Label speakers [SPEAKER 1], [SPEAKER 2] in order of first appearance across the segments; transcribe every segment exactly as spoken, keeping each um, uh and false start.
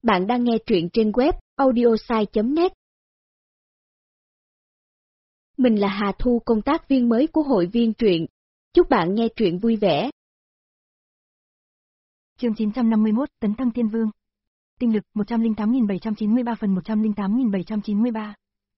[SPEAKER 1] Bạn đang nghe truyện trên web audiosai chấm net. Mình là Hà Thu, công tác viên mới của hội viên truyện. Chúc bạn nghe truyện vui vẻ.
[SPEAKER 2] Chương chín trăm năm mươi mốt, Tấn Thăng Thiên Vương. Tinh lực một trăm lẻ tám nghìn bảy trăm chín mươi ba phần một trăm lẻ tám nghìn bảy trăm chín mươi ba.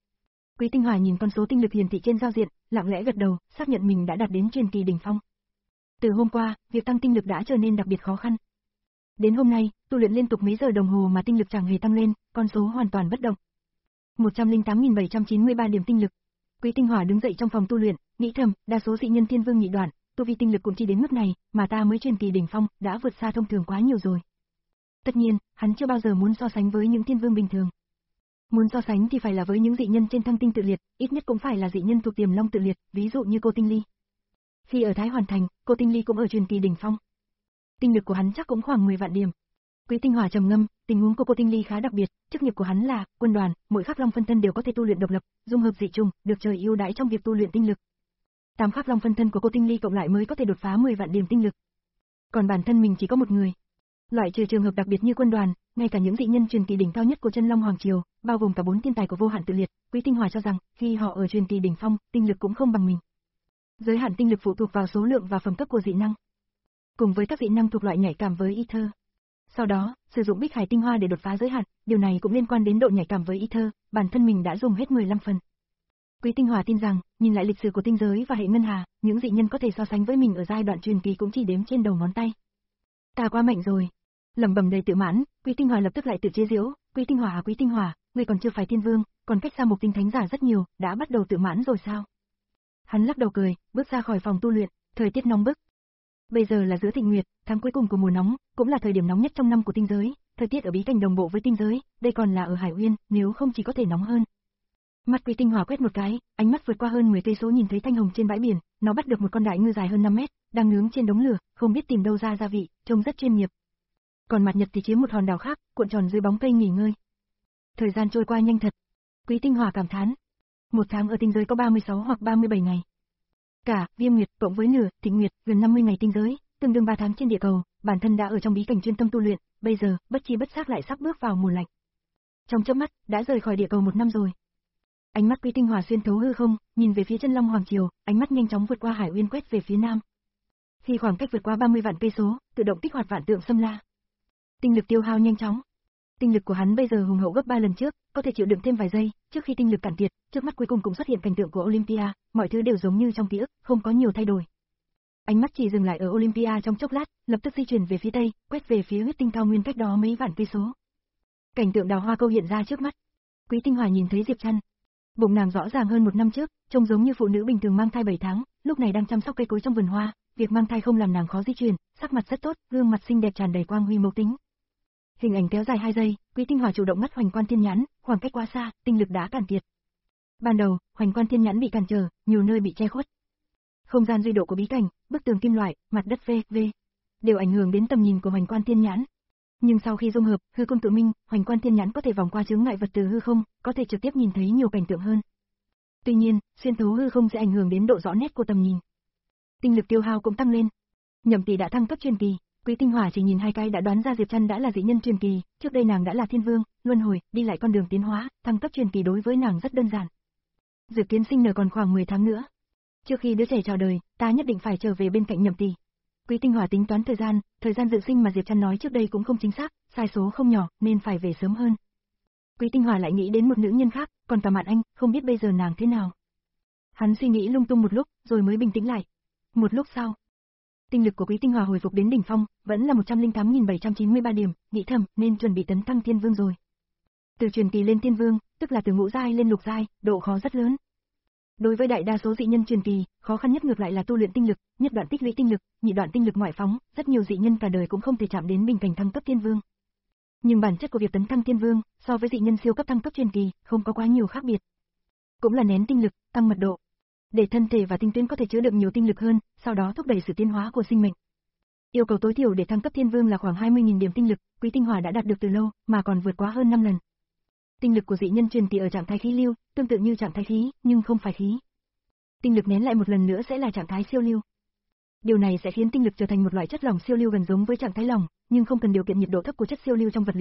[SPEAKER 2] Quý Tinh Hòa nhìn con số tinh lực hiển thị trên giao diện, lặng lẽ gật đầu, xác nhận mình đã đạt đến truyền kỳ đỉnh phong. Từ hôm qua, việc tăng tinh lực đã trở nên đặc biệt khó khăn. Đến hôm nay, tu luyện liên tục mấy giờ đồng hồ mà tinh lực chẳng hề tăng lên, con số hoàn toàn bất động. một trăm lẻ tám nghìn bảy trăm chín mươi ba điểm tinh lực. Quý Tinh Hòa đứng dậy trong phòng tu luyện, nghĩ thầm, đa số dị nhân thiên vương nhị đoạn, tu vi tinh lực cũng chỉ đến mức này, mà ta mới truyền kỳ đỉnh phong, đã vượt xa thông thường quá nhiều rồi. Tất nhiên, hắn chưa bao giờ muốn so sánh với những thiên vương bình thường. Muốn so sánh thì phải là với những dị nhân trên thăng tinh tự liệt, ít nhất cũng phải là dị nhân thuộc tiềm long tự liệt, ví dụ như cô Tinh Ly. Khi ở Thái Hoàn Thành, cô Tinh Ly cũng ở truyền kỳ đỉnh phong. Tinh lực của hắn chắc cũng khoảng mười vạn điểm. Quý Tinh Hòa trầm ngâm, tình huống của cô Tinh Ly khá đặc biệt, chức nghiệp của hắn là quân đoàn, mỗi khắc long phân thân đều có thể tu luyện độc lập, dung hợp dị trùng, được trời ưu đãi trong việc tu luyện tinh lực. Tám khắc long phân thân của cô Tinh Ly cộng lại mới có thể đột phá mười vạn điểm tinh lực. Còn bản thân mình chỉ có một người. Loại trừ trường hợp đặc biệt như quân đoàn, ngay cả những dị nhân truyền kỳ đỉnh cao nhất của Chân Long Hoàng Triều, bao gồm cả bốn thiên tài của Vô Hạn Tự Liệt, Quý Tinh Hòa cho rằng, khi họ ở truyền kỳ đỉnh phong, tinh lực cũng không bằng mình. Giới hạn tinh lực phụ thuộc vào số lượng và phẩm cấp của dị năng, cùng với các dị năng thuộc loại nhạy cảm với ether. Sau đó, sử dụng Bích Hải tinh hoa để đột phá giới hạn, điều này cũng liên quan đến độ nhạy cảm với ether, bản thân mình đã dùng hết mười lăm phần. Quý Tinh Hòa tin rằng, nhìn lại lịch sử của tinh giới và hệ ngân hà, những dị nhân có thể so sánh với mình ở giai đoạn truyền kỳ cũng chỉ đếm trên đầu ngón tay. Ta quá mạnh rồi. Lẩm bẩm đầy tự mãn, Quý Tinh Hòa lập tức lại tự chế giễu, Quý Tinh Hòa à Quý Tinh Hòa, ngươi còn chưa phải thiên vương, còn cách xa Mục Tinh Thánh giả rất nhiều, đã bắt đầu tự mãn rồi sao? Hắn lắc đầu cười, bước ra khỏi phòng tu luyện, thời tiết nóng bức. Bây giờ là giữa Thịnh Nguyệt, tháng cuối cùng của mùa nóng, cũng là thời điểm nóng nhất trong năm của tinh giới, thời tiết ở bí cảnh đồng bộ với tinh giới, đây còn là ở Hải Uyên, nếu không chỉ có thể nóng hơn. Mắt Quý Tinh Hòa quét một cái, ánh mắt vượt qua hơn mười cây số nhìn thấy thanh hồng trên bãi biển, nó bắt được một con đại ngư dài hơn năm mét, đang nướng trên đống lửa, không biết tìm đâu ra gia vị, trông rất chuyên nghiệp. Còn mặt nhật thì chiếm một hòn đảo khác, cuộn tròn dưới bóng cây nghỉ ngơi. Thời gian trôi qua nhanh thật. Quý Tinh Hòa cảm thán. Một tháng ở tinh giới có ba mươi sáu hoặc ba mươi bảy ngày. Cả, Viêm Nguyệt, cộng với nửa, Thịnh Nguyệt, gần năm mươi ngày tinh giới, tương đương ba tháng trên địa cầu, bản thân đã ở trong bí cảnh chuyên tâm tu luyện, bây giờ, bất chi bất giác lại sắp bước vào mùa lạnh. Trong chớp mắt, đã rời khỏi địa cầu một năm rồi. Ánh mắt Quý Tinh Hòa xuyên thấu hư không, nhìn về phía Chân Long Hoàng Triều, ánh mắt nhanh chóng vượt qua Hải Uyên quét về phía nam. Khi khoảng cách vượt qua ba mươi vạn cây số, tự động kích hoạt vạn tượng xâm la. Tinh lực tiêu hao nhanh chóng. Tinh lực của hắn bây giờ hùng hậu gấp ba lần trước, có thể chịu đựng thêm vài giây, trước khi tinh lực cạn kiệt, trước mắt cuối cùng cũng xuất hiện cảnh tượng của Olympia, mọi thứ đều giống như trong ký ức, không có nhiều thay đổi. Ánh mắt chỉ dừng lại ở Olympia trong chốc lát, lập tức di chuyển về phía tây, quét về phía huyết tinh cao nguyên cách đó mấy vạn cây số. Cảnh tượng đào hoa câu hiện ra trước mắt. Quý Tinh Hòa nhìn thấy Diệp Trăn. Bụng nàng rõ ràng hơn một năm trước, trông giống như phụ nữ bình thường mang thai bảy tháng, lúc này đang chăm sóc cây cối trong vườn hoa, việc mang thai không làm nàng khó di chuyển, sắc mặt rất tốt, gương mặt xinh đẹp tràn đầy quang huy mẫu tính. Hình ảnh kéo dài hai giây, Quý Tinh Hòa chủ động ngắt Hoành Quan Thiên Nhãn, khoảng cách quá xa, tinh lực đã cạn kiệt. Ban đầu, Hoành Quan Thiên Nhãn bị cản trở, nhiều nơi bị che khuất. Không gian duy độ của bí cảnh, bức tường kim loại, mặt đất vê vê đều ảnh hưởng đến tầm nhìn của Hoành Quan Thiên Nhãn. Nhưng sau khi dung hợp, hư công tự minh, Hoành Quan Thiên Nhãn có thể vòng qua chướng ngại vật từ hư không, có thể trực tiếp nhìn thấy nhiều cảnh tượng hơn. Tuy nhiên, xuyên thấu hư không sẽ ảnh hưởng đến độ rõ nét của tầm nhìn. Tinh lực tiêu hao cũng tăng lên. Nhậm Tỷ đã thăng cấp truyền kỳ. Quý Tinh Hòa chỉ nhìn hai cái đã đoán ra Diệp Trăn đã là dị nhân truyền kỳ, trước đây nàng đã là thiên vương, luân hồi, đi lại con đường tiến hóa, thăng cấp truyền kỳ đối với nàng rất đơn giản. Dự kiến sinh nở còn khoảng mười tháng nữa. Trước khi đứa trẻ chào đời, ta nhất định phải trở về bên cạnh Nhậm Tỷ. Quý Tinh Hòa tính toán thời gian, thời gian dự sinh mà Diệp Trăn nói trước đây cũng không chính xác, sai số không nhỏ, nên phải về sớm hơn. Quý Tinh Hòa lại nghĩ đến một nữ nhân khác, còn cả Mạn Anh, không biết bây giờ nàng thế nào. Hắn suy nghĩ lung tung một lúc, rồi mới bình tĩnh lại. Một lúc sau, tinh lực của Quý Tinh Hòa hồi phục đến đỉnh phong, vẫn là một trăm lẻ tám nghìn bảy trăm chín mươi ba điểm, nghĩ thầm, nên chuẩn bị tấn thăng thiên vương rồi. Từ truyền kỳ lên thiên vương, tức là từ ngũ giai lên lục giai, độ khó rất lớn. Đối với đại đa số dị nhân truyền kỳ, khó khăn nhất ngược lại là tu luyện tinh lực, nhất đoạn tích lũy tinh lực, nhị đoạn tinh lực ngoại phóng, rất nhiều dị nhân cả đời cũng không thể chạm đến bình cảnh thăng cấp thiên vương. Nhưng bản chất của việc tấn thăng thiên vương, so với dị nhân siêu cấp thăng cấp truyền kỳ, không có quá nhiều khác biệt. Cũng là nén tinh lực, tăng mật độ, để thân thể và tinh tuyến có thể chứa đựng nhiều tinh lực hơn, sau đó thúc đẩy sự tiến hóa của sinh mệnh. Yêu cầu tối thiểu để thăng cấp thiên vương là khoảng hai mươi nghìn điểm tinh lực, Quý Tinh Hòa đã đạt được từ lâu, mà còn vượt quá hơn năm lần. Tinh lực của dị nhân truyền kỳ ở trạng thái khí lưu, tương tự như trạng thái khí, nhưng không phải khí. Tinh lực nén lại một lần nữa sẽ là trạng thái siêu lưu. Điều này sẽ khiến tinh lực trở thành một loại chất lỏng siêu lưu gần giống với trạng thái lỏng, nhưng không cần điều kiện nhiệt độ thấp của chất siêu lưu trong vật lý học,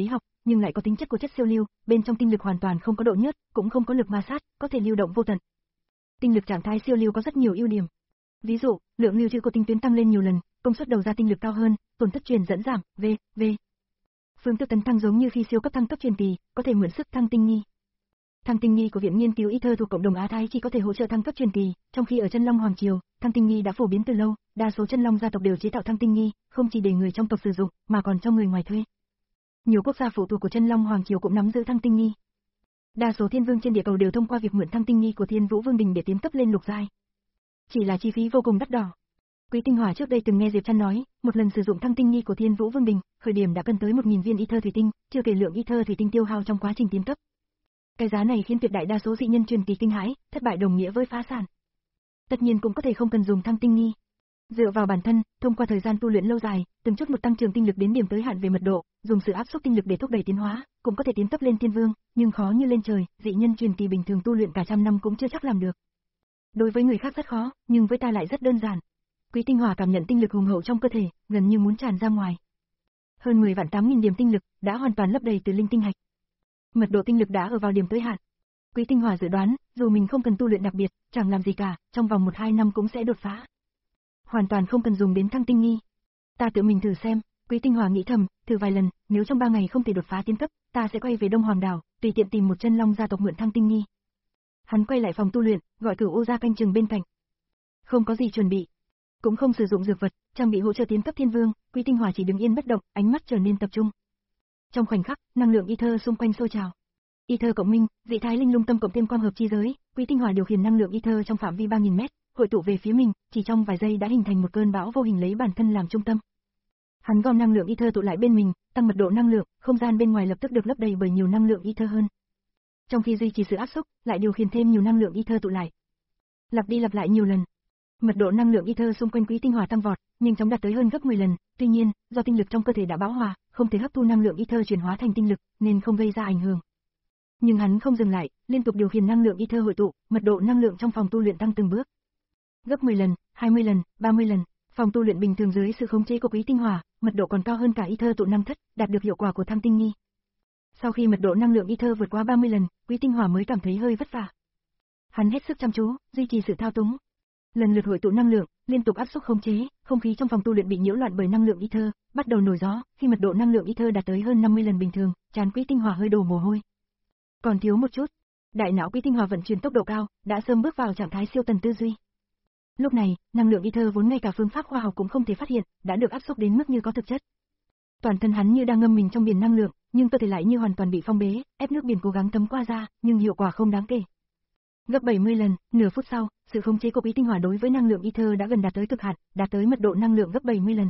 [SPEAKER 2] nhưng lại có tính chất của chất siêu lưu, bên trong tinh lực hoàn toàn không có độ nhớt, cũng không có lực ma sát, có thể lưu động vô tận. Tinh lực trạng thái siêu lưu có rất nhiều ưu điểm. Ví dụ, lượng lưu trữ của tinh tuyến tăng lên nhiều lần, công suất đầu ra tinh lực cao hơn, tổn thất truyền dẫn giảm, v, v. Phương thức tấn thăng giống như khi siêu cấp thăng cấp truyền kỳ, có thể mượn sức thăng tinh nghi. Thăng tinh nghi của Viện Nghiên cứu Ether thuộc cộng đồng Á Thái chỉ có thể hỗ trợ thăng cấp truyền kỳ, trong khi ở Chân Long Hoàng Triều, thăng tinh nghi đã phổ biến từ lâu, đa số Chân Long gia tộc đều chế tạo thăng tinh nghi, không chỉ để người trong tộc sử dụng, mà còn cho người ngoài thuê. Nhiều quốc gia phụ thuộc của Chân Long Hoàng Triều cũng nắm giữ thăng tinh nghi. Đa số thiên vương trên địa cầu đều thông qua việc mượn thăng tinh nghi của Thiên Vũ Vương Đình để tiến cấp lên lục giai. Chỉ là chi phí vô cùng đắt đỏ. Quý Tinh Hỏa trước đây từng nghe Diệp Trăn nói, một lần sử dụng thăng tinh nghi của Thiên Vũ Vương Đình, khởi điểm đã cần tới một nghìn viên Ether thủy tinh, chưa kể lượng Ether thủy tinh tiêu hao trong quá trình tiến cấp. Cái giá này khiến tuyệt đại đa số dị nhân truyền kỳ kinh hãi, thất bại đồng nghĩa với phá sản. Tất nhiên cũng có thể không cần dùng thăng tinh nghi. Dựa vào bản thân, thông qua thời gian tu luyện lâu dài, từng chút một tăng trưởng tinh lực đến điểm tới hạn về mật độ, dùng sự áp suất tinh lực để thúc đẩy tiến hóa, cũng có thể tiến cấp lên thiên vương, nhưng khó như lên trời, dị nhân truyền kỳ bình thường tu luyện cả trăm năm cũng chưa chắc làm được. Đối với người khác rất khó, nhưng với ta lại rất đơn giản. Quý Tinh Hỏa cảm nhận tinh lực hùng hậu trong cơ thể, gần như muốn tràn ra ngoài. Hơn mười vạn tám nghìn điểm tinh lực đã hoàn toàn lấp đầy từ linh tinh hạch. Mật độ tinh lực đã ở vào điểm tới hạn. Quý Tinh Hỏa dự đoán, dù mình không cần tu luyện đặc biệt, chẳng làm gì cả, trong vòng một hai năm cũng sẽ đột phá. Hoàn toàn không cần dùng đến thăng tinh nghi. Ta tự mình thử xem, Quý Tinh Hỏa nghĩ thầm, thử vài lần, nếu trong ba ngày không thể đột phá tiến cấp, ta sẽ quay về Đông Hoàng đảo, tùy tiện tìm một Chân Long gia tộc mượn thăng tinh nghi. Hắn quay lại phòng tu luyện, gọi Cửu Ô ra canh chừng bên cạnh. Không có gì chuẩn bị, cũng không sử dụng dược vật, trang bị hỗ trợ tiến cấp thiên vương, Quý Tinh Hỏa chỉ đứng yên bất động, ánh mắt trở nên tập trung. Trong khoảnh khắc, năng lượng Ether xung quanh sôi trào. Ether cộng minh, dị thái linh lung tâm cộng thêm quang hợp chi giới, Quý Tinh Hỏa điều khiển năng lượng Ether trong phạm vi ba nghìn mét, hội tụ về phía mình, chỉ trong vài giây đã hình thành một cơn bão vô hình lấy bản thân làm trung tâm. Hắn gom năng lượng Ether tụ lại bên mình, tăng mật độ năng lượng, không gian bên ngoài lập tức được lấp đầy bởi nhiều năng lượng Ether hơn. Trong khi duy trì sự áp suất, lại điều khiển thêm nhiều năng lượng Ether tụ lại. Lặp đi lặp lại nhiều lần. Mật độ năng lượng Ether xung quanh Quý Tinh Hỏa tăng vọt, nhanh chóng đạt tới hơn gấp mười lần, tuy nhiên, do tinh lực trong cơ thể đã bão hòa, không thể hấp thu năng lượng Ether chuyển hóa thành tinh lực, nên không gây ra ảnh hưởng. Nhưng hắn không dừng lại, liên tục điều khiển năng lượng Ether hội tụ, mật độ năng lượng trong phòng tu luyện tăng từng bước. Gấp mười lần, hai mươi lần, ba mươi lần, phòng tu luyện bình thường dưới sự khống chế của Quý Tinh Hỏa, mật độ còn cao hơn cả Ether tụ năm thất, đạt được hiệu quả của thăng tinh nghi. Sau khi mật độ năng lượng Ether vượt qua ba mươi lần, Quý Tinh Hỏa mới cảm thấy hơi vất vả. Hắn hết sức chăm chú, duy trì sự thao túng. Lần lượt hội tụ năng lượng, liên tục áp suất khống chế, không khí trong phòng tu luyện bị nhiễu loạn bởi năng lượng Ether, bắt đầu nổi gió, khi mật độ năng lượng Ether đạt tới hơn năm mươi lần bình thường, trán Quý Tinh Hỏa hơi đổ mồ hôi. Còn thiếu một chút. Đại não Quý Tinh Hỏa vận chuyển tốc độ cao, đã sớm bước vào trạng thái siêu tần tư duy. Lúc này, năng lượng Ether vốn ngay cả phương pháp khoa học cũng không thể phát hiện, đã được áp suất đến mức như có thực chất. Toàn thân hắn như đang ngâm mình trong biển năng lượng, nhưng cơ thể lại như hoàn toàn bị phong bế, ép nước biển cố gắng thấm qua ra, nhưng hiệu quả không đáng kể. Gấp bảy mươi lần, nửa phút sau, sự khống chế của Quý Tinh Hỏa đối với năng lượng Ether đã gần đạt tới cực hạn, đạt tới mật độ năng lượng gấp bảy mươi lần.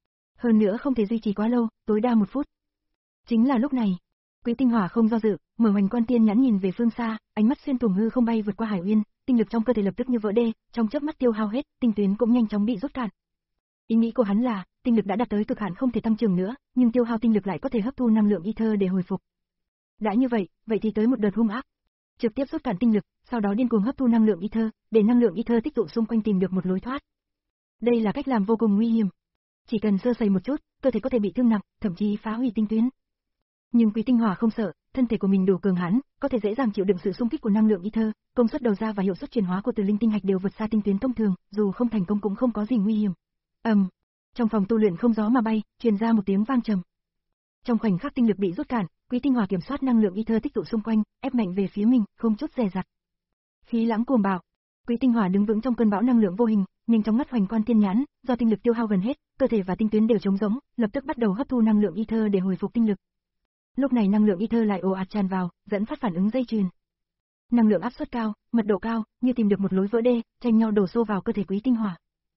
[SPEAKER 2] Hơn nữa không thể duy trì quá lâu, tối đa một phút. Chính là lúc này, Quý Tinh Hỏa không do dự, mở hoành quan tiên nhãn nhìn về phương xa, ánh mắt xuyên thủng hư không bay vượt qua hải uyên, tinh lực trong cơ thể lập tức như vỡ đê, trong chớp mắt tiêu hao hết, tinh tuyến cũng nhanh chóng bị rút cạn. Ý nghĩ của hắn là, tinh lực đã đạt tới cực hạn không thể tăng trưởng nữa, nhưng tiêu hao tinh lực lại có thể hấp thu năng lượng Ether để hồi phục. Đã như vậy, vậy thì tới một đợt hung ác. Trực tiếp rút cạn tinh lực, sau đó điên cuồng hấp thu năng lượng Ether, để năng lượng Ether tích tụ xung quanh tìm được một lối thoát. Đây là cách làm vô cùng nguy hiểm. Chỉ cần sơ sẩy một chút, cơ thể có thể bị thương nặng, thậm chí phá hủy tinh tuyến. Nhưng Quý Tinh Hỏa không sợ, thân thể của mình đủ cường hãn, có thể dễ dàng chịu đựng sự xung kích của năng lượng Ether, công suất đầu ra và hiệu suất chuyển hóa của từ linh tinh hạch đều vượt xa tinh tuyến thông thường, dù không thành công cũng không có gì nguy hiểm. Ầm, um, trong phòng tu luyện không gió mà bay, truyền ra một tiếng vang trầm. Trong khoảnh khắc tinh lực bị rút cạn, Quý Tinh Hỏa kiểm soát năng lượng Ether tích tụ xung quanh, ép mạnh về phía mình, không chút dè dặt. Khí lãng cuồng bạo, Quý Tinh Hỏa đứng vững trong cơn bão năng lượng vô hình, nhanh chóng ngắt hoành quan tiên nhãn, do tinh lực tiêu hao gần hết, cơ thể và tinh tuyến đều trống rỗng, lập tức bắt đầu hấp thu năng lượng Ether để hồi phục tinh lực. Lúc này năng lượng Ether lại ồ ạt tràn vào, dẫn phát phản ứng dây chuyền. Năng lượng áp suất cao, mật độ cao, như tìm được một lối vỡ đê, tranh nhau đổ xô vào cơ thể Quý Tinh Hỏa.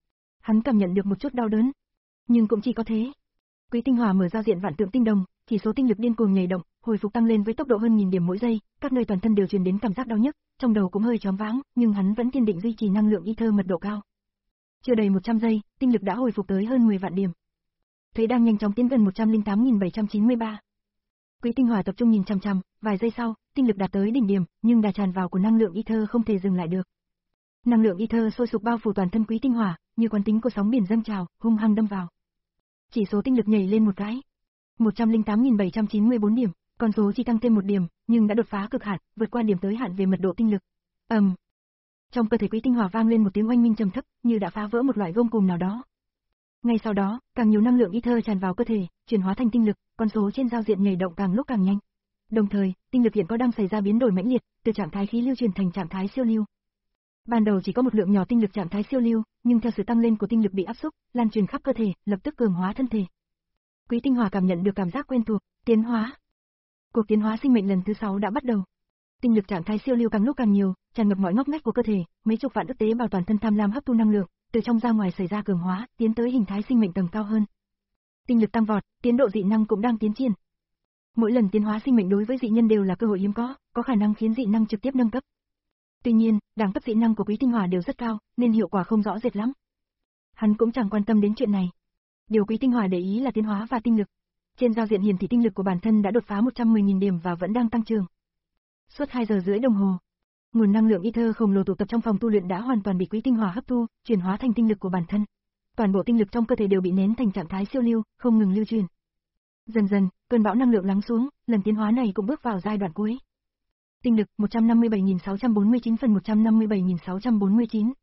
[SPEAKER 2] Hắn cảm nhận được một chút đau đớn, nhưng cũng chỉ có thế. Quý Tinh Hỏa mở ra diện vạn tượng tinh đồng, chỉ số tinh lực điên cuồng nhảy động, hồi phục tăng lên với tốc độ hơn nghìn điểm mỗi giây, các nơi toàn thân đều truyền đến cảm giác đau nhức, trong đầu cũng hơi choáng váng, nhưng hắn vẫn kiên định duy trì năng lượng Ether mật độ cao. Chưa đầy một trăm giây, tinh lực đã hồi phục tới hơn mười vạn điểm. Thấy đang nhanh chóng tiến gần một trăm lẻ tám nghìn bảy trăm chín mươi ba. Quý Tinh Hỏa tập trung nhìn chằm chằm, vài giây sau, tinh lực đạt tới đỉnh điểm, nhưng đà tràn vào của năng lượng Ether không thể dừng lại được. Năng lượng Ether sôi sục bao phủ toàn thân Quý Tinh Hỏa, như quán tính của sóng biển dâng trào, hung hăng đâm vào. Chỉ số tinh lực nhảy lên một cái. một trăm lẻ tám nghìn bảy trăm chín mươi bốn điểm, Con số chỉ tăng thêm một điểm, nhưng đã đột phá cực hạn, vượt qua điểm tới hạn về mật độ tinh lực. Ầm. Um. Trong cơ thể Quý Tinh Hỏa vang lên một tiếng oanh minh trầm thấp, như đã phá vỡ một loại gông cùm nào đó. Ngay sau đó, càng nhiều năng lượng ether tràn vào cơ thể, chuyển hóa thành tinh lực, con số trên giao diện nhảy động càng lúc càng nhanh. Đồng thời, tinh lực hiện có đang xảy ra biến đổi mãnh liệt, từ trạng thái khí lưu chuyển thành trạng thái siêu lưu. Ban đầu chỉ có một lượng nhỏ tinh lực trạng thái siêu lưu, nhưng theo sự tăng lên của tinh lực bị áp xúc, lan truyền khắp cơ thể, lập tức cường hóa thân thể. Quý Tinh Hỏa cảm nhận được cảm giác quen thuộc, tiến hóa. Cuộc tiến hóa sinh mệnh lần thứ sáu đã bắt đầu. Tinh lực trạng thái siêu lưu càng lúc càng nhiều, tràn ngập mọi ngóc ngách của cơ thể, mấy chục vạn ức tế bào toàn thân tham lam hấp thu năng lượng, từ trong ra ngoài xảy ra cường hóa, tiến tới hình thái sinh mệnh tầng cao hơn. Tinh lực tăng vọt, tiến độ dị năng cũng đang tiến triển. Mỗi lần tiến hóa sinh mệnh đối với dị nhân đều là cơ hội hiếm có, có khả năng khiến dị năng trực tiếp nâng cấp. Tuy nhiên, đẳng cấp dị năng của Quý Tinh Hỏa đều rất cao, nên hiệu quả không rõ rệt lắm. Hắn cũng chẳng quan tâm đến chuyện này. Điều Quý Tinh Hỏa để ý là tiến hóa và tinh lực. Trên giao diện hiển thị tinh lực của bản thân đã đột phá một trăm mười nghìn điểm và vẫn đang tăng trưởng. Suốt hai giờ rưỡi đồng hồ, nguồn năng lượng ether khổng lồ tụ tập trong phòng tu luyện đã hoàn toàn bị Quý Tinh Hỏa hấp thu, chuyển hóa thành tinh lực của bản thân. Toàn bộ tinh lực trong cơ thể đều bị nén thành trạng thái siêu lưu, không ngừng lưu truyền. Dần dần, cơn bão năng lượng lắng xuống, lần tiến hóa này cũng bước vào giai đoạn cuối. Tinh lực một trăm năm mươi bảy nghìn sáu trăm bốn mươi chín phần một trăm năm mươi bảy nghìn sáu trăm bốn mươi chín.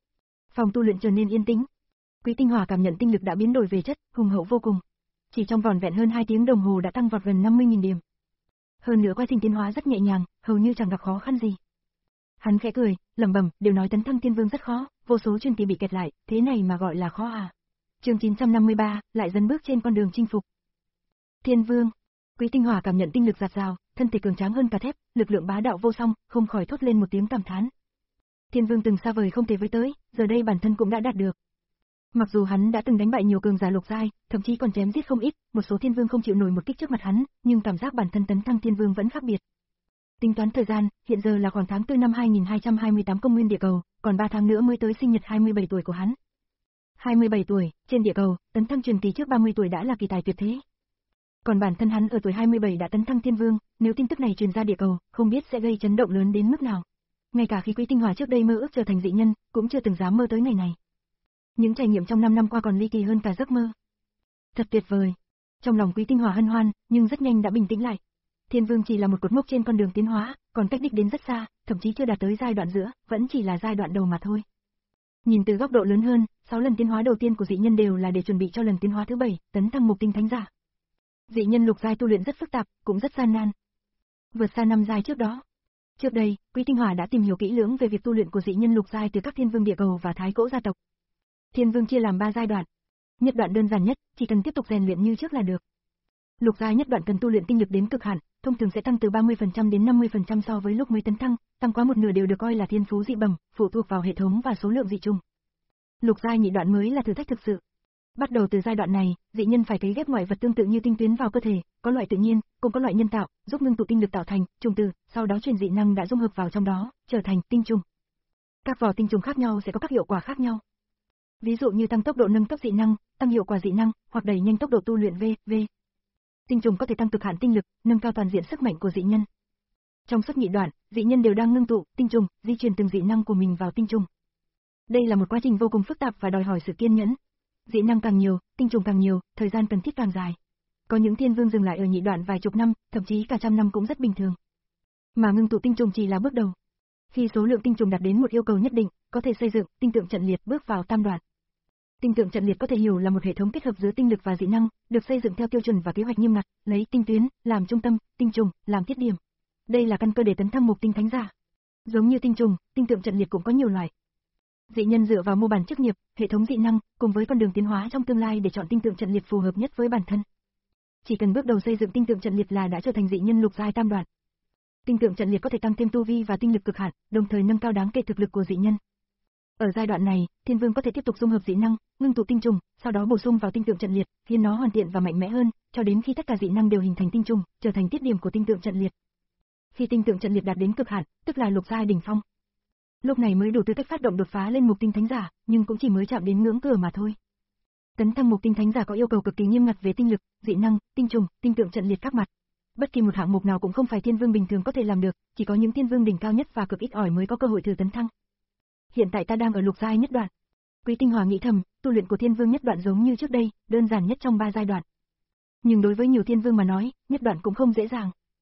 [SPEAKER 2] Phòng tu luyện trở nên yên tĩnh. Quý Tinh Hỏa cảm nhận tinh lực đã biến đổi về chất, hùng hậu vô cùng. Chỉ trong vỏn vẹn hơn hai tiếng đồng hồ đã tăng vọt gần năm mươi nghìn điểm. Hơn nữa quá trình tiến hóa rất nhẹ nhàng, hầu như chẳng gặp khó khăn gì. Hắn khẽ cười, lẩm bẩm, đều nói tấn thăng thiên vương rất khó, vô số chuyên kỳ bị kẹt lại, thế này mà gọi là khó à? Chương chín trăm năm mươi ba, lại dần bước trên con đường chinh phục. Thiên vương. Quý Tinh Hỏa cảm nhận tinh lực dạt dào, thân thể cường tráng hơn cả thép, lực lượng bá đạo vô song, không khỏi thốt lên một tiếng cảm thán. Thiên vương từng xa vời không thể với tới, giờ đây bản thân cũng đã đạt được. Mặc dù hắn đã từng đánh bại nhiều cường giả lục giai, thậm chí còn chém giết không ít, một số thiên vương không chịu nổi một kích trước mặt hắn, nhưng cảm giác bản thân tấn thăng thiên vương vẫn khác biệt. Tính toán thời gian, hiện giờ là khoảng tháng tư năm hai nghìn hai trăm hai mươi tám công nguyên địa cầu, còn ba tháng nữa mới tới sinh nhật hai mươi bảy tuổi của hắn. hai mươi bảy tuổi, trên địa cầu, tấn thăng truyền kỳ trước ba mươi tuổi đã là kỳ tài tuyệt thế. Còn bản thân hắn ở tuổi hai mươi bảy đã tấn thăng thiên vương, nếu tin tức này truyền ra địa cầu, không biết sẽ gây chấn động lớn đến mức nào. Ngay cả khi Quý Tinh Hỏa trước đây mơ ước trở thành dị nhân, cũng chưa từng dám mơ tới ngày này. Những trải nghiệm trong năm năm qua còn ly kỳ hơn cả giấc mơ. Thật tuyệt vời. Trong lòng Quý Tinh Hỏa hân hoan, nhưng rất nhanh đã bình tĩnh lại. Thiên vương chỉ là một cột mốc trên con đường tiến hóa, còn cách đích đến rất xa, thậm chí chưa đạt tới giai đoạn giữa, vẫn chỉ là giai đoạn đầu mà thôi. Nhìn từ góc độ lớn hơn, sáu lần tiến hóa đầu tiên của dị nhân đều là để chuẩn bị cho lần tiến hóa thứ bảy, tấn thăng mục tinh thánh giả. Dị nhân lục giai tu luyện rất phức tạp, cũng rất gian nan. Vượt xa năm giai trước đó. Trước đây, Quý Tinh Hỏa đã tìm hiểu kỹ lưỡng về việc tu luyện của dị nhân lục giai từ các thiên vương địa cầu và thái cỗ gia tộc. Thiên vương chia làm ba giai đoạn. Nhất đoạn đơn giản nhất, chỉ cần tiếp tục rèn luyện như trước là được. Lục giai nhất đoạn cần tu luyện tinh lực đến cực hạn, thông thường sẽ tăng từ ba mươi phần trăm đến năm mươi phần trăm so với lúc mới tấn thăng, tăng quá một nửa đều được coi là thiên phú dị bẩm, phụ thuộc vào hệ thống và số lượng dị trùng. Lục giai nhị đoạn mới là thử thách thực sự. Bắt đầu từ giai đoạn này, dị nhân phải cấy ghép ngoại vật tương tự như tinh tuyến vào cơ thể, có loại tự nhiên, cũng có loại nhân tạo, giúp ngưng tụ tinh lực tạo thành trùng tử, sau đó truyền dị năng đã dung hợp vào trong đó, trở thành tinh trùng. Các vỏ tinh trùng khác nhau sẽ có các hiệu quả khác nhau. Ví dụ như tăng tốc độ nâng cấp dị năng, tăng hiệu quả dị năng, hoặc đẩy nhanh tốc độ tu luyện vân vân. Tinh trùng có thể tăng cực hạn tinh lực, nâng cao toàn diện sức mạnh của dị nhân. Trong suốt nhị đoạn, dị nhân đều đang ngưng tụ tinh trùng, di truyền từng dị năng của mình vào tinh trùng. Đây là một quá trình vô cùng phức tạp và đòi hỏi sự kiên nhẫn. Dị năng càng nhiều, tinh trùng càng nhiều, thời gian cần thiết càng dài. Có những thiên vương dừng lại ở nhị đoạn vài chục năm, thậm chí cả trăm năm cũng rất bình thường. Mà ngưng tụ tinh trùng chỉ là bước đầu. Khi số lượng tinh trùng đạt đến một yêu cầu nhất định, có thể xây dựng tinh tượng trận liệt bước vào tam đoạn. Tinh tượng trận liệt có thể hiểu là một hệ thống kết hợp giữa tinh lực và dị năng, được xây dựng theo tiêu chuẩn và kế hoạch nghiêm ngặt, lấy tinh tuyến làm trung tâm, tinh trùng làm tiết điểm. Đây là căn cơ để tấn thăng mục tinh thánh giả. Giống như tinh trùng, tinh tượng trận liệt cũng có nhiều loại. Dị nhân dựa vào mô bản chức nghiệp, hệ thống dị năng, cùng với con đường tiến hóa trong tương lai để chọn tinh tượng trận liệt phù hợp nhất với bản thân. Chỉ cần bước đầu xây dựng tinh tượng trận liệt là đã trở thành dị nhân lục giai tam đoạn. Tinh tượng trận liệt có thể tăng thêm tu vi và tinh lực cực hạn, đồng thời nâng cao đáng kể thực lực của dị nhân. Ở giai đoạn này, thiên vương có thể tiếp tục dung hợp dị năng, ngưng tụ tinh trùng, sau đó bổ sung vào tinh tượng trận liệt, khiến nó hoàn thiện và mạnh mẽ hơn, cho đến khi tất cả dị năng đều hình thành tinh trùng, trở thành tiết điểm của tinh tượng trận liệt. Khi tinh tượng trận liệt đạt đến cực hạn, tức là lục giai đỉnh phong. Lúc này mới đủ tư cách phát động đột phá lên mục tinh thánh giả, nhưng cũng chỉ mới chạm đến ngưỡng cửa mà thôi. Tấn thăng mục tinh thánh giả có yêu cầu cực kỳ nghiêm ngặt về tinh lực, dị năng, tinh trùng, tinh tượng trận liệt các mặt. Bất kỳ một hạng mục nào cũng không phải thiên vương bình thường có thể làm được, chỉ có những thiên vương đỉnh cao nhất và cực ít ỏi mới có cơ hội thử tấn thăng. Hiện tại ta đang ở lục giai nhất đoạn. Quý Tinh Hỏa nghĩ thầm, tu luyện của thiên vương nhất đoạn giống như trước đây, đơn giản nhất trong ba giai đoạn. Nhưng đối với nhiều thiên vương mà nói, nhất đoạn cũng không dễ dàng.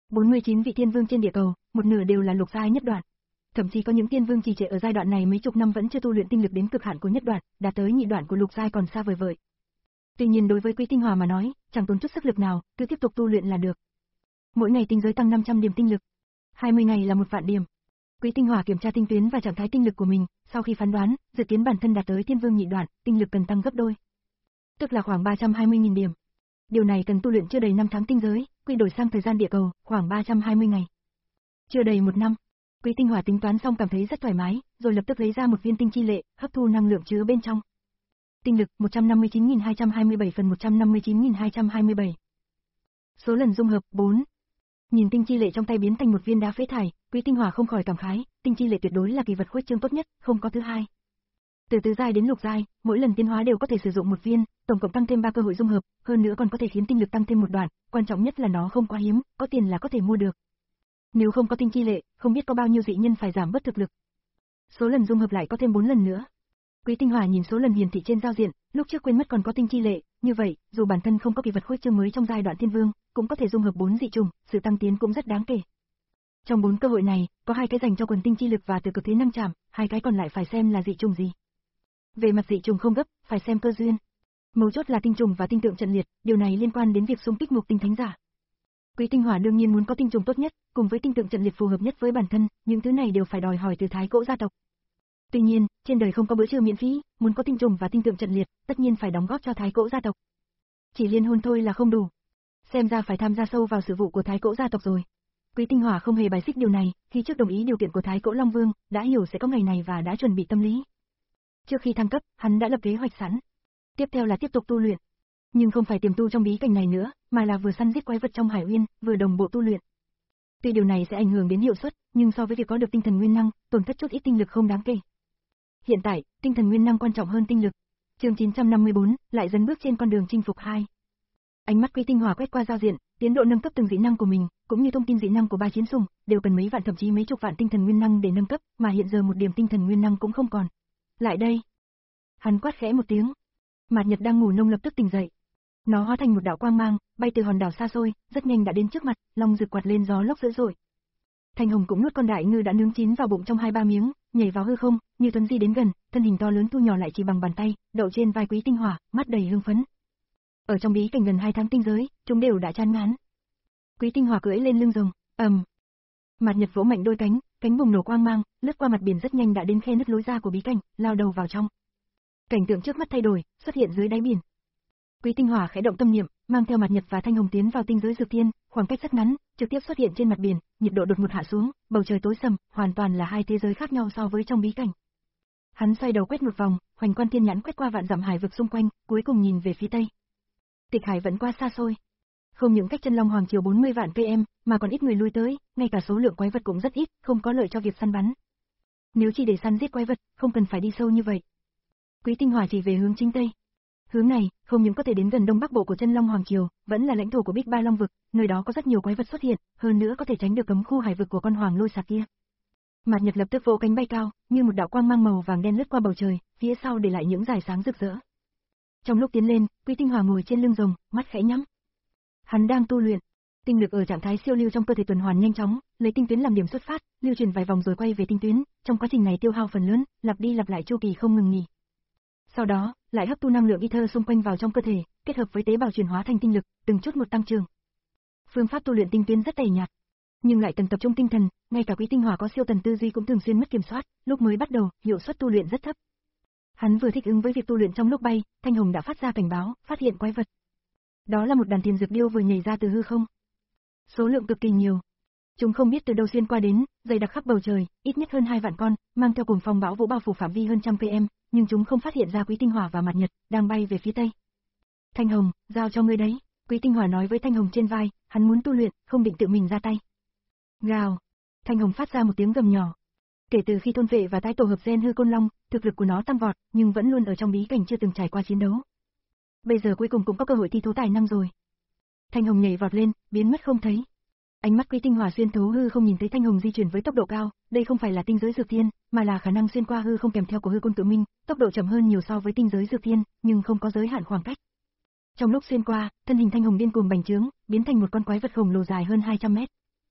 [SPEAKER 2] bốn mươi chín vị tiên vương trên địa cầu, một nửa đều là lục giai nhất đoạn. Thậm chí có những tiên vương trì trệ ở giai đoạn này mấy chục năm vẫn chưa tu luyện tinh lực đến cực hạn của nhất đoạn, đạt tới nhị đoạn của lục giai còn xa vời vợi. Tuy nhiên đối với Quý Tinh Hòa mà nói, chẳng tốn chút sức lực nào, cứ tiếp tục tu luyện là được. Mỗi ngày tinh giới tăng năm trăm điểm tinh lực, hai mươi ngày là một vạn điểm. Quý Tinh Hòa kiểm tra tinh tuyến và trạng thái tinh lực của mình, sau khi phán đoán, dự kiến bản thân đạt tới tiên vương nhị đoạn, tinh lực cần tăng gấp đôi, tức là khoảng ba trăm hai mươi nghìn điểm. Điều này cần tu luyện chưa đầy năm tháng tinh giới, quy đổi sang thời gian địa cầu, khoảng ba trăm hai mươi ngày. Chưa đầy một năm, Quý Tinh Hòa tính toán xong cảm thấy rất thoải mái, rồi lập tức lấy ra một viên tinh chi lệ, hấp thu năng lượng chứa bên trong. Tinh lực một trăm năm mươi chín nghìn hai trăm hai mươi bảy phần một trăm năm mươi chín nghìn hai trăm hai mươi bảy. Số lần dung hợp bốn. Nhìn tinh chi lệ trong tay biến thành một viên đá phế thải, Quý Tinh Hòa không khỏi cảm khái, tinh chi lệ tuyệt đối là kỳ vật khuếch trương tốt nhất, không có thứ hai. Từ tứ giai đến lục giai, mỗi lần tiến hóa đều có thể sử dụng một viên, tổng cộng tăng thêm ba cơ hội dung hợp, hơn nữa còn có thể khiến tinh lực tăng thêm một đoạn, quan trọng nhất là nó không quá hiếm, có tiền là có thể mua được. Nếu không có tinh chi lệ, không biết có bao nhiêu dị nhân phải giảm bớt thực lực. Số lần dung hợp lại có thêm bốn lần nữa. Quý Tinh Hòa nhìn số lần hiển thị trên giao diện, lúc trước quên mất còn có tinh chi lệ, như vậy, dù bản thân không có kỳ vật khuếch trương mới trong giai đoạn thiên vương, cũng có thể dung hợp bốn dị trùng, sự tăng tiến cũng rất đáng kể. Trong bốn cơ hội này, có hai cái dành cho quần tinh chi lực và từ cực thế năng chạm, hai cái còn lại phải xem là dị trùng gì. Về mặt dị trùng không gấp, phải xem cơ duyên. Mấu chốt là tinh trùng và tinh tượng trận liệt, điều này liên quan đến việc xung kích mục tinh thánh giả. Quý Tinh Hòa đương nhiên muốn có tinh trùng tốt nhất, cùng với tinh tượng trận liệt phù hợp nhất với bản thân, những thứ này đều phải đòi hỏi từ Thái Cỗ gia tộc. Tuy nhiên, trên đời không có bữa trưa miễn phí, muốn có tinh trùng và tinh tượng trận liệt, tất nhiên phải đóng góp cho Thái Cỗ gia tộc. Chỉ liên hôn thôi là không đủ. Xem ra phải tham gia sâu vào sự vụ của Thái Cỗ gia tộc rồi. Quý Tinh Hòa không hề bài xích điều này, khi trước đồng ý điều kiện của Thái Cỗ Long Vương, đã hiểu sẽ có ngày này và đã chuẩn bị tâm lý. Trước khi thăng cấp, hắn đã lập kế hoạch sẵn. Tiếp theo là tiếp tục tu luyện. Nhưng không phải tiềm tu trong bí cảnh này nữa, mà là vừa săn giết quái vật trong Hải Uyên, vừa đồng bộ tu luyện. Tuy điều này sẽ ảnh hưởng đến hiệu suất, nhưng so với việc có được tinh thần nguyên năng, tổn thất chút ít tinh lực không đáng kể. Hiện tại, tinh thần nguyên năng quan trọng hơn tinh lực. Chương chín trăm năm mươi bốn, lại dấn bước trên con đường chinh phục hai. Ánh mắt Quý Tinh Hòa quét qua giao diện, tiến độ nâng cấp từng dị năng của mình, cũng như thông tin dị năng của ba chiến sủng, đều cần mấy vạn thậm chí mấy chục vạn tinh thần nguyên năng để nâng cấp, mà hiện giờ một điểm tinh thần nguyên năng cũng không còn. Lại đây. Hắn quát khẽ một tiếng. Mạt Nhật đang ngủ nông lập tức tỉnh dậy. Nó hóa thành một đạo quang mang, bay từ hòn đảo xa xôi, rất nhanh đã đến trước mặt, long rực quạt lên gió lốc dữ dội. Thanh Hồng cũng nuốt con đại ngư đã nướng chín vào bụng trong hai ba miếng, nhảy vào hư không, như tuấn di đến gần, thân hình to lớn thu nhỏ lại chỉ bằng bàn tay, đậu trên vai Quý Tinh Hòa, mắt đầy hưng phấn. Ở trong bí cảnh gần hai tháng tinh giới, chúng đều đã chán ngán. Quý Tinh Hòa cưỡi lên lưng rồng, ầm. Mạt Nhật vỗ mạnh đôi cánh, cánh bùng nổ quang mang, lướt qua mặt biển rất nhanh đã đến khe nứt lối ra của bí cảnh, lao đầu vào trong. Cảnh tượng trước mắt thay đổi, xuất hiện dưới đáy biển. Quý Tinh Hòa khẽ động tâm niệm, mang theo Mạt Nhật và Thanh Hồng tiến vào tinh giới dược thiên, khoảng cách rất ngắn, trực tiếp xuất hiện trên mặt biển, nhiệt độ đột ngột hạ xuống, bầu trời tối sầm, hoàn toàn là hai thế giới khác nhau so với trong bí cảnh. Hắn xoay đầu quét một vòng, hoành quan thiên nhãn quét qua vạn dặm hải vực xung quanh, cuối cùng nhìn về phía tây. Tịch Hải vẫn quá xa xôi. Không những cách chân Long Hoàng Triều bốn mươi vạn km, mà còn ít người lui tới, ngay cả số lượng quái vật cũng rất ít, không có lợi cho việc săn bắn. Nếu chỉ để săn giết quái vật, không cần phải đi sâu như vậy. Quý Tinh Hòa chỉ về hướng chính tây. Hướng này, không những có thể đến gần đông bắc bộ của chân Long Hoàng Triều, vẫn là lãnh thổ của Bích Ba Long vực, nơi đó có rất nhiều quái vật xuất hiện, hơn nữa có thể tránh được cấm khu hải vực của con hoàng lôi xà kia. Mạt Nhật lập tức vỗ cánh bay cao, như một đạo quang mang màu vàng đen lướt qua bầu trời, phía sau để lại những dải sáng rực rỡ. Trong lúc tiến lên, Quý Tinh Hòa ngồi trên lưng rồng, mắt khẽ nhắm. Hắn đang tu luyện, tinh lực ở trạng thái siêu lưu trong cơ thể tuần hoàn nhanh chóng, lấy tinh tuyến làm điểm xuất phát, lưu chuyển vài vòng rồi quay về tinh tuyến, trong quá trình này tiêu hao phần lớn, lặp đi lặp lại chu kỳ không ngừng nghỉ. Sau đó, lại hấp thu năng lượng ether xung quanh vào trong cơ thể, kết hợp với tế bào chuyển hóa thành tinh lực, từng chút một tăng trưởng. Phương pháp tu luyện tinh tuyến rất tẻ nhạt, nhưng lại cần tập trung tinh thần, ngay cả Quý Tinh Hòa có siêu tần tư duy cũng thường xuyên mất kiểm soát, lúc mới bắt đầu, hiệu suất tu luyện rất thấp. Hắn vừa thích ứng với việc tu luyện trong lúc bay, Thanh Hồng đã phát ra cảnh báo, phát hiện quái vật. Đó là một đàn tiền dược điêu vừa nhảy ra từ hư không. Số lượng cực kỳ nhiều. Chúng không biết từ đâu xuyên qua đến, dày đặc khắp bầu trời, ít nhất hơn hai vạn con, mang theo cùng phong bão vũ bao phủ phạm vi hơn trăm km, nhưng chúng không phát hiện ra Quý Tinh Hòa và Mạt Nhật, đang bay về phía tây. Thanh Hồng, giao cho ngươi đấy, Quý Tinh Hòa nói với Thanh Hồng trên vai, hắn muốn tu luyện, không định tự mình ra tay. Gào. Thanh Hồng phát ra một tiếng gầm nhỏ. Kể từ khi thôn vệ và tái tổ hợp gen hư côn long, thực lực của nó tăng vọt, nhưng vẫn luôn ở trong bí cảnh chưa từng trải qua chiến đấu. Bây giờ cuối cùng cũng có cơ hội thi thố tài năng rồi. Thanh Hồng nhảy vọt lên, biến mất không thấy. Ánh mắt Quý Tinh Hòa xuyên thấu hư không nhìn thấy Thanh Hồng di chuyển với tốc độ cao, đây không phải là tinh giới dược thiên, mà là khả năng xuyên qua hư không kèm theo của hư côn cự minh, tốc độ chậm hơn nhiều so với tinh giới dược thiên, nhưng không có giới hạn khoảng cách. Trong lúc xuyên qua, thân hình Thanh Hồng điên cuồng bành trướng, biến thành một con quái vật khổng lồ dài hơn hai trăm mét.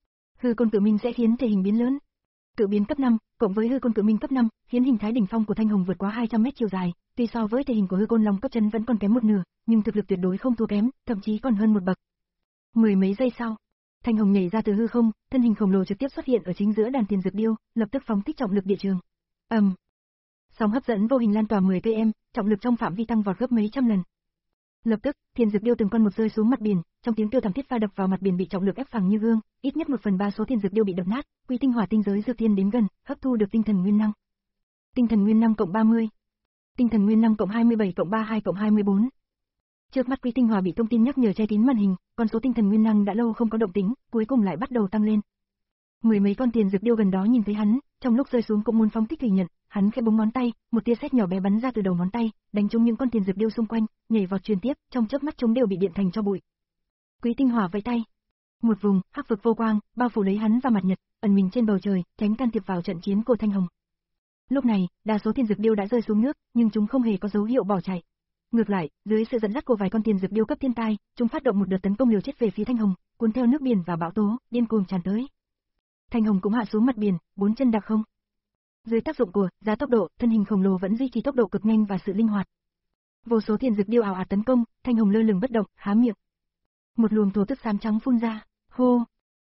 [SPEAKER 2] Hư côn cự minh sẽ khiến thể hình biến lớn. Cự biến cấp năm, cộng với hư côn cự minh cấp năm, khiến hình thái đỉnh phong của Thanh Hồng vượt quá hai trăm mét chiều dài, tuy so với thể hình của hư côn long cấp chân vẫn còn kém một nửa, nhưng thực lực tuyệt đối không thua kém, thậm chí còn hơn một bậc. Mười mấy giây sau, Thanh Hồng nhảy ra từ hư không, thân hình khổng lồ trực tiếp xuất hiện ở chính giữa đàn tiền dược điêu, lập tức phóng thích trọng lực địa trường. Ầm. Um. Sóng hấp dẫn vô hình lan tỏa mười ki lô mét, trọng lực trong phạm vi tăng vọt gấp mấy trăm lần. Lập tức, thiên dược điêu từng con một rơi xuống mặt biển, trong tiếng kêu thảm thiết va đập vào mặt biển bị trọng lực ép phẳng như gương, ít nhất một phần ba số thiên dược điêu bị đập nát, Quý Tinh Hỏa tinh giới dược thiên đến gần, hấp thu được tinh thần nguyên năng. Tinh thần nguyên năng cộng ba mươi. Tinh thần nguyên năng cộng hai mươi bảy cộng ba mươi hai cộng hai mươi bốn. Trước mắt Quý Tinh Hỏa bị thông tin nhắc nhở che kín màn hình, con số tinh thần nguyên năng đã lâu không có động tĩnh, cuối cùng lại bắt đầu tăng lên. Mười mấy con tiền dược điêu gần đó nhìn thấy hắn, trong lúc rơi xuống cũng muốn phóng thích thủy nhận, hắn khẽ búng ngón tay, một tia sét nhỏ bé bắn ra từ đầu ngón tay, đánh trúng những con tiền dược điêu xung quanh, nhảy vọt truyền tiếp, trong chớp mắt chúng đều bị điện thành cho bụi. Quý Tinh Hỏa vẫy tay, một vùng hắc vực vô quang bao phủ lấy hắn và mặt nhật, ẩn mình trên bầu trời, tránh can thiệp vào trận chiến của Thanh Hồng. Lúc này, đa số tiền dược điêu đã rơi xuống nước, nhưng chúng không hề có dấu hiệu bỏ chạy. Ngược lại, dưới sự dẫn dắt của vài con tiền dược điêu cấp thiên tai, chúng phát động một đợt tấn công liều chết về phía Thanh Hồng, cuốn theo nước biển và bão tố, điên cuồng tràn tới. Thanh Hồng cũng hạ xuống mặt biển, bốn chân đạp không. Dưới tác dụng của giá tốc độ, thân hình khổng lồ vẫn duy trì tốc độ cực nhanh và sự linh hoạt. Vô số tiền dược điêu ảo ạt tấn công, Thanh Hồng lơ lửng bất động, há miệng. Một luồng thổ tức xám trắng phun ra, hô.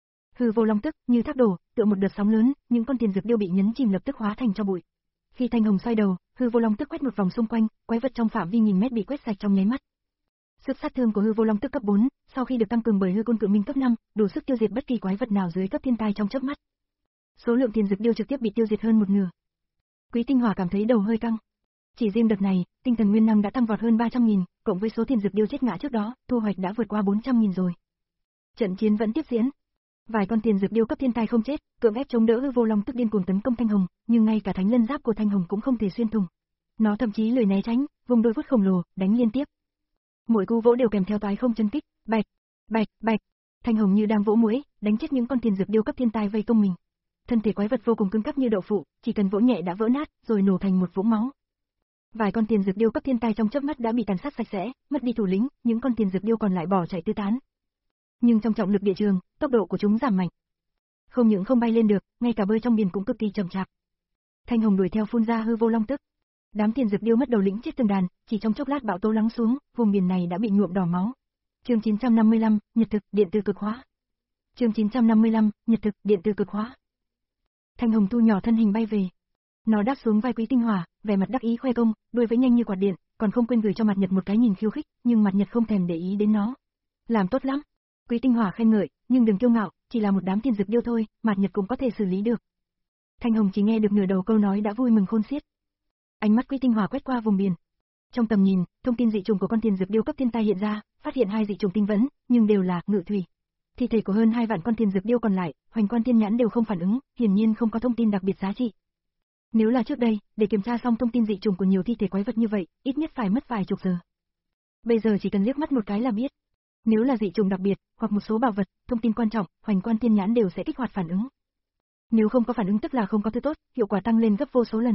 [SPEAKER 2] Hư vô long tức như thác đổ, tựa một đợt sóng lớn, những con tiền dược điêu bị nhấn chìm lập tức hóa thành cho bụi. Khi Thanh Hồng xoay đầu, hư vô long tức quét một vòng xung quanh, quái vật trong phạm vi nghìn mét bị quét sạch trong nháy mắt. Sức sát thương của hư vô long tức cấp bốn, sau khi được tăng cường bởi hư côn cự minh cấp năm, đủ sức tiêu diệt bất kỳ quái vật nào dưới cấp thiên tai trong chớp mắt. Số lượng tiền dược điêu trực tiếp bị tiêu diệt hơn một nửa. Quý Tinh Hỏa cảm thấy đầu hơi căng. Chỉ riêng đợt này, tinh thần nguyên năng đã tăng vọt hơn ba trăm nghìn, cộng với số tiền dược điêu chết ngã trước đó, thu hoạch đã vượt qua bốn trăm nghìn rồi. Trận chiến vẫn tiếp diễn. Vài con tiền dược điêu cấp thiên tai không chết, cưỡng ép chống đỡ hư vô long tức điên cuồng tấn công Thanh Hồng, nhưng ngay cả thánh lân giáp của Thanh Hồng cũng không thể xuyên thủng. Nó thậm chí lười né tránh, vùng đôi vuốt khổng lồ, đánh liên tiếp. Mỗi cú vỗ đều kèm theo toái không chân kích, bạch, bạch, bạch. Thanh Hồng như đang vỗ muỗi, đánh chết những con tiền dược điêu cấp thiên tai vây công mình. Thân thể quái vật vô cùng cứng cáp như đậu phụ, chỉ cần vỗ nhẹ đã vỡ nát, rồi nổ thành một vũng máu. Vài con tiền dược điêu cấp thiên tai trong chớp mắt đã bị tàn sát sạch sẽ, mất đi thủ lĩnh, những con tiền dược điêu còn lại bỏ chạy tứ tán. Nhưng trong trọng lực địa trường, tốc độ của chúng giảm mạnh. Không những không bay lên được, ngay cả bơi trong biển cũng cực kỳ chậm chạp. Thanh Hồng đuổi theo phun ra hư vô long tức. Đám tiền dược điêu mất đầu lĩnh chết từng đàn, chỉ trong chốc lát bão tố lắng xuống, vùng biển này đã bị nhuộm đỏ máu. Chương chín trăm năm mươi lăm, nhật thực, điện từ cực hóa. Chương chín trăm năm mươi lăm, nhật thực, điện từ cực hóa. Thanh Hồng thu nhỏ thân hình bay về. Nó đáp xuống vai Quý Tinh Hỏa, vẻ mặt đắc ý khoe công, đuôi vẫy nhanh như quạt điện, còn không quên gửi cho Mặt Nhật một cái nhìn khiêu khích, nhưng Mặt Nhật không thèm để ý đến nó. Làm tốt lắm. Quý Tinh Hỏa khen ngợi, nhưng đừng kiêu ngạo, chỉ là một đám tiền dược điêu thôi, Mặt Nhật cũng có thể xử lý được. Thanh Hồng chỉ nghe được nửa đầu câu nói đã vui mừng khôn xiết. Ánh mắt Quý Tinh Hỏa quét qua vùng biển. Trong tầm nhìn, thông tin dị trùng của con tiền dược điêu cấp thiên tai hiện ra, phát hiện hai dị trùng tinh vấn, nhưng đều là ngự thủy. Thi thể của hơn hai vạn con tiền dược điêu còn lại, Hoành Quan Tiên Nhãn đều không phản ứng, hiển nhiên không có thông tin đặc biệt giá trị. Nếu là trước đây, để kiểm tra xong thông tin dị trùng của nhiều thi thể quái vật như vậy, ít nhất phải mất vài chục giờ. Bây giờ chỉ cần liếc mắt một cái là biết. Nếu là dị trùng đặc biệt, hoặc một số bảo vật, thông tin quan trọng, Hoành Quan Tiên Nhãn đều sẽ kích hoạt phản ứng. Nếu không có phản ứng tức là không có thứ tốt, hiệu quả tăng lên gấp vô số lần.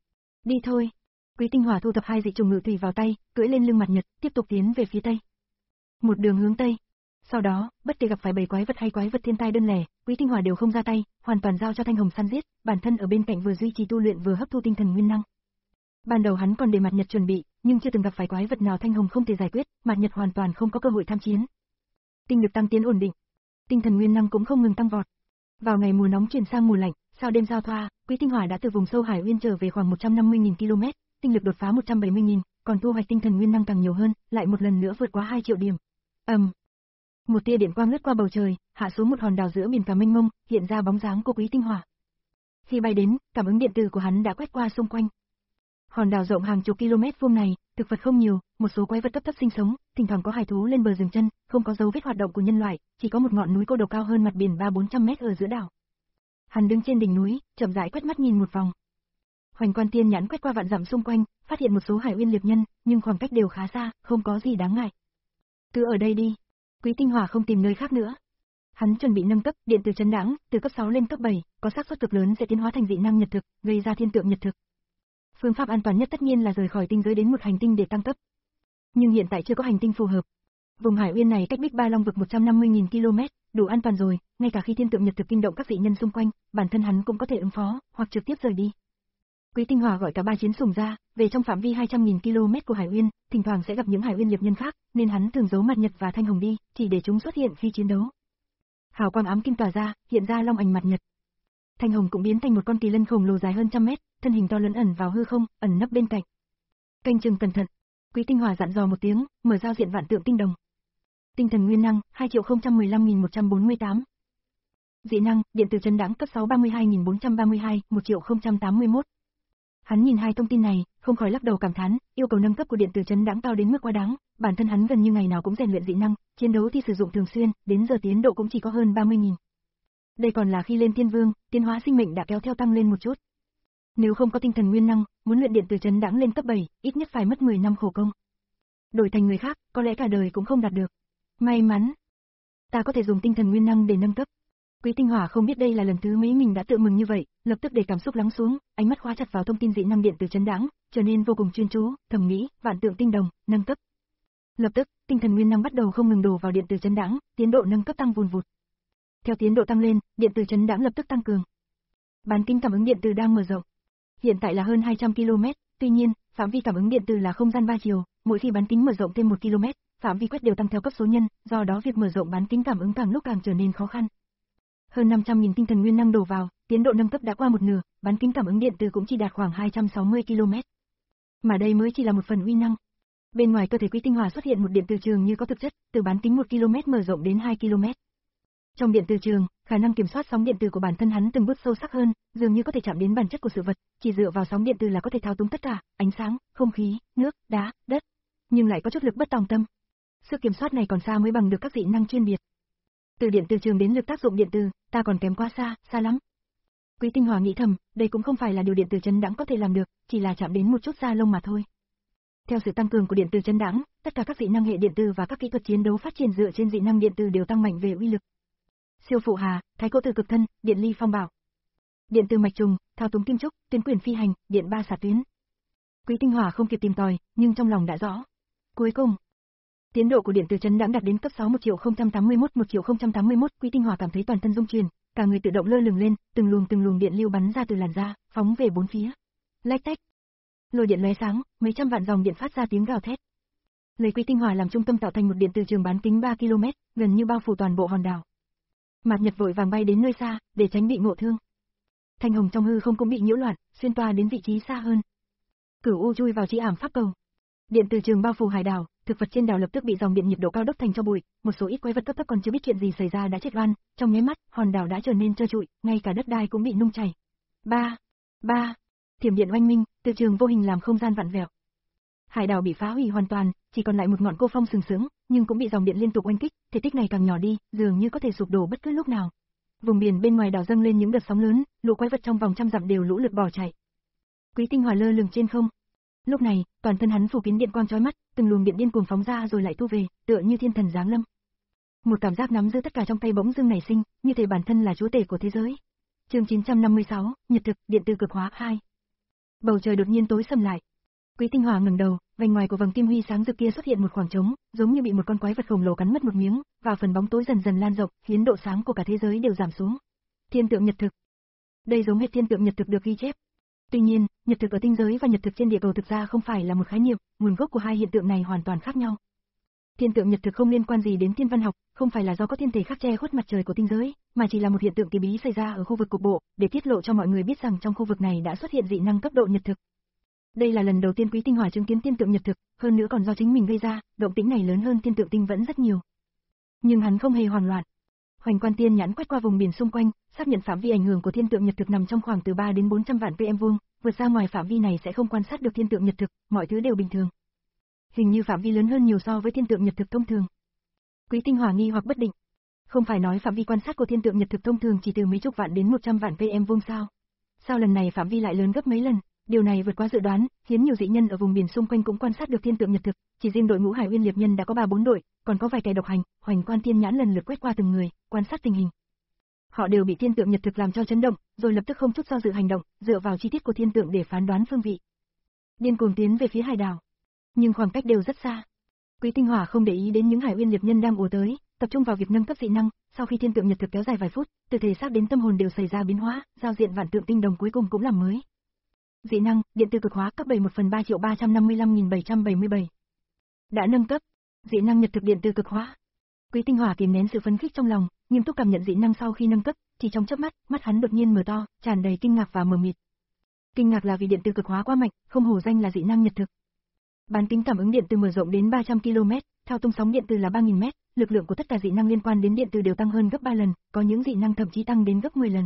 [SPEAKER 2] Đi thôi. Quý Tinh Hỏa thu thập hai dị trùng ngự thủy vào tay, cưỡi lên lưng Mặt Nhật, tiếp tục tiến về phía tây. Một đường hướng tây. Sau đó, bất kể gặp phải bầy quái vật hay quái vật thiên tai đơn lẻ, Quý Tinh Hỏa đều không ra tay, hoàn toàn giao cho Thanh Hồng săn giết, bản thân ở bên cạnh vừa duy trì tu luyện vừa hấp thu tinh thần nguyên năng. Ban đầu hắn còn để Mặt Nhật chuẩn bị, nhưng chưa từng gặp phải quái vật nào Thanh Hồng không thể giải quyết, Mặt Nhật hoàn toàn không có cơ hội tham chiến. Tinh lực tăng tiến ổn định, tinh thần nguyên năng cũng không ngừng tăng vọt. Vào ngày mùa nóng chuyển sang mùa lạnh, sau đêm giao thoa, Quý Tinh Hỏa đã từ vùng sâu Hải Uyên trở về khoảng một trăm năm mươi nghìn ki lô mét, tinh lực đột phá một trăm bảy mươi nghìn, còn thu hoạch tinh thần nguyên năng càng nhiều hơn, lại một lần nữa vượt quá hai triệu điểm. Ầm. Um. Một tia điện quang lướt qua bầu trời, hạ xuống một hòn đảo giữa biển cả mênh mông, hiện ra bóng dáng của Quý Tinh Hỏa. Khi bay đến, cảm ứng điện từ của hắn đã quét qua xung quanh. Hòn đảo rộng hàng chục km vuông này, thực vật không nhiều, một số quái vật cấp thấp sinh sống, thỉnh thoảng có hải thú lên bờ dừng chân, không có dấu vết hoạt động của nhân loại, chỉ có một ngọn núi cô độc cao hơn mặt biển ba bốn trăm mét ở giữa đảo. Hắn đứng trên đỉnh núi, chậm rãi quét mắt nhìn một vòng. Hoành Quan Tiên Nhãn quét qua vạn dặm xung quanh, phát hiện một số Hải Uyên liệp nhân, nhưng khoảng cách đều khá xa, không có gì đáng ngại. Cứ ở đây đi. Quý Tinh Hỏa không tìm nơi khác nữa. Hắn chuẩn bị nâng cấp điện từ chấn đãng, từ cấp sáu lên cấp bảy, có xác suất cực lớn sẽ tiến hóa thành dị năng nhật thực, gây ra thiên tượng nhật thực. Phương pháp an toàn nhất tất nhiên là rời khỏi tinh giới đến một hành tinh để tăng cấp. Nhưng hiện tại chưa có hành tinh phù hợp. Vùng Hải Uyên này cách Bích Ba Long vực một trăm năm mươi nghìn ki lô mét, đủ an toàn rồi, ngay cả khi thiên tượng nhật thực kinh động các dị nhân xung quanh, bản thân hắn cũng có thể ứng phó, hoặc trực tiếp rời đi. Quý Tinh Hòa gọi cả ba chiến sủng ra, về trong phạm vi hai trăm nghìn ki lô mét của Hải Uyên, thỉnh thoảng sẽ gặp những Hải Uyên liệp nhân khác, nên hắn thường giấu mặt nhật và thanh hồng đi, chỉ để chúng xuất hiện khi chiến đấu. Hào quang ám kim tỏa ra, hiện ra long ảnh mặt nhật. Thanh hồng cũng biến thành một con kỳ lân khổng lồ dài hơn trăm mét, thân hình to lớn ẩn vào hư không, ẩn nấp bên cạnh. Canh chừng cẩn thận. Quý Tinh Hòa dặn dò một tiếng, mở giao diện vạn tượng tinh đồng. Tinh thần nguyên năng, hai triệu không trăm mười lăm nghìn một trăm bốn mươi tám. Dị năng, điện tử chấn đáng cấp sáu ba mươi hai nghìn bốn trăm ba mươi hai, một triệu không trăm tám mươi mốt. Hắn nhìn hai thông tin này, không khỏi lắc đầu cảm thán, yêu cầu nâng cấp của điện tử chấn đáng cao đến mức quá đáng, bản thân hắn gần như ngày nào cũng rèn luyện dị năng, chiến đấu thì sử dụng thường xuyên, đến giờ tiến độ cũng chỉ có hơn ba mươi nghìn. Đây còn là khi lên thiên vương, tiến hóa sinh mệnh đã kéo theo tăng lên một chút. Nếu không có tinh thần nguyên năng, muốn luyện điện tử chấn đáng lên cấp bảy, ít nhất phải mất mười năm khổ công. Đổi thành người khác, có lẽ cả đời cũng không đạt được. May mắn, ta có thể dùng tinh thần nguyên năng để nâng cấp. Quý Tinh Hòa không biết đây là lần thứ mấy mình đã tự mừng như vậy, lập tức để cảm xúc lắng xuống, ánh mắt khóa chặt vào thông tin dị năng điện tử chấn đáng, trở nên vô cùng chuyên chú, thầm nghĩ, vạn tượng tinh đồng, nâng cấp. Lập tức, tinh thần nguyên năng bắt đầu không ngừng đổ vào điện tử chấn đáng, tiến độ nâng cấp tăng vùn vụt. Theo tiến độ tăng lên, điện tử chấn đáng lập tức tăng cường. Bán kính cảm ứng điện tử đang mở rộng. Hiện tại là hơn hai trăm ki lô mét, tuy nhiên, phạm vi cảm ứng điện tử là không gian ba chiều, mỗi khi bán kính mở rộng thêm một ki lô mét, phạm vi quét đều tăng theo cấp số nhân, do đó việc mở rộng bán kính cảm ứng càng lúc càng trở nên khó khăn. Hơn năm trăm nghìn tinh thần nguyên năng đổ vào, tiến độ nâng cấp đã qua một nửa, bán kính cảm ứng điện tử cũng chỉ đạt khoảng hai trăm sáu mươi ki lô mét. Mà đây mới chỉ là một phần uy năng. Bên ngoài cơ thể Quý Tinh Hòa xuất hiện một điện từ trường như có thực chất, từ bán kính một ki lô mét mở rộng đến hai ki lô mét. Trong điện từ trường, khả năng kiểm soát sóng điện từ của bản thân hắn từng bước sâu sắc hơn, dường như có thể chạm đến bản chất của sự vật, chỉ dựa vào sóng điện từ là có thể thao túng tất cả, ánh sáng, không khí, nước, đá, đất, nhưng lại có chút lực bất tòng tâm. Sự kiểm soát này còn xa mới bằng được các dị năng chuyên biệt. Từ điện từ trường đến lực tác dụng điện từ, ta còn kém quá xa, xa lắm. Quý Tinh Hòa nghĩ thầm, đây cũng không phải là điều điện từ chấn đãng có thể làm được, chỉ là chạm đến một chút da lông mà thôi. Theo sự tăng cường của điện từ chấn đãng, tất cả các dị năng hệ điện từ và các kỹ thuật chiến đấu phát triển dựa trên dị năng điện từ đều tăng mạnh về uy lực. Siêu phụ hà, thái cỗ từ cực thân, điện ly phong bảo. Điện từ mạch trùng, thao túng kim trúc, tuyến quyền phi hành, điện ba xạ tuyến. Quý Tinh Hòa không kịp tìm tòi, nhưng trong lòng đã rõ. Cuối cùng, tiến độ của điện từ chấn đãng đạt đến cấp sáu một triệu không trăm tám mươi mốt một triệu không trăm tám mươi mốt, Quý Tinh Hòa cảm thấy toàn thân rung chuyển, cả người tự động lơ lửng lên, từng luồng từng luồng điện lưu bắn ra từ làn da, phóng về bốn phía. Lách tách. Lôi điện lóe sáng, mấy trăm vạn dòng điện phát ra tiếng gào thét. Lấy Quý Tinh Hòa làm trung tâm tạo thành một điện từ trường bán kính ba ki lô mét, gần như bao phủ toàn bộ hòn đảo. Mạt Nhật vội vàng bay đến nơi xa, để tránh bị ngộ thương. Thanh hồng trong hư không cũng bị nhiễu loạn, xuyên toa đến vị trí xa hơn. Cửu U chui vào chi ảm pháp cầu. Điện từ trường bao phủ hải đảo, thực vật trên đảo lập tức bị dòng điện nhiệt độ cao đốt thành cho bụi, một số ít quái vật cấp thấp còn chưa biết chuyện gì xảy ra đã chết oan, trong nháy mắt, hòn đảo đã trở nên trơ trụi, ngay cả đất đai cũng bị nung chảy. Ba, ba, thiểm điện oanh minh, từ trường vô hình làm không gian vặn vẹo. Hải đảo bị phá hủy hoàn toàn, chỉ còn lại một ngọn cô phong sừng sững, nhưng cũng bị dòng điện liên tục oanh kích, thể tích này càng nhỏ đi, dường như có thể sụp đổ bất cứ lúc nào. Vùng biển bên ngoài đảo dâng lên những đợt sóng lớn, lũ quái vật trong vòng trăm dặm đều lũ lượt bỏ chạy. Quý Tinh Hòa lơ lửng trên không. Lúc này, toàn thân hắn phủ kín điện quang chói mắt, từng luồng điện điên cuồng phóng ra rồi lại thu về, tựa như thiên thần giáng lâm. Một cảm giác nắm giữ tất cả trong tay bỗng dưng nảy sinh, như thể bản thân là chúa tể của thế giới. Chương chín trăm năm mươi sáu, Nhật thực, điện từ cực hóa hai. Bầu trời đột nhiên tối sầm lại. Quý Tinh Hòa ngẩng đầu, vành ngoài của vầng kim huy sáng rực kia xuất hiện một khoảng trống, giống như bị một con quái vật khổng lồ cắn mất một miếng, và phần bóng tối dần dần lan rộng, khiến độ sáng của cả thế giới đều giảm xuống. Thiên tượng nhật thực. Đây giống hệt thiên tượng nhật thực được ghi chép. Tuy nhiên, nhật thực ở tinh giới và nhật thực trên địa cầu thực ra không phải là một khái niệm, nguồn gốc của hai hiện tượng này hoàn toàn khác nhau. Thiên tượng nhật thực không liên quan gì đến thiên văn học, không phải là do có thiên thể khác che khuất mặt trời của tinh giới, mà chỉ là một hiện tượng kỳ bí xảy ra ở khu vực cục bộ, để tiết lộ cho mọi người biết rằng trong khu vực này đã xuất hiện dị năng cấp độ nhật thực. Đây là lần đầu tiên Quý Tinh Hòa chứng kiến thiên tượng nhật thực, hơn nữa còn do chính mình gây ra, động tĩnh này lớn hơn thiên tượng tinh vẫn rất nhiều. Nhưng hắn không hề hoảng loạn. Hoành Quan Tiên nhãn quét qua vùng biển xung quanh, xác nhận phạm vi ảnh hưởng của thiên tượng nhật thực nằm trong khoảng từ ba đến bốn trăm vạn pm vuông, vượt ra ngoài phạm vi này sẽ không quan sát được thiên tượng nhật thực, mọi thứ đều bình thường. Hình như phạm vi lớn hơn nhiều so với thiên tượng nhật thực thông thường. Quý Tinh Hòa nghi hoặc bất định. Không phải nói phạm vi quan sát của thiên tượng nhật thực thông thường chỉ từ mấy chục vạn đến một trăm vạn pm vuông sao? Sao lần này phạm vi lại lớn gấp mấy lần? Điều này vượt quá dự đoán, khiến nhiều dị nhân ở vùng biển xung quanh cũng quan sát được thiên tượng nhật thực, chỉ riêng đội ngũ Hải Uyên Liệp Nhân đã có ba bốn đội, còn có vài kẻ độc hành, Hoành Quan Tiên nhãn lần lượt quét qua từng người, quan sát tình hình. Họ đều bị thiên tượng nhật thực làm cho chấn động, rồi lập tức không chút do dự hành động, dựa vào chi tiết của thiên tượng để phán đoán phương vị. Điên cuồng tiến về phía hải đảo, nhưng khoảng cách đều rất xa. Quý Tinh Hòa không để ý đến những Hải Uyên Liệp Nhân đang ùa tới, tập trung vào việc nâng cấp dị năng, sau khi thiên tượng nhật thực kéo dài vài phút, từ thể xác đến tâm hồn đều xảy ra biến hóa, giao diện vạn tượng tinh đồng cuối cùng cũng làm mới. Dị năng, điện từ cực hóa cấp bảy một phần ba triệu ba trăm năm mươi lăm nghìn bảy trăm bảy mươi bảy. Đã nâng cấp. Dị năng nhật thực điện từ cực hóa. Quý Tinh Hỏa kìm nén sự phấn khích trong lòng, nghiêm túc cảm nhận dị năng sau khi nâng cấp, chỉ trong chớp mắt, mắt hắn đột nhiên mở to, tràn đầy kinh ngạc và mờ mịt. Kinh ngạc là vì điện từ cực hóa quá mạnh, không hổ danh là dị năng nhật thực. Bán kính cảm ứng điện từ mở rộng đến ba trăm ki lô mét, thao túng sóng điện từ là ba nghìn mét, lực lượng của tất cả dị năng liên quan đến điện từ đều tăng hơn gấp ba lần, có những dị năng thậm chí tăng đến gấp mười lần.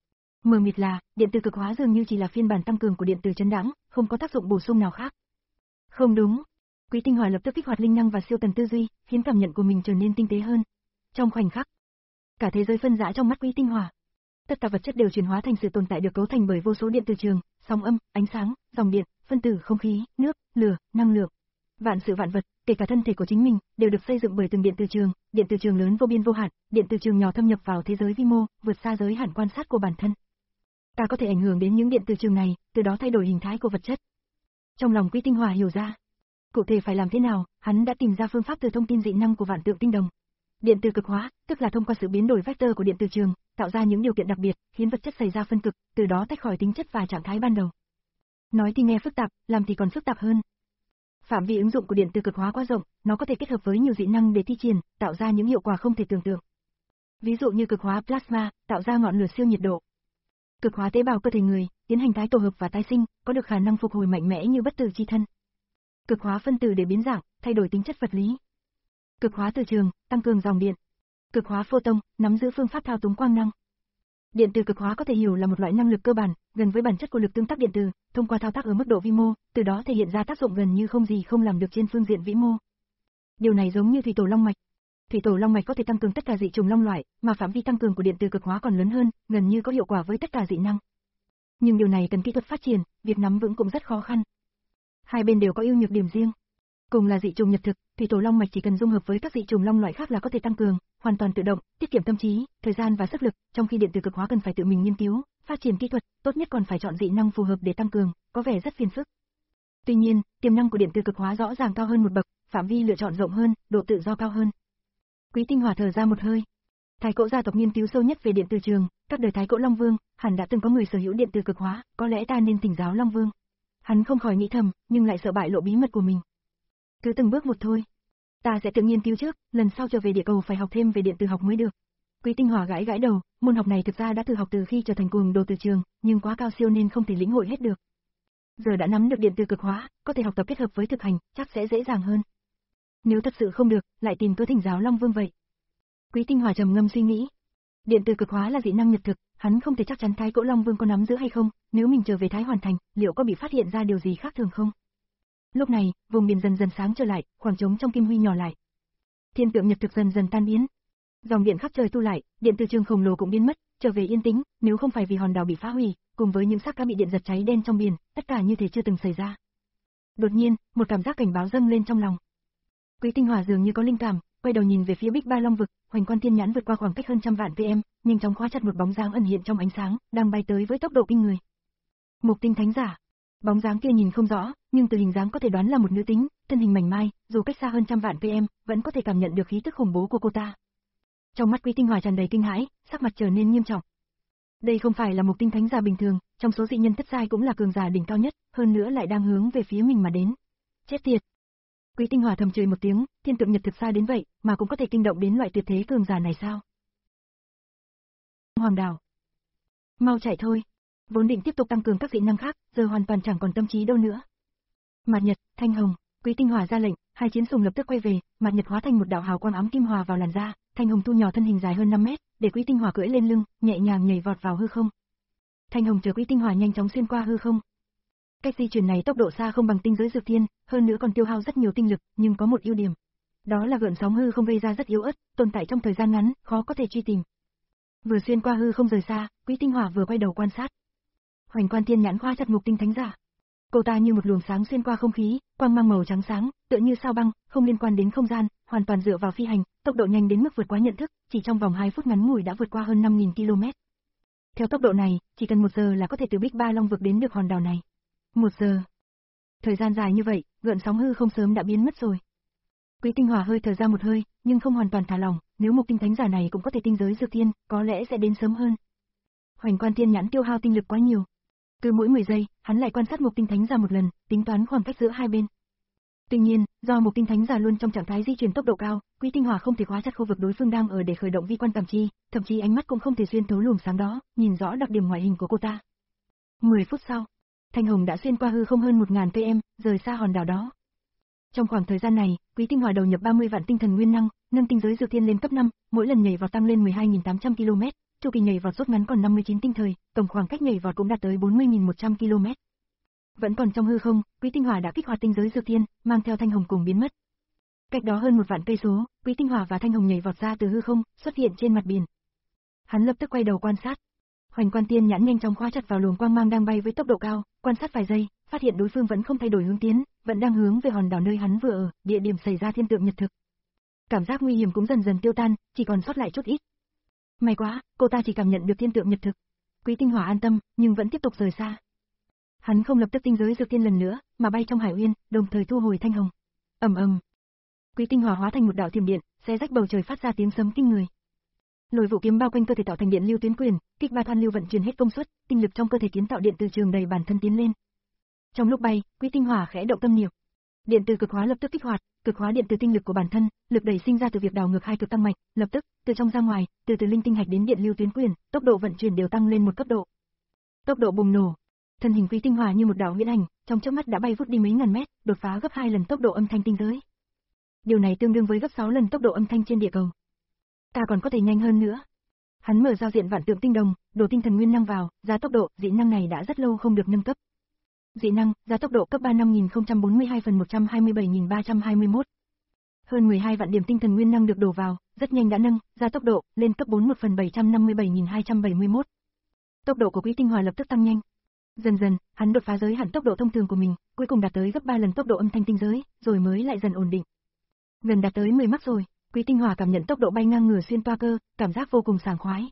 [SPEAKER 2] Mờ mịt là, điện từ cực hóa dường như chỉ là phiên bản tăng cường của điện từ chấn đãng, không có tác dụng bổ sung nào khác. Không đúng. Quý Tinh Hỏa lập tức kích hoạt linh năng và siêu tần tư duy, khiến cảm nhận của mình trở nên tinh tế hơn. Trong khoảnh khắc, cả thế giới phân rã trong mắt Quý Tinh Hỏa. Tất cả vật chất đều chuyển hóa thành sự tồn tại được cấu thành bởi vô số điện từ trường, sóng âm, ánh sáng, dòng điện, phân tử không khí, nước, lửa, năng lượng. Vạn sự vạn vật, kể cả thân thể của chính mình, đều được xây dựng bởi từng điện từ trường, điện từ trường lớn vô biên vô hạn, điện từ trường nhỏ thâm nhập vào thế giới vi mô, vượt xa giới hạn quan sát của bản thân. Ta có thể ảnh hưởng đến những điện từ trường này, từ đó thay đổi hình thái của vật chất. Trong lòng Quý Tinh Hỏa hiểu ra, cụ thể phải làm thế nào, hắn đã tìm ra phương pháp từ thông tin dị năng của vạn tượng tinh đồng. Điện từ cực hóa, tức là thông qua sự biến đổi vector của điện từ trường, tạo ra những điều kiện đặc biệt, khiến vật chất xảy ra phân cực, từ đó tách khỏi tính chất và trạng thái ban đầu. Nói thì nghe phức tạp, làm thì còn phức tạp hơn. Phạm vi ứng dụng của điện từ cực hóa quá rộng, nó có thể kết hợp với nhiều dị năng để thi triển, tạo ra những hiệu quả không thể tưởng tượng. Ví dụ như cực hóa plasma, tạo ra ngọn lửa siêu nhiệt độ. Cực hóa tế bào cơ thể người, tiến hành tái tổ hợp và tái sinh, có được khả năng phục hồi mạnh mẽ như bất tử chi thân. Cực hóa phân tử để biến dạng, thay đổi tính chất vật lý. Cực hóa từ trường, tăng cường dòng điện. Cực hóa photon, nắm giữ phương pháp thao túng quang năng. Điện từ cực hóa có thể hiểu là một loại năng lực cơ bản, gần với bản chất của lực tương tác điện từ, thông qua thao tác ở mức độ vi mô, từ đó thể hiện ra tác dụng gần như không gì không làm được trên phương diện vĩ mô. Điều này giống như thủy tổ long mạch. Thủy tổ long mạch có thể tăng cường tất cả dị trùng long loại, mà phạm vi tăng cường của điện từ cực hóa còn lớn hơn, gần như có hiệu quả với tất cả dị năng. Nhưng điều này cần kỹ thuật phát triển, việc nắm vững cũng rất khó khăn. Hai bên đều có ưu nhược điểm riêng. Cùng là dị trùng nhật thực, thủy tổ long mạch chỉ cần dung hợp với các dị trùng long loại khác là có thể tăng cường, hoàn toàn tự động, tiết kiệm tâm trí, thời gian và sức lực, trong khi điện từ cực hóa cần phải tự mình nghiên cứu, phát triển kỹ thuật, tốt nhất còn phải chọn dị năng phù hợp để tăng cường, có vẻ rất phiền phức. Tuy nhiên, tiềm năng của điện từ cực hóa rõ ràng cao hơn một bậc, phạm vi lựa chọn rộng hơn, độ tự do cao hơn. Quý Tinh Hỏa thở ra một hơi. Thái Cỗ gia tộc nghiên cứu sâu nhất về điện từ trường, các đời Thái Cỗ Long Vương, hẳn đã từng có người sở hữu điện từ cực hóa, có lẽ ta nên thỉnh giáo Long Vương. Hắn không khỏi nghĩ thầm, nhưng lại sợ bại lộ bí mật của mình. Cứ từng bước một thôi. Ta sẽ tự nghiên cứu trước, lần sau trở về địa cầu phải học thêm về điện từ học mới được. Quý Tinh Hỏa gãi gãi đầu, môn học này thực ra đã thử học từ khi trở thành cuồng đồ từ trường, nhưng quá cao siêu nên không thể lĩnh hội hết được. Giờ đã nắm được điện từ cực hóa, có thể học tập kết hợp với thực hành, chắc sẽ dễ dàng hơn. Nếu thật sự không được, lại tìm cơ thỉnh giáo Long Vương vậy. Quý Tinh Hỏa trầm ngâm suy nghĩ. Điện từ cực hóa là dị năng nhật thực, hắn không thể chắc chắn Thái Cỗ Long Vương có nắm giữ hay không, nếu mình trở về Thái Hoàn Thành, liệu có bị phát hiện ra điều gì khác thường không? Lúc này, vùng biển dần dần sáng trở lại, khoảng trống trong kim huy nhỏ lại. Thiên tượng nhật thực dần dần tan biến. Dòng điện khắp trời tu lại, điện từ trường khổng lồ cũng biến mất, trở về yên tĩnh, nếu không phải vì hòn đảo bị phá hủy, cùng với những xác cá bị điện giật cháy đen trong biển, tất cả như thể chưa từng xảy ra. Đột nhiên, một cảm giác cảnh báo dâng lên trong lòng. Quý Tinh Hỏa dường như có linh cảm, quay đầu nhìn về phía Bích Ba Long vực, Hoành Quan Thiên Nhãn vượt qua khoảng cách hơn trăm vạn km, nhanh chóng khóa chặt một bóng dáng ẩn hiện trong ánh sáng, đang bay tới với tốc độ kinh người. Mục Tinh Thánh Giả. Bóng dáng kia nhìn không rõ, nhưng từ hình dáng có thể đoán là một nữ tính, thân hình mảnh mai, dù cách xa hơn trăm vạn km, vẫn có thể cảm nhận được khí tức khủng bố của cô ta. Trong mắt Quý Tinh Hỏa tràn đầy kinh hãi, sắc mặt trở nên nghiêm trọng. Đây không phải là Mục Tinh Thánh Giả bình thường, trong số dị nhân thất giai cũng là cường giả đỉnh cao nhất, hơn nữa lại đang hướng về phía mình mà đến. Chết tiệt! Quý Tinh Hỏa thầm chửi một tiếng, thiên tượng nhật thực xa đến vậy, mà cũng có thể kinh động đến loại tuyệt thế cường giả này sao? Hoàng đảo. Mau chạy thôi. Vốn định tiếp tục tăng cường các dị năng khác, giờ hoàn toàn chẳng còn tâm trí đâu nữa. Mạt Nhật, Thanh Hồng, Quý Tinh Hỏa ra lệnh, hai chiến sùng lập tức quay về, Mạt Nhật hóa thành một đạo hào quang ám kim hòa vào làn da, Thanh Hồng thu nhỏ thân hình dài hơn năm mét, để Quý Tinh Hỏa cưỡi lên lưng, nhẹ nhàng nhảy vọt vào hư không. Thanh Hồng chở Quý Tinh Hỏa nhanh chóng xuyên qua hư không. Cách di chuyển này tốc độ xa không bằng tinh giới dược thiên, hơn nữa còn tiêu hao rất nhiều tinh lực, nhưng có một ưu điểm. Đó là gợn sóng hư không gây ra rất yếu ớt, tồn tại trong thời gian ngắn, khó có thể truy tìm. Vừa xuyên qua hư không rời xa, Quý Tinh Hỏa vừa quay đầu quan sát. Hoành Quan Thiên Nhãn khóa chặt Mục Tinh Thánh Giả. Cô ta như một luồng sáng xuyên qua không khí, quang mang màu trắng sáng, tựa như sao băng, không liên quan đến không gian, hoàn toàn dựa vào phi hành, tốc độ nhanh đến mức vượt quá nhận thức, chỉ trong vòng hai phút ngắn ngủi đã vượt qua hơn năm nghìn ki lô mét. Theo tốc độ này, chỉ cần một giờ là có thể từ Bích Ba Long vực đến được hòn đảo này. Một giờ. Thời gian dài như vậy, gợn sóng hư không sớm đã biến mất rồi. Quý Tinh Hòa hơi thở ra một hơi, nhưng không hoàn toàn thả lỏng, nếu Mục Tinh Thánh giả này cũng có thể tinh giới dược thiên, có lẽ sẽ đến sớm hơn. Hoành Quan Thiên Nhãn tiêu hao tinh lực quá nhiều. Cứ mỗi mười giây, hắn lại quan sát Mục Tinh Thánh giả một lần, tính toán khoảng cách giữa hai bên. Tuy nhiên, do Mục Tinh Thánh giả luôn trong trạng thái di chuyển tốc độ cao, Quý Tinh Hòa không thể khóa chặt khu vực đối phương đang ở để khởi động vi quan cảm chi, thậm chí ánh mắt cũng không thể xuyên thấu luồng sáng đó, nhìn rõ đặc điểm ngoại hình của cô ta. mười phút sau, Thanh Hồng đã xuyên qua hư không hơn một nghìn km, rời xa hòn đảo đó. Trong khoảng thời gian này, Quý Tinh Hòa đầu nhập ba mươi vạn tinh thần nguyên năng, nâng tinh giới dược thiên lên cấp năm, mỗi lần nhảy vọt tăng lên mười hai nghìn tám trăm ki lô mét, chu kỳ nhảy vọt rút ngắn còn năm mươi chín tinh thời, tổng khoảng cách nhảy vọt cũng đạt tới bốn mươi nghìn một trăm ki lô mét. Vẫn còn trong hư không, Quý Tinh Hòa đã kích hoạt tinh giới dược thiên, mang theo Thanh Hồng cùng biến mất. Cách đó hơn một vạn cây số, Quý Tinh Hòa và Thanh Hồng nhảy vọt ra từ hư không, xuất hiện trên mặt biển. Hắn lập tức quay đầu quan sát. Hoành Quan Tiên Nhãn nhanh chóng khóa chặt vào luồng quang mang đang bay với tốc độ cao, quan sát vài giây, phát hiện đối phương vẫn không thay đổi hướng tiến, vẫn đang hướng về hòn đảo nơi hắn vừa ở, địa điểm xảy ra thiên tượng nhật thực. Cảm giác nguy hiểm cũng dần dần tiêu tan, chỉ còn sót lại chút ít. May quá, cô ta chỉ cảm nhận được thiên tượng nhật thực. Quý Tinh Hòa an tâm, nhưng vẫn tiếp tục rời xa. Hắn không lập tức tinh giới dược thiên lần nữa, mà bay trong hải uyên, đồng thời thu hồi Thanh Hồng. Ầm ầm. Quý Tinh Hòa hóa thành một đạo thiểm điện, xé rách bầu trời phát ra tiếng sấm kinh người. Lôi Vũ kiếm bao quanh cơ thể tạo thành điện lưu tuyến quyền, kích ba thoan lưu vận chuyển hết công suất, tinh lực trong cơ thể kiến tạo điện từ trường đầy bản thân tiến lên. Trong lúc bay, Quý Tinh Hòa khẽ động tâm niệm. Điện từ cực hóa lập tức kích hoạt, cực hóa điện từ tinh lực của bản thân, lực đẩy sinh ra từ việc đảo ngược hai cực tăng mạch, lập tức, từ trong ra ngoài, từ từ linh tinh hạch đến điện lưu tuyến quyền, tốc độ vận chuyển đều tăng lên một cấp độ. Tốc độ bùng nổ. Thân hình Quý Tinh Hòa như một đạo huyễn ảnh, trong chớp mắt đã bay vút đi mấy ngàn mét, đột phá gấp hai lần tốc độ âm thanh tinh giới. Điều này tương đương với gấp sáu lần tốc độ âm thanh trên địa cầu. Ta còn có thể nhanh hơn nữa. Hắn mở giao diện vạn tượng tinh đồng, đổ tinh thần nguyên năng vào, giá tốc độ, dị năng này đã rất lâu không được nâng cấp. Dị năng, giá tốc độ cấp ba năm nghìn không trăm bốn mươi hai phần một trăm hai mươi bảy nghìn ba trăm hai mươi mốt. Hơn mười hai vạn điểm tinh thần nguyên năng được đổ vào, rất nhanh đã nâng, giá tốc độ, lên cấp bốn một phần bảy trăm năm mươi bảy nghìn hai trăm bảy mươi mốt. Tốc độ của Quý Tinh Hòa lập tức tăng nhanh. Dần dần, hắn đột phá giới hạn tốc độ thông thường của mình, cuối cùng đạt tới gấp ba lần tốc độ âm thanh tinh giới, rồi mới lại dần ổn định. Gần đạt tới mười mach rồi, Quý Tinh Hòa cảm nhận tốc độ bay ngang ngửa xuyên toa cơ, cảm giác vô cùng sảng khoái.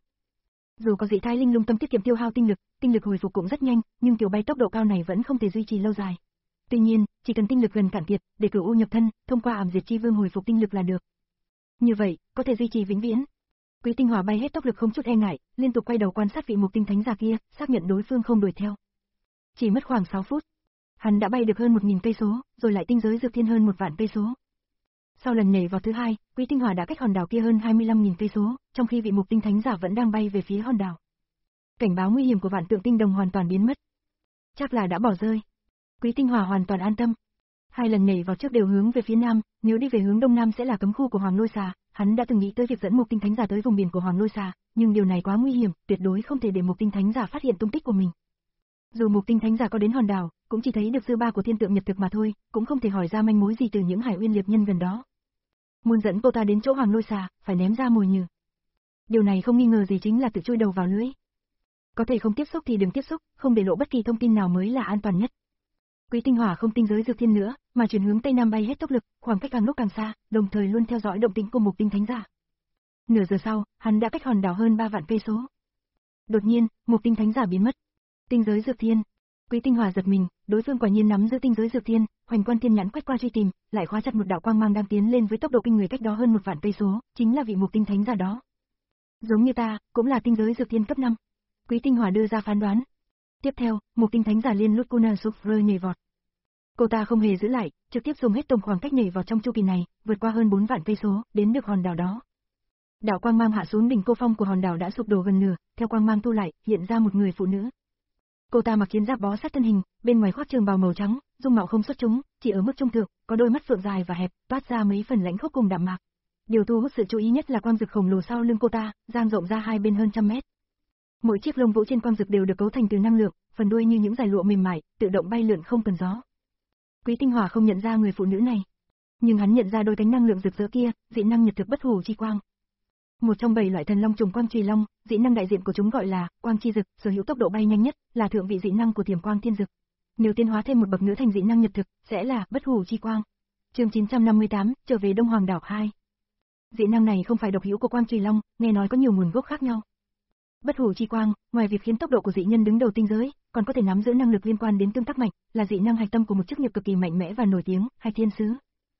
[SPEAKER 2] Dù có dị thai linh lung tâm tiết kiệm tiêu hao tinh lực, tinh lực hồi phục cũng rất nhanh, nhưng kiểu bay tốc độ cao này vẫn không thể duy trì lâu dài. Tuy nhiên, chỉ cần tinh lực gần cạn kiệt, để cửu u nhập thân, thông qua ảm diệt chi vương hồi phục tinh lực là được. Như vậy, có thể duy trì vĩnh viễn. Quý Tinh Hòa bay hết tốc lực không chút e ngại, liên tục quay đầu quan sát vị Mục Tinh Thánh giả kia, xác nhận đối phương không đuổi theo. Chỉ mất khoảng sáu phút, hắn đã bay được hơn một nghìn cây số, rồi lại tinh giới dược thiên hơn một vạn cây số. Sau lần nhảy vào thứ hai, Quý Tinh Hòa đã cách hòn đảo kia hơn hai mươi lăm nghìn cây số, trong khi vị Mục Tinh Thánh giả vẫn đang bay về phía hòn đảo. Cảnh báo nguy hiểm của vạn tượng tinh đồng hoàn toàn biến mất. Chắc là đã bỏ rơi. Quý Tinh Hòa hoàn toàn an tâm. Hai lần nhảy vào trước đều hướng về phía nam, nếu đi về hướng đông nam sẽ là cấm khu của Hoàng Lôi Xà. Hắn đã từng nghĩ tới việc dẫn Mục Tinh Thánh giả tới vùng biển của Hoàng Lôi Xà, nhưng điều này quá nguy hiểm, tuyệt đối không thể để Mục Tinh Thánh giả phát hiện tung tích của mình. Dù Mục Tinh Thánh giả có đến hòn đảo, cũng chỉ thấy được dư ba của thiên tượng nhật thực mà thôi, cũng không thể hỏi ra manh mối gì từ những hải uyên liệp nhân gần đó. Muốn dẫn cô ta đến chỗ Hoàng Lôi Xà, phải ném ra mồi nhử. Điều này không nghi ngờ gì chính là tự chui đầu vào lưới. Có thể không tiếp xúc thì đừng tiếp xúc, không để lộ bất kỳ thông tin nào mới là an toàn nhất. Quý Tinh Hòa không tinh giới dược thiên nữa, mà chuyển hướng tây nam bay hết tốc lực, khoảng cách càng lúc càng xa, đồng thời luôn theo dõi động tĩnh của Mục Tinh Thánh giả. Nửa giờ sau, hắn đã cách hòn đảo hơn ba vạn cây số. Đột nhiên, Mục Tinh Thánh giả biến mất. Tinh giới dược thiên. Quý Tinh Hòa giật mình, đối phương quả nhiên nắm giữ tinh giới dược thiên, Hoành Quan Thiên Nhãn quét qua truy tìm, lại khóa chặt một đạo quang mang đang tiến lên với tốc độ kinh người cách đó hơn một vạn cây số, chính là vị Mục Tinh Thánh giả đó. Giống như ta, cũng là tinh giới dược thiên cấp năm. Quý Tinh Hòa đưa ra phán đoán. Tiếp theo, Mục Tinh Thánh giả liên Lutcuna Suffer nhảy vọt. Cô ta không hề giữ lại, trực tiếp dùng hết tổng khoảng cách nhảy vọt trong chu kỳ này, vượt qua hơn bốn vạn cây số, đến được hòn đảo đó. Đạo quang mang hạ xuống đỉnh cô phong của hòn đảo đã sụp đổ gần nửa, theo quang mang thu lại, hiện ra một người phụ nữ. Cô ta mặc chiến giáp bó sát thân hình, bên ngoài khoác trường bào màu trắng, dung mạo không xuất chúng, chỉ ở mức trung thượng, có đôi mắt phượng dài và hẹp, toát ra mấy phần lãnh khốc cùng đạm mạc. Điều thu hút sự chú ý nhất là quang dực khổng lồ sau lưng cô ta, dang rộng ra hai bên hơn trăm mét. Mỗi chiếc lông vũ trên quang dực đều được cấu thành từ năng lượng, phần đuôi như những dải lụa mềm mại, tự động bay lượn không cần gió. Quý Tinh Hòa không nhận ra người phụ nữ này, nhưng hắn nhận ra đôi cánh năng lượng rực rỡ kia, dị năng nhật thực bất hủ chi quang. Một trong bảy loại thần long trùng quang trùy long, dị năng đại diện của chúng gọi là quang chi dực, sở hữu tốc độ bay nhanh nhất, là thượng vị dị năng của Thiểm Quang Thiên Dực. Nếu tiến hóa thêm một bậc nữa thành dị năng nhật thực, sẽ là bất hủ chi quang. Chương chín trăm năm mươi tám, trở về Đông Hoàng đảo hai. Dị năng này không phải độc hữu của quang trùy long, nghe nói có nhiều nguồn gốc khác nhau. Bất hủ chi quang, ngoài việc khiến tốc độ của dị nhân đứng đầu tinh giới, còn có thể nắm giữ năng lực liên quan đến tương tác mạch, là dị năng hạch tâm của một chức nghiệp cực kỳ mạnh mẽ và nổi tiếng, Hạch Thiên Sứ.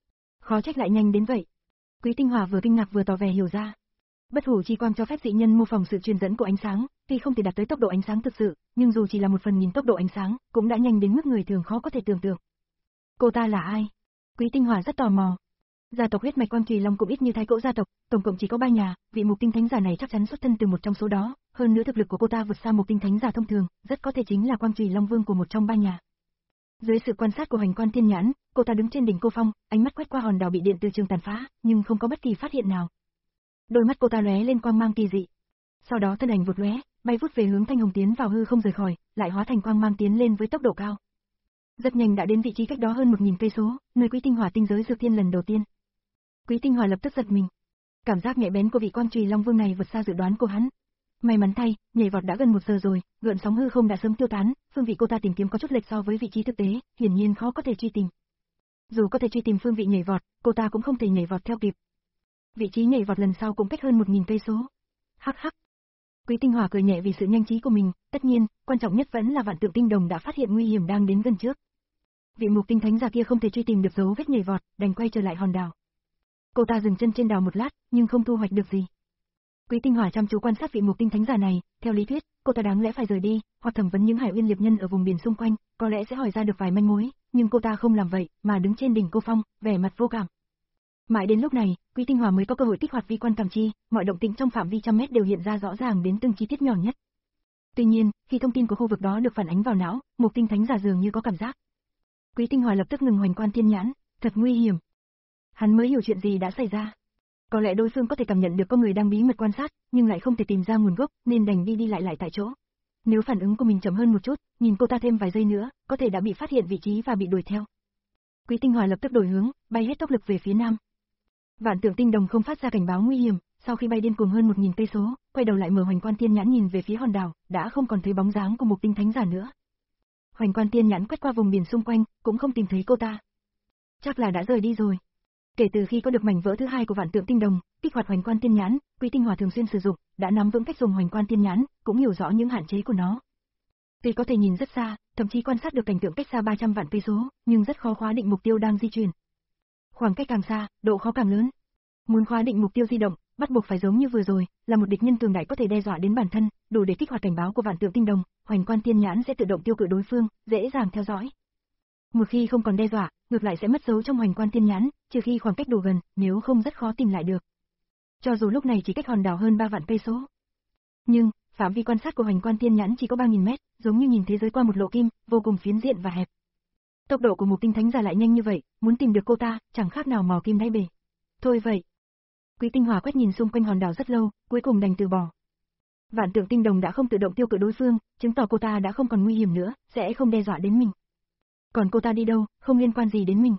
[SPEAKER 2] Khó trách lại nhanh đến vậy. Quý Tinh Hòa vừa kinh ngạc vừa tỏ vẻ hiểu ra. Bất hủ chi quang cho phép dị nhân mô phỏng sự truyền dẫn của ánh sáng, tuy không thể đạt tới tốc độ ánh sáng thực sự, nhưng dù chỉ là một phần nghìn tốc độ ánh sáng, cũng đã nhanh đến mức người thường khó có thể tưởng tượng. Cô ta là ai? Quý Tinh Hòa rất tò mò. Gia tộc huyết mạch Quang Trì Long cũng ít như Thái Cỗ gia tộc, tổng cộng chỉ có ba nhà, vị Mục Tinh Thánh giả này chắc chắn xuất thân từ một trong số đó, hơn nữa thực lực của cô ta vượt xa Mục Tinh Thánh giả thông thường, rất có thể chính là Quang Trì Long vương của một trong ba nhà. Dưới sự quan sát của Hoành Quan Thiên Nhãn, cô ta đứng trên đỉnh cô phong, ánh mắt quét qua hòn đảo bị điện từ trường tàn phá, nhưng không có bất kỳ phát hiện nào. Đôi mắt cô ta lóe lên quang mang kỳ dị. Sau đó thân ảnh vụt lóe, bay vút về hướng Thanh Hồng tiến vào hư không rời khỏi, lại hóa thành quang mang tiến lên với tốc độ cao. Rất nhanh đã đến vị trí cách đó hơn một nghìn cây số, nơi Quý Tinh Hòa tinh giới dược thiên lần đầu tiên. Quý Tinh Hòa lập tức giật mình. Cảm giác nhạy bén của vị Quang Trì Long vương này vượt xa dự đoán của hắn. May mắn thay, nhảy vọt đã gần một giờ rồi, gợn sóng hư không đã sớm tiêu tán, phương vị cô ta tìm kiếm có chút lệch so với vị trí thực tế, hiển nhiên khó có thể truy tìm. Dù có thể truy tìm phương vị nhảy vọt, cô ta cũng không thể nhảy vọt theo kịp. Vị trí nhảy vọt lần sau cũng cách hơn một nghìn cây số. Hắc hắc. Quý Tinh Hòa cười nhẹ vì sự nhanh trí của mình, tất nhiên, quan trọng nhất vẫn là Vạn Tượng Tinh Đồng đã phát hiện nguy hiểm đang đến gần trước. Vị Mục Tinh Thánh giả kia không thể truy tìm được dấu vết nhảy vọt, đành quay trở lại hòn đảo. Cô ta dừng chân trên đảo một lát, nhưng không thu hoạch được gì. Quý Tinh Hòa chăm chú quan sát vị Mục Tinh Thánh giả này, theo lý thuyết, cô ta đáng lẽ phải rời đi, hoặc thẩm vấn những Hải Uyên liệp nhân ở vùng biển xung quanh, có lẽ sẽ hỏi ra được vài manh mối, nhưng cô ta không làm vậy, mà đứng trên đỉnh cô phong, vẻ mặt vô cảm. Mãi đến lúc này, Quý Tinh Hòa mới có cơ hội kích hoạt vi quan cảm chi, mọi động tĩnh trong phạm vi trăm mét đều hiện ra rõ ràng đến từng chi tiết nhỏ nhất. Tuy nhiên, khi thông tin của khu vực đó được phản ánh vào não, Mục Tinh Thánh giả dường như có cảm giác. Quý Tinh Hòa lập tức ngừng Hoành Quan Thiên Nhãn, thật nguy hiểm. Hắn mới hiểu chuyện gì đã xảy ra. Có lẽ đối phương có thể cảm nhận được có người đang bí mật quan sát, nhưng lại không thể tìm ra nguồn gốc, nên đành đi đi lại lại tại chỗ. Nếu phản ứng của mình chậm hơn một chút, nhìn cô ta thêm vài giây nữa, có thể đã bị phát hiện vị trí và bị đuổi theo. Quý Tinh Hòa lập tức đổi hướng, bay hết tốc lực về phía nam. Vạn Tượng Tinh Đồng không phát ra cảnh báo nguy hiểm, sau khi bay điên cuồng hơn một nghìn cây số, quay đầu lại mở Hoành Quan Thiên Nhãn nhìn về phía hòn đảo, đã không còn thấy bóng dáng của Mục Tinh Thánh giả nữa. Hoành Quan Thiên Nhãn quét qua vùng biển xung quanh, cũng không tìm thấy cô ta. Chắc là đã rời đi rồi. Kể từ khi có được mảnh vỡ thứ hai của Vạn Tượng Tinh Đồng, kích hoạt Hoành Quan Thiên Nhãn, Quý Tinh Hòa thường xuyên sử dụng, đã nắm vững cách dùng Hoành Quan Thiên Nhãn, cũng hiểu rõ những hạn chế của nó. Tuy có thể nhìn rất xa, thậm chí quan sát được cảnh tượng cách xa ba trăm vạn cây số, nhưng rất khó khóa định mục tiêu đang di chuyển. Khoảng cách càng xa, độ khó càng lớn. Muốn khóa định mục tiêu di động, bắt buộc phải giống như vừa rồi, là một địch nhân cường đại có thể đe dọa đến bản thân, đủ để kích hoạt cảnh báo của Vạn Tượng Tinh Đồng, Hoành Quan Thiên Nhãn sẽ tự động tiêu cự đối phương, dễ dàng theo dõi. Một khi không còn đe dọa, ngược lại sẽ mất dấu trong Hoành Quan Thiên Nhãn, trừ khi khoảng cách đủ gần, nếu không rất khó tìm lại được. Cho dù lúc này chỉ cách hòn đảo hơn ba vạn cây số. Nhưng, phạm vi quan sát của Hoành Quan Thiên Nhãn chỉ có ba nghìn mét, giống như nhìn thế giới qua một lỗ kim, vô cùng phiến diện và hẹp. Tốc độ của Mục Tinh Thánh giả lại nhanh như vậy, muốn tìm được cô ta, chẳng khác nào mò kim đáy bể. Thôi vậy. Quý Tinh Hòa quét nhìn xung quanh hòn đảo rất lâu, cuối cùng đành từ bỏ. Vạn Tượng Tinh Đồng đã không tự động tiêu cự đối phương, chứng tỏ cô ta đã không còn nguy hiểm nữa, sẽ không đe dọa đến mình. Còn cô ta đi đâu, không liên quan gì đến mình.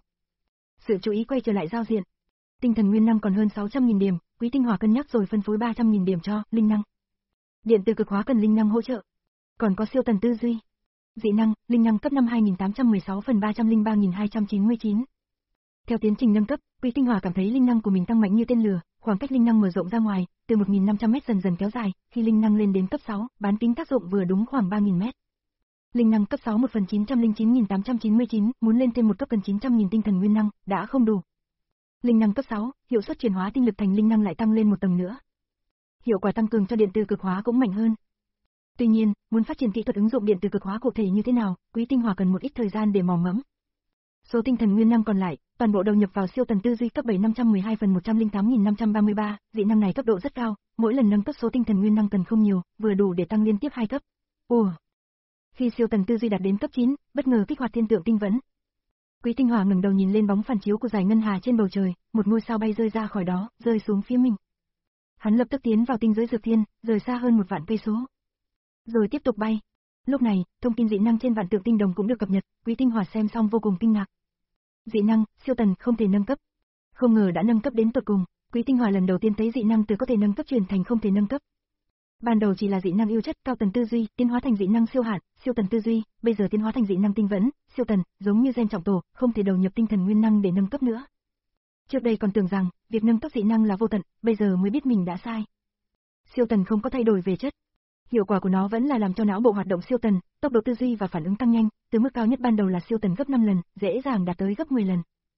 [SPEAKER 2] Sự chú ý quay trở lại giao diện. Tinh thần nguyên năng còn hơn sáu trăm nghìn điểm, Quý Tinh Hòa cân nhắc rồi phân phối ba trăm nghìn điểm cho linh năng. Điện từ cực hóa cần linh năng hỗ trợ. Còn có siêu tần tư duy. Dị năng, linh năng cấp năm hai nghìn tám trăm mười sáu phần ba trăm lẻ ba nghìn hai trăm chín mươi chín. Theo tiến trình nâng cấp, Quý Tinh Hòa cảm thấy linh năng của mình tăng mạnh như tên lửa, khoảng cách linh năng mở rộng ra ngoài, từ một nghìn năm trăm mét dần dần kéo dài, khi linh năng lên đến cấp sáu, bán kính tác dụng vừa đúng khoảng ba nghìn mét. Linh năng cấp sáu một phần chín trăm lẻ chín nghìn tám trăm chín mươi chín, muốn lên thêm một cấp cần chín trăm nghìn tinh thần nguyên năng, đã không đủ. Linh năng cấp sáu, hiệu suất chuyển hóa tinh lực thành linh năng lại tăng lên một tầng nữa. Hiệu quả tăng cường cho điện từ cực hóa cũng mạnh hơn. Tuy nhiên, muốn phát triển kỹ thuật ứng dụng điện từ cực hóa cụ thể như thế nào, Quý Tinh Hòa cần một ít thời gian để mò mẫm. Số tinh thần nguyên năng còn lại, toàn bộ đầu nhập vào siêu tần tư duy cấp bảy năm trăm mười hai phần một trăm lẻ tám nghìn năm trăm ba mươi ba, dị năng này cấp độ rất cao, mỗi lần nâng cấp số tinh thần nguyên năng cần không nhiều, vừa đủ để tăng liên tiếp hai cấp. Ủa. Khi siêu tần tư duy đạt đến cấp chín, bất ngờ kích hoạt thiên tượng tinh vẫn. Quý Tinh Hòa ngẩng đầu nhìn lên bóng phản chiếu của dải ngân hà trên bầu trời, một ngôi sao bay rơi ra khỏi đó, rơi xuống phía mình. Hắn lập tức tiến vào tinh giới dược thiên, rời xa hơn một vạn cây số. Rồi tiếp tục bay. Lúc này, thông tin dị năng trên Vạn Tượng Tinh Đồng cũng được cập nhật, Quý Tinh Hòa xem xong vô cùng kinh ngạc. Dị năng, siêu tần không thể nâng cấp. Không ngờ đã nâng cấp đến tột cùng, Quý Tinh Hòa lần đầu tiên thấy dị năng từ có thể nâng cấp chuyển thành không thể nâng cấp. Ban đầu chỉ là dị năng yêu chất, cao tần tư duy, tiến hóa thành dị năng siêu hạn, siêu tần tư duy, bây giờ tiến hóa thành dị năng tinh vẫn, siêu tần, giống như gen trọng tổ, không thể đầu nhập tinh thần nguyên năng để nâng cấp nữa. Trước đây còn tưởng rằng, việc nâng cấp dị năng là vô tận, bây giờ mới biết mình đã sai. Siêu tần không có thay đổi về chất. Hiệu quả của nó vẫn là làm cho não bộ hoạt động siêu tần, tốc độ tư duy và phản ứng tăng nhanh, từ mức cao nhất ban đầu là siêu tần gấp năm lần, dễ dàng đạt tới gấp mười lần.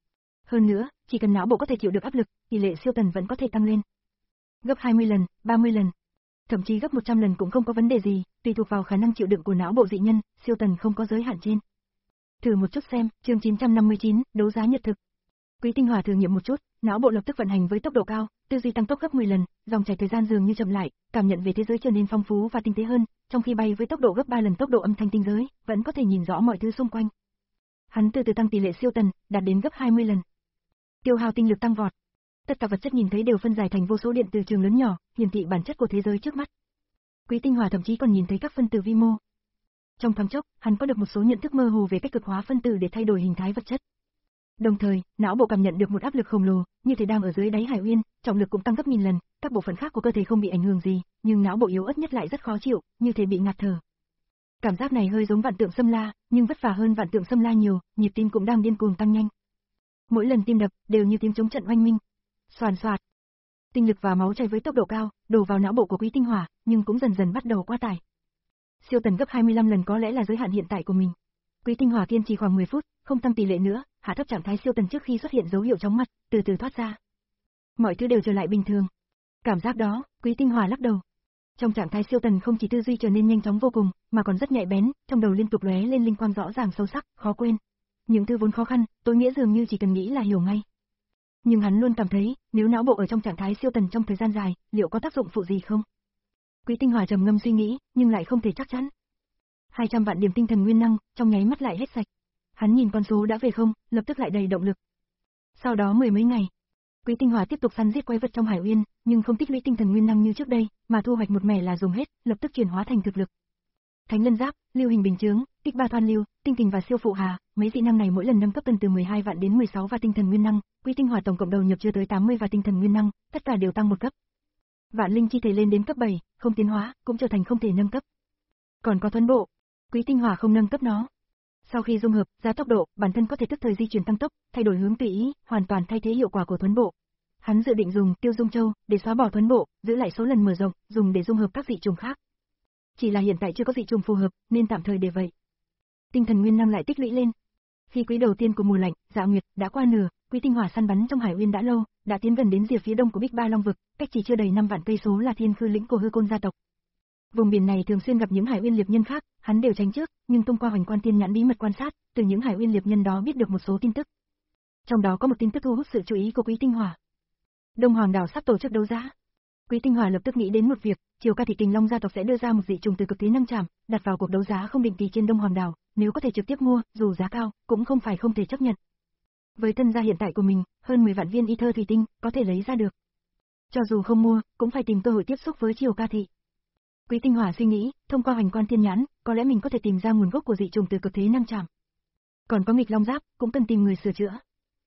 [SPEAKER 2] Hơn nữa, chỉ cần não bộ có thể chịu được áp lực, tỷ lệ siêu tần vẫn có thể tăng lên. Gấp hai mươi lần, ba mươi lần, thậm chí gấp một trăm lần cũng không có vấn đề gì, tùy thuộc vào khả năng chịu đựng của não bộ dị nhân, siêu tần không có giới hạn trên. Thử một chút xem, chương chín trăm năm mươi chín, đấu giá nhật thực. Quý Tinh Hỏa thử nghiệm một chút, não bộ lập tức vận hành với tốc độ cao, tư duy tăng tốc gấp mười lần, dòng chảy thời gian dường như chậm lại, cảm nhận về thế giới trở nên phong phú và tinh tế hơn, trong khi bay với tốc độ gấp ba lần tốc độ âm thanh tinh giới, vẫn có thể nhìn rõ mọi thứ xung quanh. Hắn từ từ tăng tỷ lệ siêu tần, đạt đến gấp hai mươi lần. Tiêu hao tinh lực tăng vọt. Tất cả vật chất nhìn thấy đều phân giải thành vô số điện từ trường lớn nhỏ, hiển thị bản chất của thế giới trước mắt. Quý Tinh Hỏa thậm chí còn nhìn thấy các phân tử vi mô. Trong thoáng chốc, hắn có được một số nhận thức mơ hồ về cách cực hóa phân tử để thay đổi hình thái vật chất. Đồng thời, não bộ cảm nhận được một áp lực khổng lồ, như thể đang ở dưới đáy hải uyên, trọng lực cũng tăng gấp nghìn lần, các bộ phận khác của cơ thể không bị ảnh hưởng gì, nhưng não bộ yếu ớt nhất lại rất khó chịu, như thể bị ngạt thở. Cảm giác này hơi giống vạn tượng xâm la, nhưng vất vả hơn vạn tượng xâm la nhiều, nhịp tim cũng đang điên cuồng tăng nhanh. Mỗi lần tim đập đều như tiếng chống trận oanh minh. Xoàn xoạt. Tinh lực và máu chảy với tốc độ cao, đổ vào não bộ của Quý Tinh Hỏa, nhưng cũng dần dần bắt đầu quá tải. Siêu tần gấp hai mươi lăm lần có lẽ là giới hạn hiện tại của mình. Quý Tinh Hỏa kiên trì khoảng mười phút, không tăng tỷ lệ nữa, hạ thấp trạng thái siêu tần trước khi xuất hiện dấu hiệu chóng mặt, từ từ thoát ra. Mọi thứ đều trở lại bình thường. Cảm giác đó, Quý Tinh Hỏa lắc đầu. Trong trạng thái siêu tần không chỉ tư duy trở nên nhanh chóng vô cùng, mà còn rất nhạy bén, trong đầu liên tục lóe lên linh quang rõ ràng sâu sắc, khó quên. Những thứ vốn khó khăn, tối nghĩa dường như chỉ cần nghĩ là hiểu ngay. Nhưng hắn luôn cảm thấy, nếu não bộ ở trong trạng thái siêu tần trong thời gian dài, liệu có tác dụng phụ gì không? Quý Tinh Hỏa trầm ngâm suy nghĩ, nhưng lại không thể chắc chắn. hai trăm vạn điểm tinh thần nguyên năng, trong nháy mắt lại hết sạch. Hắn nhìn con số đã về không, lập tức lại đầy động lực. Sau đó mười mấy ngày, Quý Tinh Hỏa tiếp tục săn giết quái vật trong hải uyên, nhưng không tích lũy tinh thần nguyên năng như trước đây, mà thu hoạch một mẻ là dùng hết, lập tức chuyển hóa thành thực lực. Thánh lân giáp, lưu hình bình chướng, kích ba thoan lưu, tinh kình và siêu phụ hà, mấy dị năng này mỗi lần nâng cấp tân từ mười hai vạn đến mười sáu vạn tinh thần nguyên năng, Quý Tinh Hỏa tổng cộng đầu nhập chưa tới tám mươi vạn tinh thần nguyên năng, tất cả đều tăng một cấp. Vạn linh chi thể lên đến cấp bảy, không tiến hóa, cũng trở thành không thể nâng cấp. Còn có thuấn bộ, Quý Tinh Hỏa không nâng cấp nó. Sau khi dung hợp, giá tốc độ, bản thân có thể tức thời di chuyển tăng tốc, thay đổi hướng tùy ý, hoàn toàn thay thế hiệu quả của thuấn bộ. Hắn dự định dùng Tiêu Dung Châu để xóa bỏ thuấn bộ, giữ lại số lần mở rộng, dùng để dung hợp các dị trùng khác. Chỉ là hiện tại chưa có dị trùng phù hợp, nên tạm thời để vậy. Tinh thần nguyên năng lại tích lũy lên. Khi quý đầu tiên của mùa lạnh, Dạ Nguyệt đã qua nửa, Quý Tinh Hỏa săn bắn trong hải uyên đã lâu, đã tiến gần đến rìa phía đông của Bích Ba Long vực, cách chỉ chưa đầy năm vạn cây số là Thiên Khư lĩnh của Hư Côn gia tộc. Vùng biển này thường xuyên gặp những hải uyên liệp nhân khác, hắn đều tránh trước, nhưng thông qua Hoành Quan Tiên nhãn bí mật quan sát, từ những hải uyên liệp nhân đó biết được một số tin tức. Trong đó có một tin tức thu hút sự chú ý của Quý Tinh Hỏa. Đông Hoàng đảo sắp tổ chức đấu giá. Quý Tinh Hỏa lập tức nghĩ đến một việc, Triều Ca Thị Kình Long gia tộc sẽ đưa ra một dị trùng từ cực thế năng trảm, đặt vào cuộc đấu giá không định kỳ trên Đông Hoàng đảo, nếu có thể trực tiếp mua, dù giá cao, cũng không phải không thể chấp nhận. Với thân gia hiện tại của mình, hơn mười vạn viên y thơ thủy tinh, có thể lấy ra được. Cho dù không mua, cũng phải tìm cơ hội tiếp xúc với Triều Ca Thị. Quý Tinh Hỏa suy nghĩ, thông qua Hoành Quan Tiên nhãn, có lẽ mình có thể tìm ra nguồn gốc của dị trùng từ cực thế năng trảm. Còn có nghịch long giáp, cũng cần tìm người sửa chữa.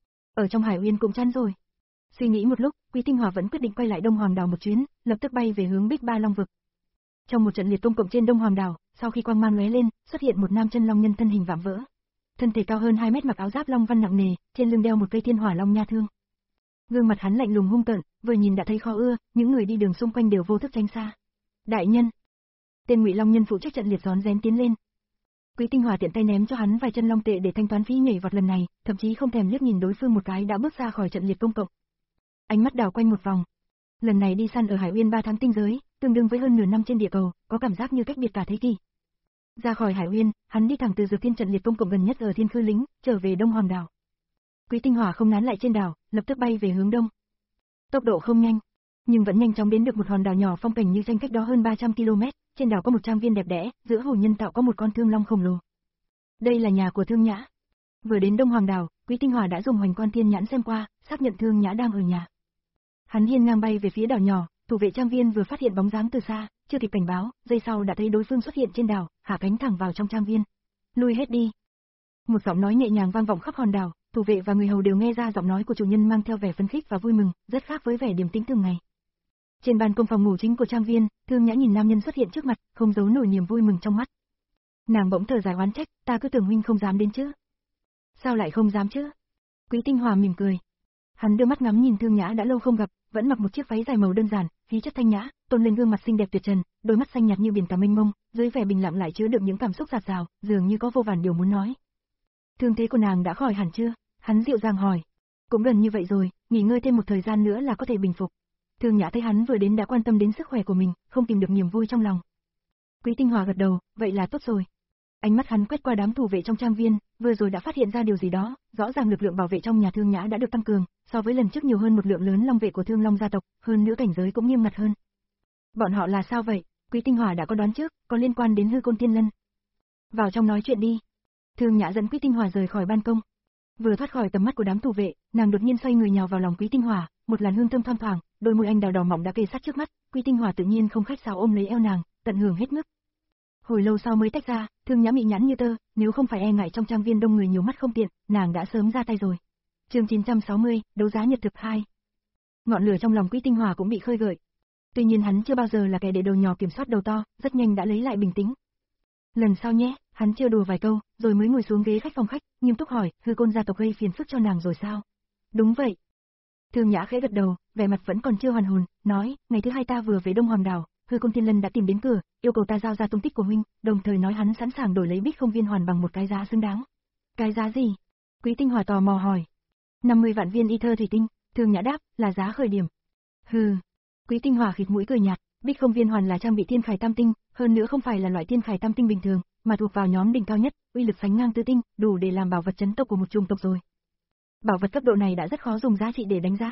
[SPEAKER 2] Ở trong hải uyên cũng chán rồi. Suy nghĩ một lúc, Quý Tinh Hỏa vẫn quyết định quay lại Đông Hoàng đảo một chuyến, lập tức bay về hướng Bích Ba Long vực. Trong một trận liệt công cộng trên Đông Hoàng đảo, sau khi quang mang lóe lên, xuất hiện một nam chân long nhân thân hình vạm vỡ. Thân thể cao hơn hai mét mặc áo giáp long văn nặng nề, trên lưng đeo một cây thiên hỏa long nha thương. Gương mặt hắn lạnh lùng hung tợn, vừa nhìn đã thấy khó ưa, những người đi đường xung quanh đều vô thức tránh xa. Đại nhân. Tên Ngụy Long nhân phụ trách trận liệt rón rén tiến lên. Quý Tinh Hỏa tiện tay ném cho hắn vài chân long tệ để thanh toán phí nhảy vọt lần này, thậm chí không thèm liếc nhìn đối phương một cái đã bước ra khỏi trận liệt công cộng. Ánh mắt đảo quanh một vòng. Lần này đi săn ở Hải Uyên ba tháng tinh giới, tương đương với hơn nửa năm trên địa cầu, có cảm giác như cách biệt cả thế kỷ. Ra khỏi Hải Uyên, hắn đi thẳng từ Dược Thiên trận liệt công cộng gần nhất ở Thiên Khư lĩnh, trở về Đông Hoàng đảo. Quý Tinh Hỏa không nán lại trên đảo, lập tức bay về hướng đông. Tốc độ không nhanh, nhưng vẫn nhanh chóng đến được một hòn đảo nhỏ phong cảnh như tranh cách đó hơn ba trăm ki lô mét, trên đảo có một trang viên đẹp đẽ, giữa hồ nhân tạo có một con thương long khổng lồ. Đây là nhà của Thương Nhã. Vừa đến Đông Hoàng đảo, Quý Tinh Hỏa đã dùng Hoành Quan Thiên nhãn xem qua, xác nhận Thương Nhã đang ở nhà. Hắn hiên ngang bay về phía đảo nhỏ, thủ vệ trang viên vừa phát hiện bóng dáng từ xa, chưa kịp cảnh báo, giây sau đã thấy đối phương xuất hiện trên đảo, hạ cánh thẳng vào trong trang viên. Lui hết đi. Một giọng nói nhẹ nhàng vang vọng khắp hòn đảo, thủ vệ và người hầu đều nghe ra giọng nói của chủ nhân mang theo vẻ phấn khích và vui mừng, rất khác với vẻ điềm tĩnh thường ngày. Trên ban công phòng ngủ chính của trang viên, Thương Nhã nhìn nam nhân xuất hiện trước mặt, không giấu nổi niềm vui mừng trong mắt. Nàng bỗng thở dài oán trách, ta cứ tưởng huynh không dám đến chứ. Sao lại không dám chứ? Quý Tinh Hỏa mỉm cười. Hắn đưa mắt ngắm nhìn Thương Nhã đã lâu không gặp, vẫn mặc một chiếc váy dài màu đơn giản, khí chất thanh nhã, tôn lên gương mặt xinh đẹp tuyệt trần, đôi mắt xanh nhạt như biển cả mênh mông, dưới vẻ bình lặng lại chứa đựng những cảm xúc dạt dào, dường như có vô vàn điều muốn nói. Thương thế của nàng đã khỏi hẳn chưa? Hắn dịu dàng hỏi. Cũng gần như vậy rồi, nghỉ ngơi thêm một thời gian nữa là có thể bình phục. Thương Nhã thấy hắn vừa đến đã quan tâm đến sức khỏe của mình, không kìm được niềm vui trong lòng. Quý Tinh Hòa gật đầu, vậy là tốt rồi. Ánh mắt hắn quét qua đám thủ vệ trong trang viên, vừa rồi đã phát hiện ra điều gì đó, rõ ràng lực lượng bảo vệ trong nhà Thương Nhã đã được tăng cường, so với lần trước nhiều hơn một lượng lớn long vệ của Thương Long gia tộc, hơn nữa cảnh giới cũng nghiêm ngặt hơn. Bọn họ là sao vậy? Quý Tinh Hòa đã có đoán trước, có liên quan đến Hư Côn Tiên Lân. Vào trong nói chuyện đi. Thương Nhã dẫn Quý Tinh Hòa rời khỏi ban công. Vừa thoát khỏi tầm mắt của đám thủ vệ, nàng đột nhiên xoay người nhào vào lòng Quý Tinh Hòa, một làn hương thơm thoang thoảng, đôi môi anh đào đỏ mỏng đã kề sát trước mắt, Quý Tinh Hòa tự nhiên không khách sáo ôm lấy eo nàng, tận hưởng hết mức. Hồi lâu sau mới tách ra, Thương Nhã mị nhãn như tơ, nếu không phải e ngại trong trang viên đông người nhiều mắt không tiện, nàng đã sớm ra tay rồi. Chương chín trăm sáu mươi, đấu giá nhật thực hai. Ngọn lửa trong lòng Quý Tinh Hòa cũng bị khơi gợi. Tuy nhiên hắn chưa bao giờ là kẻ để đầu nhỏ kiểm soát đầu to, rất nhanh đã lấy lại bình tĩnh. Lần sau nhé, hắn trêu đùa vài câu, rồi mới ngồi xuống ghế khách phòng khách, nghiêm túc hỏi, Hư Côn gia tộc gây phiền phức cho nàng rồi sao? Đúng vậy. Thương Nhã khẽ gật đầu, vẻ mặt vẫn còn chưa hoàn hồn, nói, ngày thứ hai ta vừa về Đông Hoàng đảo, Hư Côn Tiên Lân đã tìm đến cửa, yêu cầu ta giao ra tung tích của huynh, đồng thời nói hắn sẵn sàng đổi lấy Bích Không Viên Hoàn bằng một cái giá xứng đáng. Cái giá gì? Quý Tinh Hòa tò mò hỏi. năm mươi vạn viên y thơ thủy tinh, Thương Nhã đáp, là giá khởi điểm. Hừ. Quý Tinh Hòa khịt mũi cười nhạt, Bích Không Viên Hoàn là trang bị thiên khải tam tinh, hơn nữa không phải là loại thiên khải tam tinh bình thường, mà thuộc vào nhóm đỉnh cao nhất, uy lực sánh ngang tứ tinh, đủ để làm bảo vật chấn tộc của một chủng tộc rồi. Bảo vật cấp độ này đã rất khó dùng giá trị để đánh giá.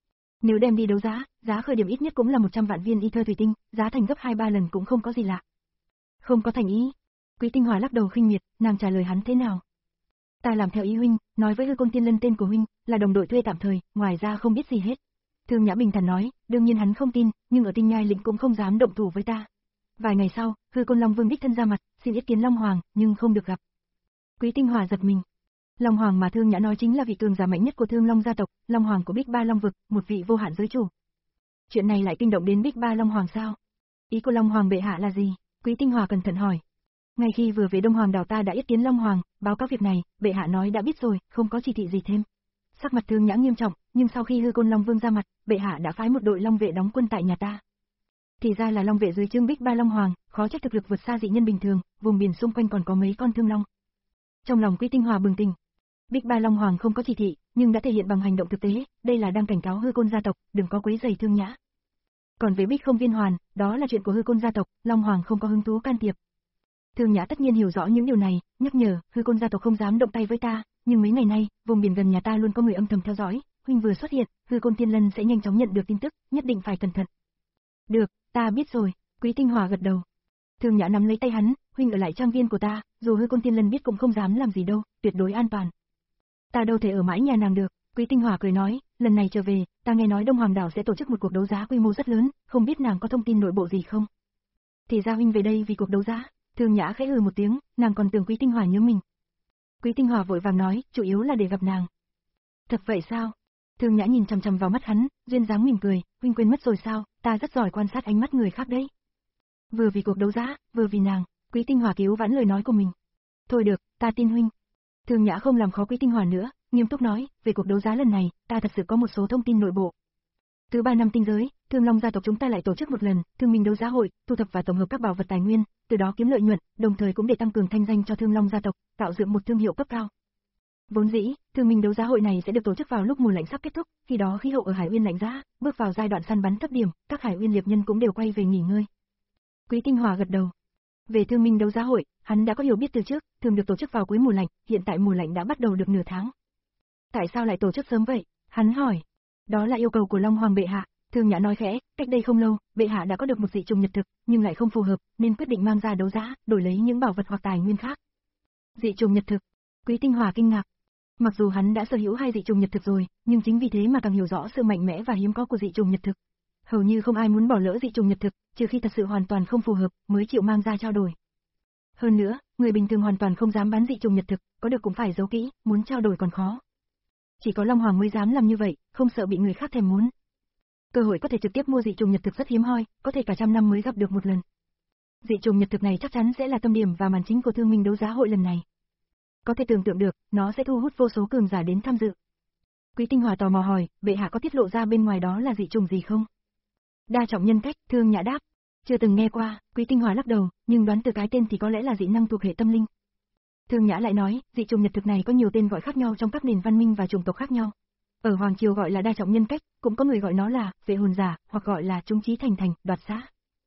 [SPEAKER 2] Nếu đem đi đấu giá, giá khởi điểm ít nhất cũng là một trăm vạn viên y thơ thủy tinh, giá thành gấp hai ba lần cũng không có gì lạ. Không có thành ý. Quý Tinh Hòa lắc đầu khinh miệt, nàng trả lời hắn thế nào? Ta làm theo ý huynh, nói với Hư Côn Tiên Lân tên của huynh, là đồng đội thuê tạm thời, ngoài ra không biết gì hết. Thương Nhã bình thản nói, đương nhiên hắn không tin, nhưng ở Tinh Nhai lĩnh cũng không dám động thủ với ta. Vài ngày sau, Hư Côn Long Vương đích thân ra mặt, xin yết kiến Long Hoàng, nhưng không được gặp. Quý Tinh Hòa giật mình. Long Hoàng mà Thương Nhã nói chính là vị cường giả mạnh nhất của Thương Long gia tộc, Long Hoàng của Bích Ba Long vực, một vị vô hạn giới chủ. Chuyện này lại kinh động đến Bích Ba Long Hoàng sao? Ý của Long Hoàng bệ hạ là gì? Quý Tinh Hòa cẩn thận hỏi. Ngay khi vừa về Đông Hoàng đảo ta đã yết kiến Long Hoàng, báo cáo việc này, bệ hạ nói đã biết rồi, không có chỉ thị gì thêm. Sắc mặt Thương Nhã nghiêm trọng, nhưng sau khi Hư Côn Long Vương ra mặt, bệ hạ đã phái một đội long vệ đóng quân tại nhà ta. Thì ra là long vệ dưới trướng Bích Ba Long Hoàng, khó trách thực lực vượt xa dị nhân bình thường, vùng biển xung quanh còn có mấy con thương long. Trong lòng Quý Tinh Hòa bừng tỉnh. Bích Ba Long Hoàng không có chỉ thị, nhưng đã thể hiện bằng hành động thực tế, đây là đang cảnh cáo Hư Côn gia tộc, đừng có quấy rầy Thương Nhã. Còn về Bích Không Viên Hoàn, đó là chuyện của Hư Côn gia tộc, Long Hoàng không có hứng thú can thiệp. Thương Nhã tất nhiên hiểu rõ những điều này, nhắc nhở, Hư Côn gia tộc không dám động tay với ta, nhưng mấy ngày nay, vùng biển gần nhà ta luôn có người âm thầm theo dõi, huynh vừa xuất hiện, Hư Côn Tiên Lân sẽ nhanh chóng nhận được tin tức, nhất định phải cẩn thận. Được, ta biết rồi, Quý Tinh Hòa gật đầu. Thương Nhã nắm lấy tay hắn, huynh ở lại trang viên của ta, dù Hư Côn Tiên Lân biết cũng không dám làm gì đâu, tuyệt đối an toàn. Ta đâu thể ở mãi nhà nàng được, Quý Tinh Hòa cười nói, lần này trở về, ta nghe nói Đông Hoàng đảo sẽ tổ chức một cuộc đấu giá quy mô rất lớn, không biết nàng có thông tin nội bộ gì không? Thì ra huynh về đây vì cuộc đấu giá. Thương Nhã khẽ hừ một tiếng, nàng còn tưởng Quý Tinh Hòa nhớ mình. Quý Tinh Hòa vội vàng nói, chủ yếu là để gặp nàng. Thật vậy sao? Thương Nhã nhìn chằm chằm vào mắt hắn, duyên dáng mỉm cười, huynh quên mất rồi sao, ta rất giỏi quan sát ánh mắt người khác đấy. Vừa vì cuộc đấu giá, vừa vì nàng, Quý Tinh Hòa cứu vãn lời nói của mình. Thôi được, ta tin huynh. Thương Nhã không làm khó Quý Tinh Hòa nữa, nghiêm túc nói, về cuộc đấu giá lần này, ta thật sự có một số thông tin nội bộ. Thứ ba năm tinh giới, Thương Long gia tộc chúng ta lại tổ chức một lần, thương minh đấu giá hội, thu thập và tổng hợp các bảo vật tài nguyên, từ đó kiếm lợi nhuận, đồng thời cũng để tăng cường thanh danh cho Thương Long gia tộc, tạo dựng một thương hiệu cấp cao. Vốn dĩ, thương minh đấu giá hội này sẽ được tổ chức vào lúc mùa lạnh sắp kết thúc, khi đó khí hậu ở Hải Uyên lạnh giá, bước vào giai đoạn săn bắn thấp điểm, các Hải Uyên liệp nhân cũng đều quay về nghỉ ngơi. Quý Tinh Hòa gật đầu. Về thương minh đấu giá hội, hắn đã có hiểu biết từ trước, thường được tổ chức vào cuối mùa lạnh, hiện tại mùa lạnh đã bắt đầu được nửa tháng. Tại sao lại tổ chức sớm vậy? Hắn hỏi. Đó là yêu cầu của Long Hoàng bệ hạ. Thương Nhã nói khẽ, cách đây không lâu, bệ hạ đã có được một dị trùng nhật thực, nhưng lại không phù hợp, nên quyết định mang ra đấu giá, đổi lấy những bảo vật hoặc tài nguyên khác. Dị trùng nhật thực? Quý Tinh Hòa kinh ngạc. Mặc dù hắn đã sở hữu hai dị trùng nhật thực rồi, nhưng chính vì thế mà càng hiểu rõ sự mạnh mẽ và hiếm có của dị trùng nhật thực. Hầu như không ai muốn bỏ lỡ dị trùng nhật thực, trừ khi thật sự hoàn toàn không phù hợp, mới chịu mang ra trao đổi. Hơn nữa, người bình thường hoàn toàn không dám bán dị trùng nhật thực, có được cũng phải giấu kỹ, muốn trao đổi còn khó. Chỉ có Long Hoàng mới dám làm như vậy, không sợ bị người khác thèm muốn. Cơ hội có thể trực tiếp mua dị trùng nhật thực rất hiếm hoi, có thể cả trăm năm mới gặp được một lần. Dị trùng nhật thực này chắc chắn sẽ là tâm điểm và màn chính của thương minh đấu giá hội lần này. Có thể tưởng tượng được, nó sẽ thu hút vô số cường giả đến tham dự. Quý Tinh Hòa tò mò hỏi, bệ hạ có tiết lộ ra bên ngoài đó là dị trùng gì không? Đa trọng nhân cách, Thương Nhã đáp. Chưa từng nghe qua, Quý Tinh Hòa lắc đầu, nhưng đoán từ cái tên thì có lẽ là dị năng thuộc hệ tâm linh. Thương Nhã lại nói, dị trùng nhật thực này có nhiều tên gọi khác nhau trong các nền văn minh và chủng tộc khác nhau. Ở Hoàng Triều gọi là đa trọng nhân cách, cũng có người gọi nó là vệ hồn giả, hoặc gọi là trung trí thành thành, đoạt xá.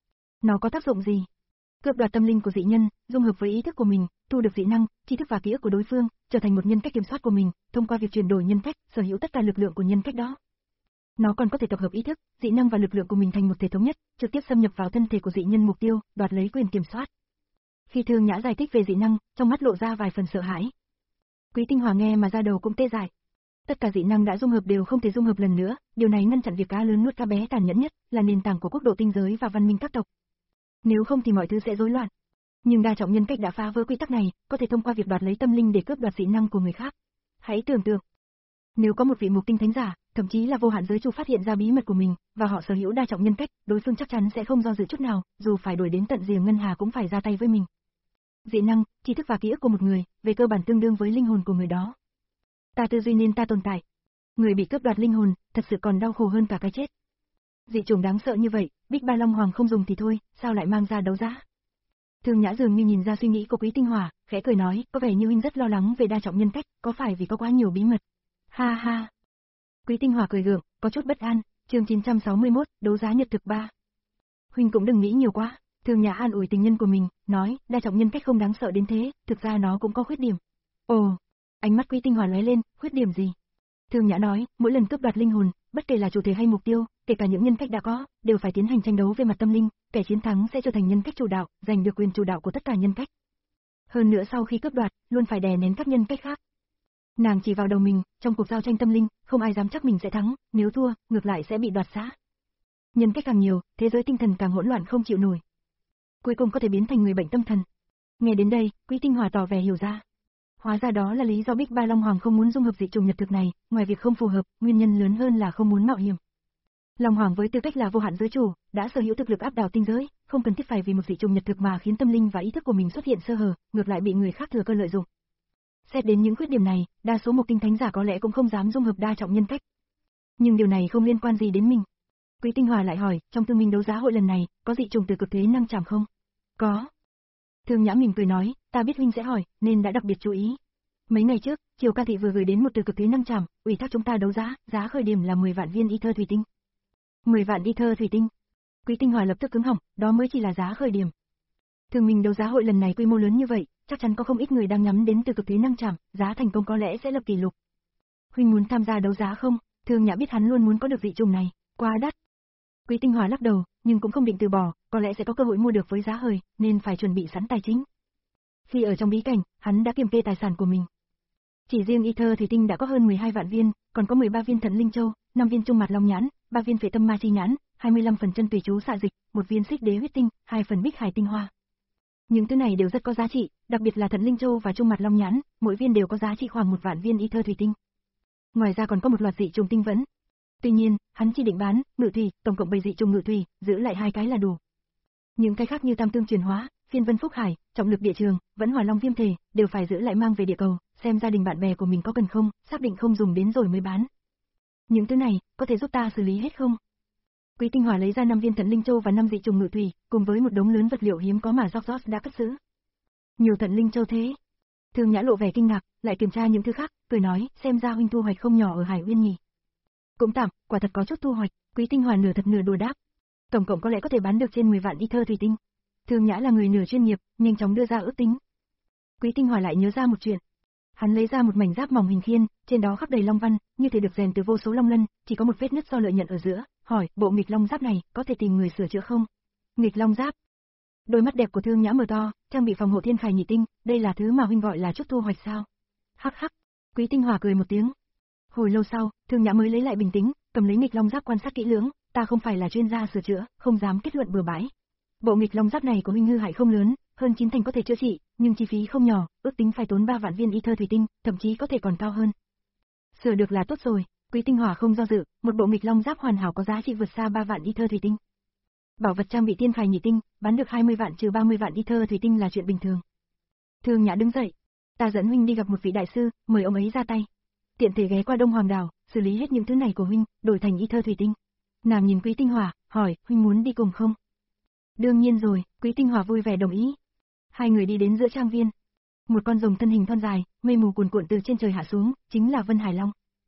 [SPEAKER 2] Nó có tác dụng gì? Cướp đoạt tâm linh của dị nhân, dung hợp với ý thức của mình, thu được dị năng, tri thức và ký ức của đối phương, trở thành một nhân cách kiểm soát của mình, thông qua việc chuyển đổi nhân cách, sở hữu tất cả lực lượng của nhân cách đó. Nó còn có thể tập hợp ý thức, dị năng và lực lượng của mình thành một thể thống nhất, trực tiếp xâm nhập vào thân thể của dị nhân mục tiêu, đoạt lấy quyền kiểm soát. Khi Thương Nhã giải thích về dị năng, trong mắt lộ ra vài phần sợ hãi. Quý Tinh Hòa nghe mà ra đầu cũng tê dại. Tất cả dị năng đã dung hợp đều không thể dung hợp lần nữa, điều này ngăn chặn việc cá lớn nuốt cá bé tàn nhẫn nhất, là nền tảng của quốc độ tinh giới và văn minh các tộc. Nếu không thì mọi thứ sẽ rối loạn. Nhưng đa trọng nhân cách đã phá vỡ quy tắc này, có thể thông qua việc đoạt lấy tâm linh để cướp đoạt dị năng của người khác. Hãy tưởng tượng, nếu có một vị mục tinh thánh giả, thậm chí là vô hạn giới chủ phát hiện ra bí mật của mình, và họ sở hữu đa trọng nhân cách, đối phương chắc chắn sẽ không do dự chút nào, dù phải đuổi đến tận rìa ngân hà cũng phải ra tay với mình. Dị năng, tri thức và ký ức của một người, về cơ bản tương đương với linh hồn của người đó. Ta tư duy nên ta tồn tại. Người bị cướp đoạt linh hồn, thật sự còn đau khổ hơn cả cái chết. Dị chủng đáng sợ như vậy, Bích Ba Long Hoàng không dùng thì thôi, sao lại mang ra đấu giá? Thương Nhã dường như nhìn ra suy nghĩ của Quý Tinh Hòa, khẽ cười nói, có vẻ như huynh rất lo lắng về đa trọng nhân cách, có phải vì có quá nhiều bí mật? Ha ha. Quý Tinh Hòa cười gượng, có chút bất an. Chương chín trăm sáu mươi mốt, đấu giá nhật thực ba. Huynh cũng đừng nghĩ nhiều quá. Thương Nhã an ủi tình nhân của mình, nói, đa trọng nhân cách không đáng sợ đến thế, thực ra nó cũng có khuyết điểm. Ồ, ánh mắt Quý Tinh Hòa lóe lên, khuyết điểm gì? Thương Nhã nói, mỗi lần cướp đoạt linh hồn, bất kể là chủ thể hay mục tiêu, kể cả những nhân cách đã có, đều phải tiến hành tranh đấu về mặt tâm linh, kẻ chiến thắng sẽ trở thành nhân cách chủ đạo, giành được quyền chủ đạo của tất cả nhân cách. Hơn nữa sau khi cướp đoạt, luôn phải đè nén các nhân cách khác. Nàng chỉ vào đầu mình, trong cuộc giao tranh tâm linh, không ai dám chắc mình sẽ thắng, nếu thua, ngược lại sẽ bị đoạt xá. Nhân cách càng nhiều, thế giới tinh thần càng hỗn loạn không chịu nổi. Cuối cùng có thể biến thành người bệnh tâm thần. Nghe đến đây, Quý Tinh Hòa tỏ vẻ hiểu ra. Hóa ra đó là lý do Bích Ba Long Hoàng không muốn dung hợp dị trùng nhật thực này, ngoài việc không phù hợp, nguyên nhân lớn hơn là không muốn mạo hiểm. Long Hoàng với tư cách là vô hạn giới chủ, đã sở hữu thực lực áp đảo tinh giới, không cần thiết phải vì một dị trùng nhật thực mà khiến tâm linh và ý thức của mình xuất hiện sơ hở, ngược lại bị người khác thừa cơ lợi dụng. Xét đến những khuyết điểm này, đa số mục tinh thánh giả có lẽ cũng không dám dung hợp đa trọng nhân cách. Nhưng điều này không liên quan gì đến mình. Quý Tinh Hòa lại hỏi, trong thương minh đấu giá hội lần này, có dị trùng từ cực thế năng trảm không? Có. Thương Nhã mỉm cười nói, ta biết huynh sẽ hỏi, nên đã đặc biệt chú ý. Mấy ngày trước, Triều Ca Thị vừa gửi đến một từ cực thế năng trảm, ủy thác chúng ta đấu giá, giá khởi điểm là mười vạn viên y thơ thủy tinh. mười vạn y thơ thủy tinh. Quý Tinh Hòa lập tức cứng họng, đó mới chỉ là giá khởi điểm. Thương minh đấu giá hội lần này quy mô lớn như vậy, chắc chắn có không ít người đang nhắm đến từ cực thế năng trảm, giá thành công có lẽ sẽ lập kỷ lục. Huynh muốn tham gia đấu giá không? Thương Nhã biết hắn luôn muốn có được dị trùng này, quá đắt. Quý Tinh Hòa lắc đầu, nhưng cũng không định từ bỏ, có lẽ sẽ có cơ hội mua được với giá hời, nên phải chuẩn bị sẵn tài chính. Khi ở trong bí cảnh, hắn đã kiểm kê tài sản của mình. Chỉ riêng y thơ thủy tinh đã có hơn mười hai vạn viên, còn có mười ba viên Thận Linh Châu, năm viên Trung Mặt Long Nhãn, ba viên Phệ Tâm Ma Chi Nhãn, hai mươi lăm phần chân tùy chú xạ dịch, một viên Xích Đế huyết tinh, hai phần Bích Hải tinh hoa. Những thứ này đều rất có giá trị, đặc biệt là Thận Linh Châu và Trung Mặt Long Nhãn, mỗi viên đều có giá trị khoảng một vạn viên y thơ thủy tinh. Ngoài ra còn có một loạt dị trùng tinh vẫn. Tuy nhiên, hắn chỉ định bán, ngự thủy, tổng cộng bảy dị trùng ngự thủy, giữ lại hai cái là đủ. Những cái khác như tam tương chuyển hóa, phiên vân phúc hải, trọng lực địa trường, vẫn hỏa long viêm thể, đều phải giữ lại mang về địa cầu, xem gia đình bạn bè của mình có cần không, xác định không dùng đến rồi mới bán. Những thứ này, có thể giúp ta xử lý hết không? Quý Tinh Hòa lấy ra năm viên Thận Linh Châu và năm dị trùng ngự thủy, cùng với một đống lớn vật liệu hiếm có mà George đã cất giữ. Nhiều Thận Linh Châu thế. Thương Nhã lộ vẻ kinh ngạc, lại kiểm tra những thứ khác, cười nói, xem ra huynh thu hoạch không nhỏ ở Hải Uyên nhỉ. Cũng tạm, quả thật có chút thu hoạch. Quý Tinh Hòa nửa thật nửa đùa đáp. Tổng cộng có lẽ có thể bán được trên mười vạn y thơ thủy tinh. Thương Nhã là người nửa chuyên nghiệp, nhanh chóng đưa ra ước tính. Quý Tinh Hòa lại nhớ ra một chuyện. Hắn lấy ra một mảnh giáp mỏng hình khiên, trên đó khắc đầy long văn, như thể được rèn từ vô số long lân, chỉ có một vết nứt do lợi nhận ở giữa, hỏi, bộ nghịch long giáp này, có thể tìm người sửa chữa không? Nghịch long giáp. Đôi mắt đẹp của Thương Nhã mở to, trang bị phòng hộ thiên khải nhị tinh, đây là thứ mà huynh gọi là chút thu hoạch sao? Hắc hắc. Quý Tinh Hòa cười một tiếng. Hồi lâu sau, Thương Nhã mới lấy lại bình tĩnh, cầm lấy nghịch long giáp quan sát kỹ lưỡng, ta không phải là chuyên gia sửa chữa, không dám kết luận bừa bãi. Bộ nghịch long giáp này của huynh hư hại không lớn, hơn chín thành có thể chữa trị, nhưng chi phí không nhỏ, ước tính phải tốn ba vạn viên y thơ thủy tinh, thậm chí có thể còn cao hơn. Sửa được là tốt rồi, Quý Tinh Hòa không do dự, một bộ nghịch long giáp hoàn hảo có giá trị vượt xa ba vạn y thơ thủy tinh. Bảo vật trang bị thiên khải nhị tinh, bán được hai mươi vạn trừ ba mươi vạn y thơ thủy tinh là chuyện bình thường. Thương Nhã đứng dậy, ta dẫn huynh đi gặp một vị đại sư, mời ông ấy ra tay. Tiện thể ghé qua Đông Hoàng đảo, xử lý hết những thứ này của huynh, đổi thành y thơ thủy tinh. Nàng nhìn Quý Tinh Hòa, hỏi, huynh muốn đi cùng không? Đương nhiên rồi, Quý Tinh Hòa vui vẻ đồng ý. Hai người đi đến giữa trang viên. Một con rồng thân hình thon dài, mây mù cuồn cuộn từ trên trời hạ xuống, chính là Vân Hải Long.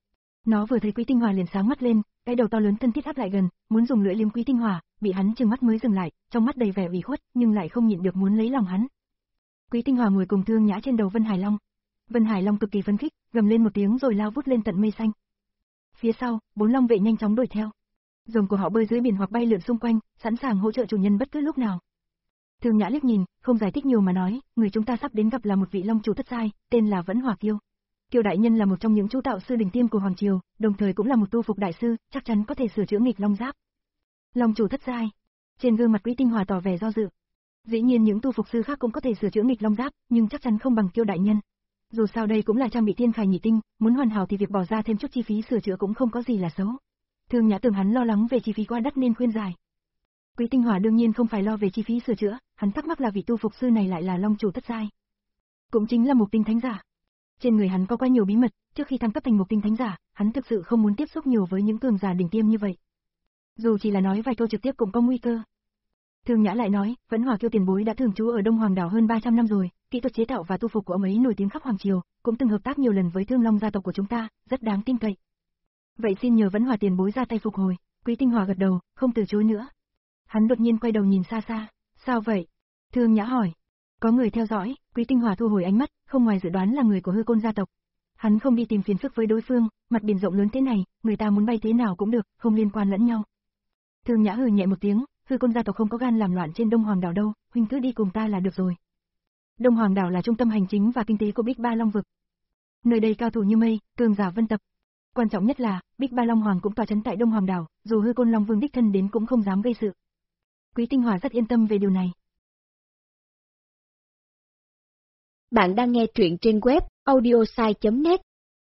[SPEAKER 2] Nó vừa thấy Quý Tinh Hòa liền sáng mắt lên, cái đầu to lớn thân thiết áp lại gần, muốn dùng lưỡi liếm Quý Tinh Hòa, bị hắn trừng mắt mới dừng lại, trong mắt đầy vẻ ủy khuất, nhưng lại không nhịn được muốn lấy lòng hắn. Quý Tinh Hòa ngồi cùng Thương Nhã trên đầu Vân Hải Long. Vân Hải Long cực kỳ phấn khích, gầm lên một tiếng rồi lao vút lên tận mây xanh. Phía sau, bốn long vệ nhanh chóng đuổi theo. Rồng của họ bơi dưới biển hoặc bay lượn xung quanh, sẵn sàng hỗ trợ chủ nhân bất cứ lúc nào. Thương Nhã liếc nhìn, không giải thích nhiều mà nói, người chúng ta sắp đến gặp là một vị long chủ thất giai, tên là Vẫn Hỏa Kiêu. Kiêu đại nhân là một trong những chú tạo sư đỉnh tiêm của hoàng triều, đồng thời cũng là một tu phục đại sư, chắc chắn có thể sửa chữa nghịch long giáp. Long chủ thất giai. Trên gương mặt Quý Tinh Hòa tỏ vẻ do dự. Dĩ nhiên những tu phục sư khác cũng có thể sửa chữa nghịch long giáp, nhưng chắc chắn không bằng Kiêu đại nhân. Dù sao đây cũng là trang bị thiên khải nhị tinh, muốn hoàn hảo thì việc bỏ ra thêm chút chi phí sửa chữa cũng không có gì là xấu. Thương Nhã tưởng hắn lo lắng về chi phí quá đắt nên khuyên giải. Quý Tinh Hòa đương nhiên không phải lo về chi phí sửa chữa, hắn thắc mắc là vị tu phục sư này lại là long chủ thất giai, cũng chính là Mục Tinh Thánh giả. Trên người hắn có quá nhiều bí mật, trước khi thăng cấp thành Mục Tinh Thánh giả, hắn thực sự không muốn tiếp xúc nhiều với những cường giả đỉnh tiêm như vậy. Dù chỉ là nói vài câu trực tiếp cũng có nguy cơ. Thương Nhã lại nói, Vẫn Hỏa Kiêu tiền bối đã thường trú ở Đông Hoàng đảo hơn ba trăm năm rồi, kỹ thuật chế tạo và tu phục của ông ấy nổi tiếng khắp hoàng triều, cũng từng hợp tác nhiều lần với Thương Long gia tộc của chúng ta, rất đáng tin cậy. Vậy xin nhờ Vẫn Hỏa tiền bối ra tay phục hồi. Quý Tinh Hòa gật đầu, không từ chối nữa. Hắn đột nhiên quay đầu nhìn xa xa. Sao vậy? Thương Nhã hỏi. Có người theo dõi. Quý Tinh Hòa thu hồi ánh mắt, không ngoài dự đoán là người của Hư Côn gia tộc. Hắn không đi tìm phiền phức với đối phương, mặt biển rộng lớn thế này, người ta muốn bay thế nào cũng được, không liên quan lẫn nhau. Thương Nhã hừ nhẹ một tiếng, Hư Côn gia tộc không có gan làm loạn trên Đông Hoàng đảo đâu, huynh cứ đi cùng ta là được rồi. Đông Hoàng đảo là trung tâm hành chính và kinh tế của Bích Ba Long vực. Nơi đây cao thủ như mây, cường giả vân tập. Quan trọng nhất là, Bích Ba Long Hoàng cũng tọa trấn tại Đông Hoàng đảo, dù Hư Côn Long Vương đích thân đến cũng không dám gây sự. Quý Tinh Hòa rất yên tâm về điều này.
[SPEAKER 1] Bạn đang nghe truyện trên web audiosai chấm net.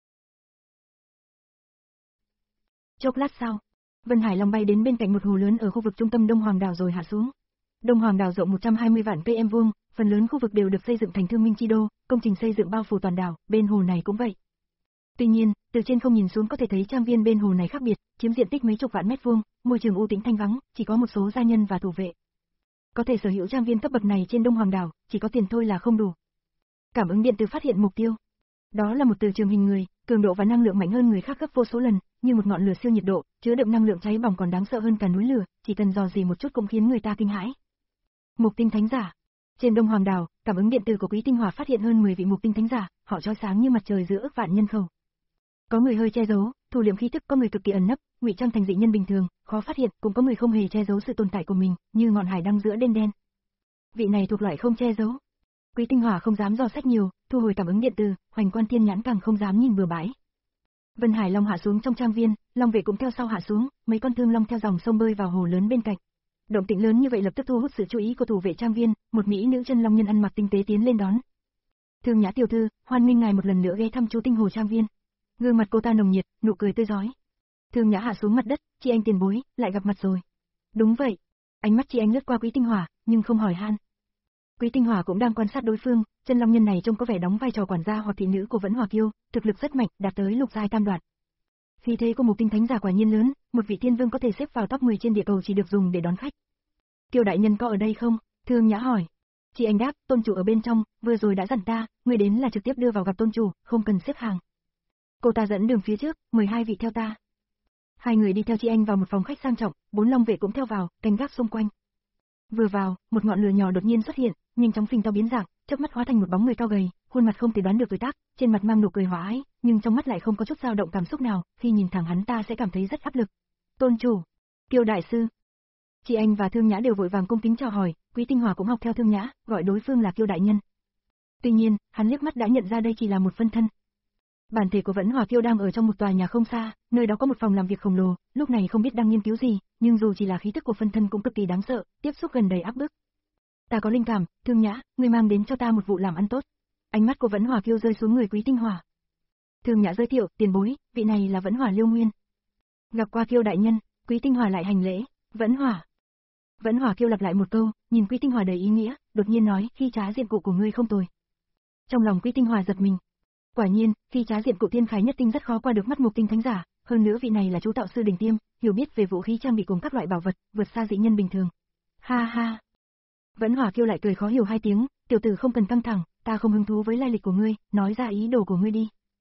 [SPEAKER 2] Chốc lát sau, Vân Hải Long bay đến bên cạnh một hồ lớn ở khu vực trung tâm Đông Hoàng đảo rồi hạ xuống. Đông Hoàng đảo rộng một trăm hai mươi vạn cây em vuông, phần lớn khu vực đều được xây dựng thành thương minh chi đô, công trình xây dựng bao phủ toàn đảo, bên hồ này cũng vậy. Tuy nhiên, từ trên không nhìn xuống có thể thấy trang viên bên hồ này khác biệt, chiếm diện tích mấy chục vạn mét vuông, môi trường u tĩnh thanh vắng, chỉ có một số gia nhân và thủ vệ. Có thể sở hữu trang viên cấp bậc này trên Đông Hoàng đảo, chỉ có tiền thôi là không đủ. Cảm ứng điện tử phát hiện mục tiêu. Đó là một từ trường hình người, cường độ và năng lượng mạnh hơn người khác gấp vô số lần, như một ngọn lửa siêu nhiệt độ, chứa đựng năng lượng cháy bỏng còn đáng sợ hơn cả núi lửa, chỉ cần dò dỉ một chút cũng khiến người ta kinh hãi. Mục Tinh Thánh giả. Trên Đông Hoàng đảo, cảm ứng điện tử của Quý Tinh Hòa phát hiện hơn mười vị Mục Tinh Thánh giả, họ chói sáng như mặt trời giữa ức vạn nhân khẩu. Có người hơi che giấu, thu liễm khí tức, có người cực kỳ ẩn nấp, ngụy trang thành dị nhân bình thường, khó phát hiện, cũng có người không hề che giấu sự tồn tại của mình, như ngọn hải đăng giữa đêm đen. Vị này thuộc loại không che giấu. Quý Tinh Hòa không dám dò xét nhiều, thu hồi cảm ứng điện tử, Hoành Quan Thiên Nhãn càng không dám nhìn bừa bãi. Vân Hải Long hạ xuống trong trang viên, long vệ cũng theo sau hạ xuống, mấy con thương long theo dòng sông bơi vào hồ lớn bên cạnh. Động tĩnh lớn như vậy lập tức thu hút sự chú ý của thủ vệ trang viên, một mỹ nữ chân long nhân ăn mặc tinh tế tiến lên đón. Thương Nhã tiểu thư, hoan nghênh ngài một lần nữa ghé thăm chú Tinh Hồ trang viên. Gương mặt cô ta nồng nhiệt, nụ cười tươi rói. Thương Nhã hạ xuống mặt đất, chị anh tiền bối, lại gặp mặt rồi. Đúng vậy. Ánh mắt chị anh lướt qua Quý Tinh Hòa, nhưng không hỏi han. Quý Tinh Hòa cũng đang quan sát đối phương, chân long nhân này trông có vẻ đóng vai trò quản gia hoặc thị nữ của Vẫn Hỏa Kiêu, thực lực rất mạnh, đạt tới lục giai tam đoạt. Khi thế của Mục Tinh Thánh giả quả nhiên lớn, một vị thiên vương có thể xếp vào top mười trên địa cầu chỉ được dùng để đón khách. Kiêu đại nhân có ở đây không? Thương Nhã hỏi. Chị anh đáp, tôn chủ ở bên trong, vừa rồi đã dặn ta, người đến là trực tiếp đưa vào gặp tôn chủ, không cần xếp hàng. Cô ta dẫn đường phía trước, mời hai vị theo ta. Hai người đi theo chị anh vào một phòng khách sang trọng, bốn long vệ cũng theo vào, canh gác xung quanh. Vừa vào, một ngọn lửa nhỏ đột nhiên xuất hiện, nhanh chóng phình to biến dạng, chớp mắt hóa thành một bóng người cao gầy, khuôn mặt không thể đoán được tuổi tác, trên mặt mang nụ cười hòa ái, nhưng trong mắt lại không có chút dao động cảm xúc nào, khi nhìn thẳng hắn ta sẽ cảm thấy rất áp lực. Tôn chủ, Kiêu đại sư. Chị anh và Thương Nhã đều vội vàng cung kính chào hỏi, Quý Tinh Hòa cũng học theo Thương Nhã, gọi đối phương là Kiêu đại nhân. Tuy nhiên, hắn liếc mắt đã nhận ra đây chỉ là một phân thân. Bản thể của Vẫn Hỏa Kiêu đang ở trong một tòa nhà không xa, nơi đó có một phòng làm việc khổng lồ, lúc này không biết đang nghiên cứu gì, nhưng dù chỉ là khí tức của phân thân cũng cực kỳ đáng sợ, tiếp xúc gần đầy áp bức. Ta có linh cảm, Thương Nhã, ngươi mang đến cho ta một vụ làm ăn tốt. Ánh mắt của Vẫn Hỏa Kiêu rơi xuống người Quý Tinh Hòa. Thương Nhã giới thiệu, tiền bối, vị này là Vẫn Hỏa Liêu Nguyên. Gặp qua Kiêu đại nhân, Quý Tinh Hòa lại hành lễ, Vẫn Hỏa. Vẫn Hỏa Kiêu lặp lại một câu, nhìn Quý Tinh Hòa đầy ý nghĩa, đột nhiên nói, khi trá diện cụ của ngươi không tồi. Trong lòng Quý Tinh Hòa giật mình. Quả nhiên, khi trá diện cụ thiên khải nhất tinh rất khó qua được mắt Mục Tinh Thánh giả, hơn nữa vị này là chú tạo sư đỉnh tiêm, hiểu biết về vũ khí trang bị cùng các loại bảo vật, vượt xa dị nhân bình thường. Ha ha. Vẫn Hỏa Kiêu lại cười khó hiểu hai tiếng, tiểu tử không cần căng thẳng, ta không hứng thú với lai lịch của ngươi, nói ra ý đồ của ngươi đi.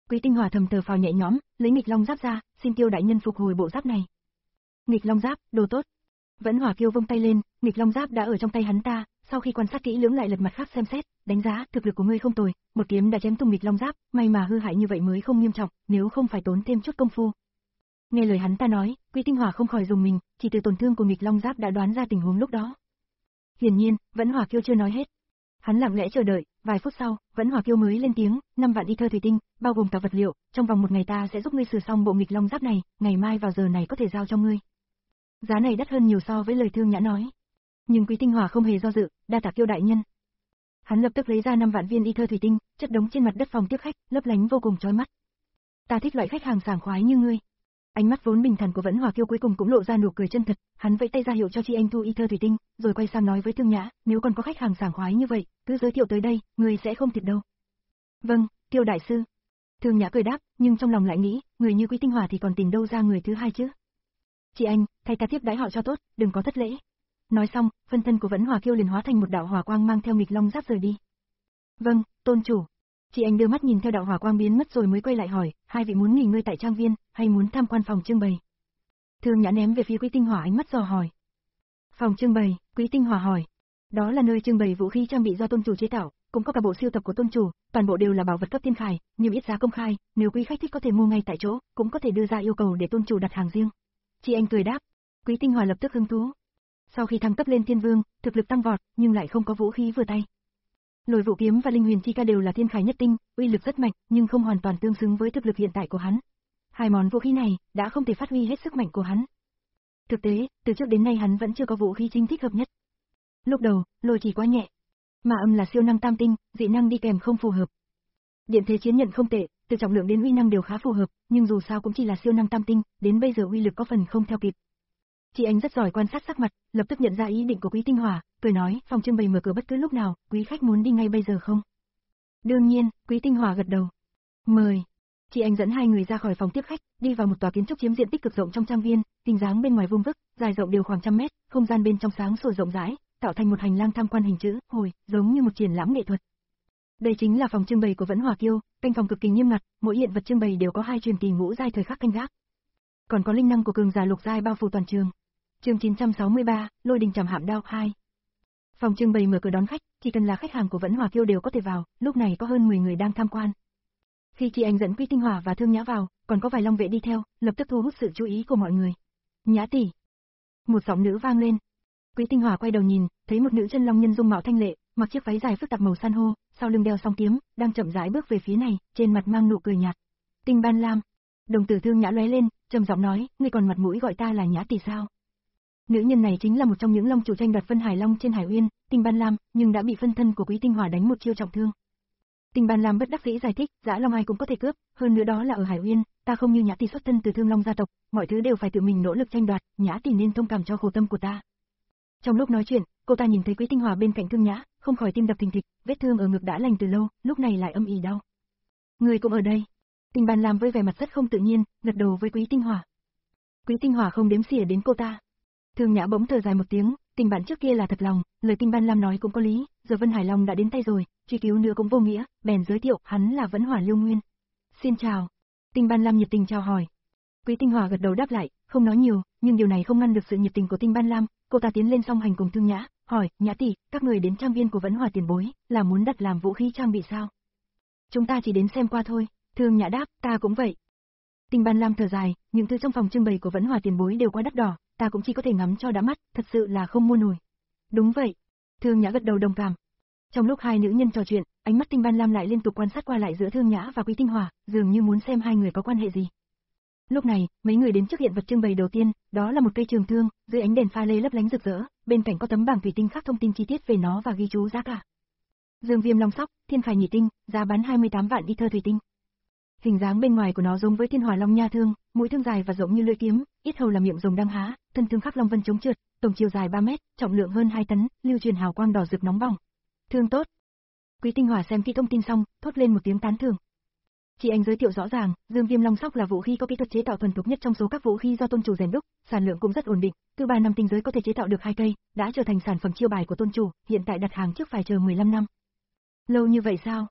[SPEAKER 2] Quý Tinh Hỏa thầm thở phào nhẹ nhõm, lấy nghịch long giáp ra, xin Tiêu đại nhân phục hồi bộ giáp này. Nghịch long giáp, đồ tốt. Vẫn Hỏa Kiêu vung tay lên, nghịch long giáp đã ở trong tay hắn ta, sau khi quan sát kỹ lưỡng lại lật mặt khác xem xét, đánh giá, thực lực của ngươi không tồi, một kiếm đã chém tung nghịch long giáp, may mà hư hại như vậy mới không nghiêm trọng, nếu không phải tốn thêm chút công phu. Nghe lời hắn ta nói, Quý Tinh Hỏa không khỏi dùng mình, chỉ từ tổn thương của nghịch long giáp đã đoán ra tình huống lúc đó. Hiển nhiên, Vẫn Hỏa Kiêu chưa nói hết. Hắn lặng lẽ chờ đợi, vài phút sau, Vẫn Hỏa Kiêu mới lên tiếng, năm vạn y thơ thủy tinh, bao gồm cả vật liệu, trong vòng một ngày ta sẽ giúp ngươi sửa xong bộ nghịch long giáp này, ngày mai vào giờ này có thể giao cho ngươi. Giá này đắt hơn nhiều so với lời Thương Nhã nói. Nhưng Quý Tinh Hỏa không hề do dự, đa tạ Kiêu đại nhân. Hắn lập tức lấy ra năm vạn viên y thơ thủy tinh, chất đống trên mặt đất phòng tiếp khách, lấp lánh vô cùng chói mắt. Ta thích loại khách hàng sảng khoái như ngươi. Ánh mắt vốn bình thản của Vẫn Hỏa Kiêu cuối cùng cũng lộ ra nụ cười chân thật, hắn vẫy tay ra hiệu cho Chi Anh thu y thơ thủy tinh, rồi quay sang nói với Thương Nhã, nếu còn có khách hàng sảng khoái như vậy, cứ giới thiệu tới đây, người sẽ không thiệt đâu. Vâng, Tiêu đại sư. Thương Nhã cười đáp, nhưng trong lòng lại nghĩ, người như Quý Tinh Hỏa thì còn tìm đâu ra người thứ hai chứ. Chị anh, thay ta tiếp đãi họ cho tốt, đừng có thất lễ. Nói xong, phân thân của Vẫn Hỏa Kiêu liền hóa thành một đạo hỏa quang mang theo nghịch long giáp rời đi. Vâng, tôn chủ. Chị anh đưa mắt nhìn theo đạo hỏa quang biến mất rồi mới quay lại hỏi, hai vị muốn nghỉ ngơi tại trang viên, hay muốn tham quan phòng trưng bày? Thương Nhã ném về phía Quý Tinh Hỏa ánh mắt dò hỏi. Phòng trưng bày, Quý Tinh Hỏa hỏi. Đó là nơi trưng bày vũ khí trang bị do tôn chủ chế tạo, cũng có cả bộ siêu tập của tôn chủ, toàn bộ đều là bảo vật cấp thiên khải, niêm yết giá công khai, nếu quý khách thích có thể mua ngay tại chỗ, cũng có thể đưa ra yêu cầu để tôn chủ đặt hàng riêng. Chị anh cười đáp. Quý Tinh Hỏa lập tức hứng thú. Sau khi thăng cấp lên thiên vương, thực lực tăng vọt, nhưng lại không có vũ khí vừa tay. Lôi Vũ kiếm và Linh Huyền Chi ca đều là thiên khải nhất tinh, uy lực rất mạnh, nhưng không hoàn toàn tương xứng với thực lực hiện tại của hắn. Hai món vũ khí này đã không thể phát huy hết sức mạnh của hắn. Thực tế, từ trước đến nay hắn vẫn chưa có vũ khí chính thích hợp nhất. Lúc đầu, lôi chỉ quá nhẹ, mà âm là siêu năng tam tinh, dị năng đi kèm không phù hợp. Điện thế chiến nhận không tệ, từ trọng lượng đến uy năng đều khá phù hợp, nhưng dù sao cũng chỉ là siêu năng tam tinh, đến bây giờ uy lực có phần không theo kịp. Chị anh rất giỏi quan sát sắc mặt, lập tức nhận ra ý định của Quý Tinh Hỏa, cười nói, phòng trưng bày mở cửa bất cứ lúc nào, quý khách muốn đi ngay bây giờ không? Đương nhiên, Quý Tinh Hỏa gật đầu. Mời. Chị anh dẫn hai người ra khỏi phòng tiếp khách, đi vào một tòa kiến trúc chiếm diện tích cực rộng trong trang viên, hình dáng bên ngoài vuông vức, dài rộng đều khoảng trăm mét, không gian bên trong sáng sủa rộng rãi, tạo thành một hành lang tham quan hình chữ hồi, giống như một triển lãm nghệ thuật. Đây chính là phòng trưng bày của Vẫn Hỏa Kiêu, canh phòng cực kỳ nghiêm ngặt, mỗi hiện vật trưng bày đều có hai truyền kỳ ngũ giai thời khắc canh gác. Còn có linh năng của cường giả lục giai bao phủ toàn trường. Chương chín trăm sáu mươi ba, Lôi Đình Trảm Hạm Đao hai. Phòng trưng bày mở cửa đón khách, chỉ cần là khách hàng của Vẫn Hỏa Kiêu đều có thể vào, lúc này có hơn mười người đang tham quan. Khi chị anh dẫn Quý Tinh Hỏa và Thương Nhã vào, còn có vài long vệ đi theo, lập tức thu hút sự chú ý của mọi người. Nhã tỷ. Một giọng nữ vang lên. Quý Tinh Hỏa quay đầu nhìn, thấy một nữ chân long nhân dung mạo thanh lệ, mặc chiếc váy dài phức tạp màu san hô, sau lưng đeo song kiếm, đang chậm rãi bước về phía này, trên mặt mang nụ cười nhạt. Tinh Ban Lam. Đồng tử Thương Nhã lóe lên, trầm giọng nói, ngươi còn mặt mũi gọi ta là Nhã tỷ sao? Nữ nhân này chính là một trong những long chủ tranh đoạt phân hải long trên Hải Uyên, Tinh Ban Lam, nhưng đã bị phân thân của Quý Tinh Hỏa đánh một chiêu trọng thương. Tinh Ban Lam bất đắc dĩ giải thích, dã long ai cũng có thể cướp, hơn nữa đó là ở Hải Uyên, ta không như Nhã tỷ xuất thân từ Thương Long gia tộc, mọi thứ đều phải tự mình nỗ lực tranh đoạt, Nhã tỷ nên thông cảm cho khổ tâm của ta. Trong lúc nói chuyện, cô ta nhìn thấy Quý Tinh Hỏa bên cạnh Thương Nhã, không khỏi tim đập thình thịch, vết thương ở ngực đã lành từ lâu, lúc này lại âm ỉ đau. Người cũng ở đây. Tinh Ban Lam với vẻ mặt rất không tự nhiên, gật đầu với Quý Tinh Hỏa. Quý Tinh Hỏa không đếm xỉa đến cô ta. Thương Nhã bỗng thở dài một tiếng, tình bạn trước kia là thật lòng, lời Tinh Ban Lam nói cũng có lý, giờ Vân Hải Long đã đến tay rồi, truy cứu nữa cũng vô nghĩa, bèn giới thiệu, hắn là Vẫn Hỏa Liêu Nguyên. Xin chào. Tinh Ban Lam nhiệt tình chào hỏi. Quý Tinh Hỏa gật đầu đáp lại, không nói nhiều, nhưng điều này không ngăn được sự nhiệt tình của Tinh Ban Lam, cô ta tiến lên song hành cùng Thương Nhã, hỏi, Nhã tỷ, các người đến trang viên của Vẫn Hỏa tiền bối, là muốn đặt làm vũ khí trang bị sao? Chúng ta chỉ đến xem qua thôi. Thương Nhã đáp, ta cũng vậy. Tinh Ban Lam thở dài, những thứ trong phòng trưng bày của Vẫn Hỏa tiền bối đều quá đắt đỏ, ta cũng chỉ có thể ngắm cho đã mắt, thật sự là không mua nổi. Đúng vậy. Thương Nhã gật đầu đồng cảm. Trong lúc hai nữ nhân trò chuyện, ánh mắt Tinh Ban Lam lại liên tục quan sát qua lại giữa Thương Nhã và Quý Tinh Hỏa, dường như muốn xem hai người có quan hệ gì. Lúc này, mấy người đến trước hiện vật trưng bày đầu tiên, đó là một cây trường thương, dưới ánh đèn pha lê lấp lánh rực rỡ, bên cạnh có tấm bảng thủy tinh khắc thông tin chi tiết về nó và ghi chú giá cả. Dương Viêm Long Sóc, Thiên Khải nhị tinh, giá bán hai mươi tám vạn y thơ thủy tinh. Hình dáng bên ngoài của nó giống với Thiên Hỏa Long Nha thương, mũi thương dài và rộng như lưỡi kiếm, yết hầu là miệng rồng đang há, thân thương khắc long vân chống trượt, tổng chiều dài ba mét, trọng lượng hơn hai tấn, lưu truyền hào quang đỏ rực nóng bỏng. Thương tốt. Quý Tinh Hỏa xem kỹ thông tin xong, thốt lên một tiếng tán thưởng. Chị anh giới thiệu rõ ràng, Dương Viêm Long Sóc là vũ khí có kỹ thuật chế tạo thuần thục nhất trong số các vũ khí do tôn chủ rèn đúc, sản lượng cũng rất ổn định, cứ ba năm tinh giới có thể chế tạo được hai cây, đã trở thành sản phẩm chiêu bài của tôn chủ, hiện tại đặt hàng trước phải chờ mười lăm năm. Lâu như vậy sao?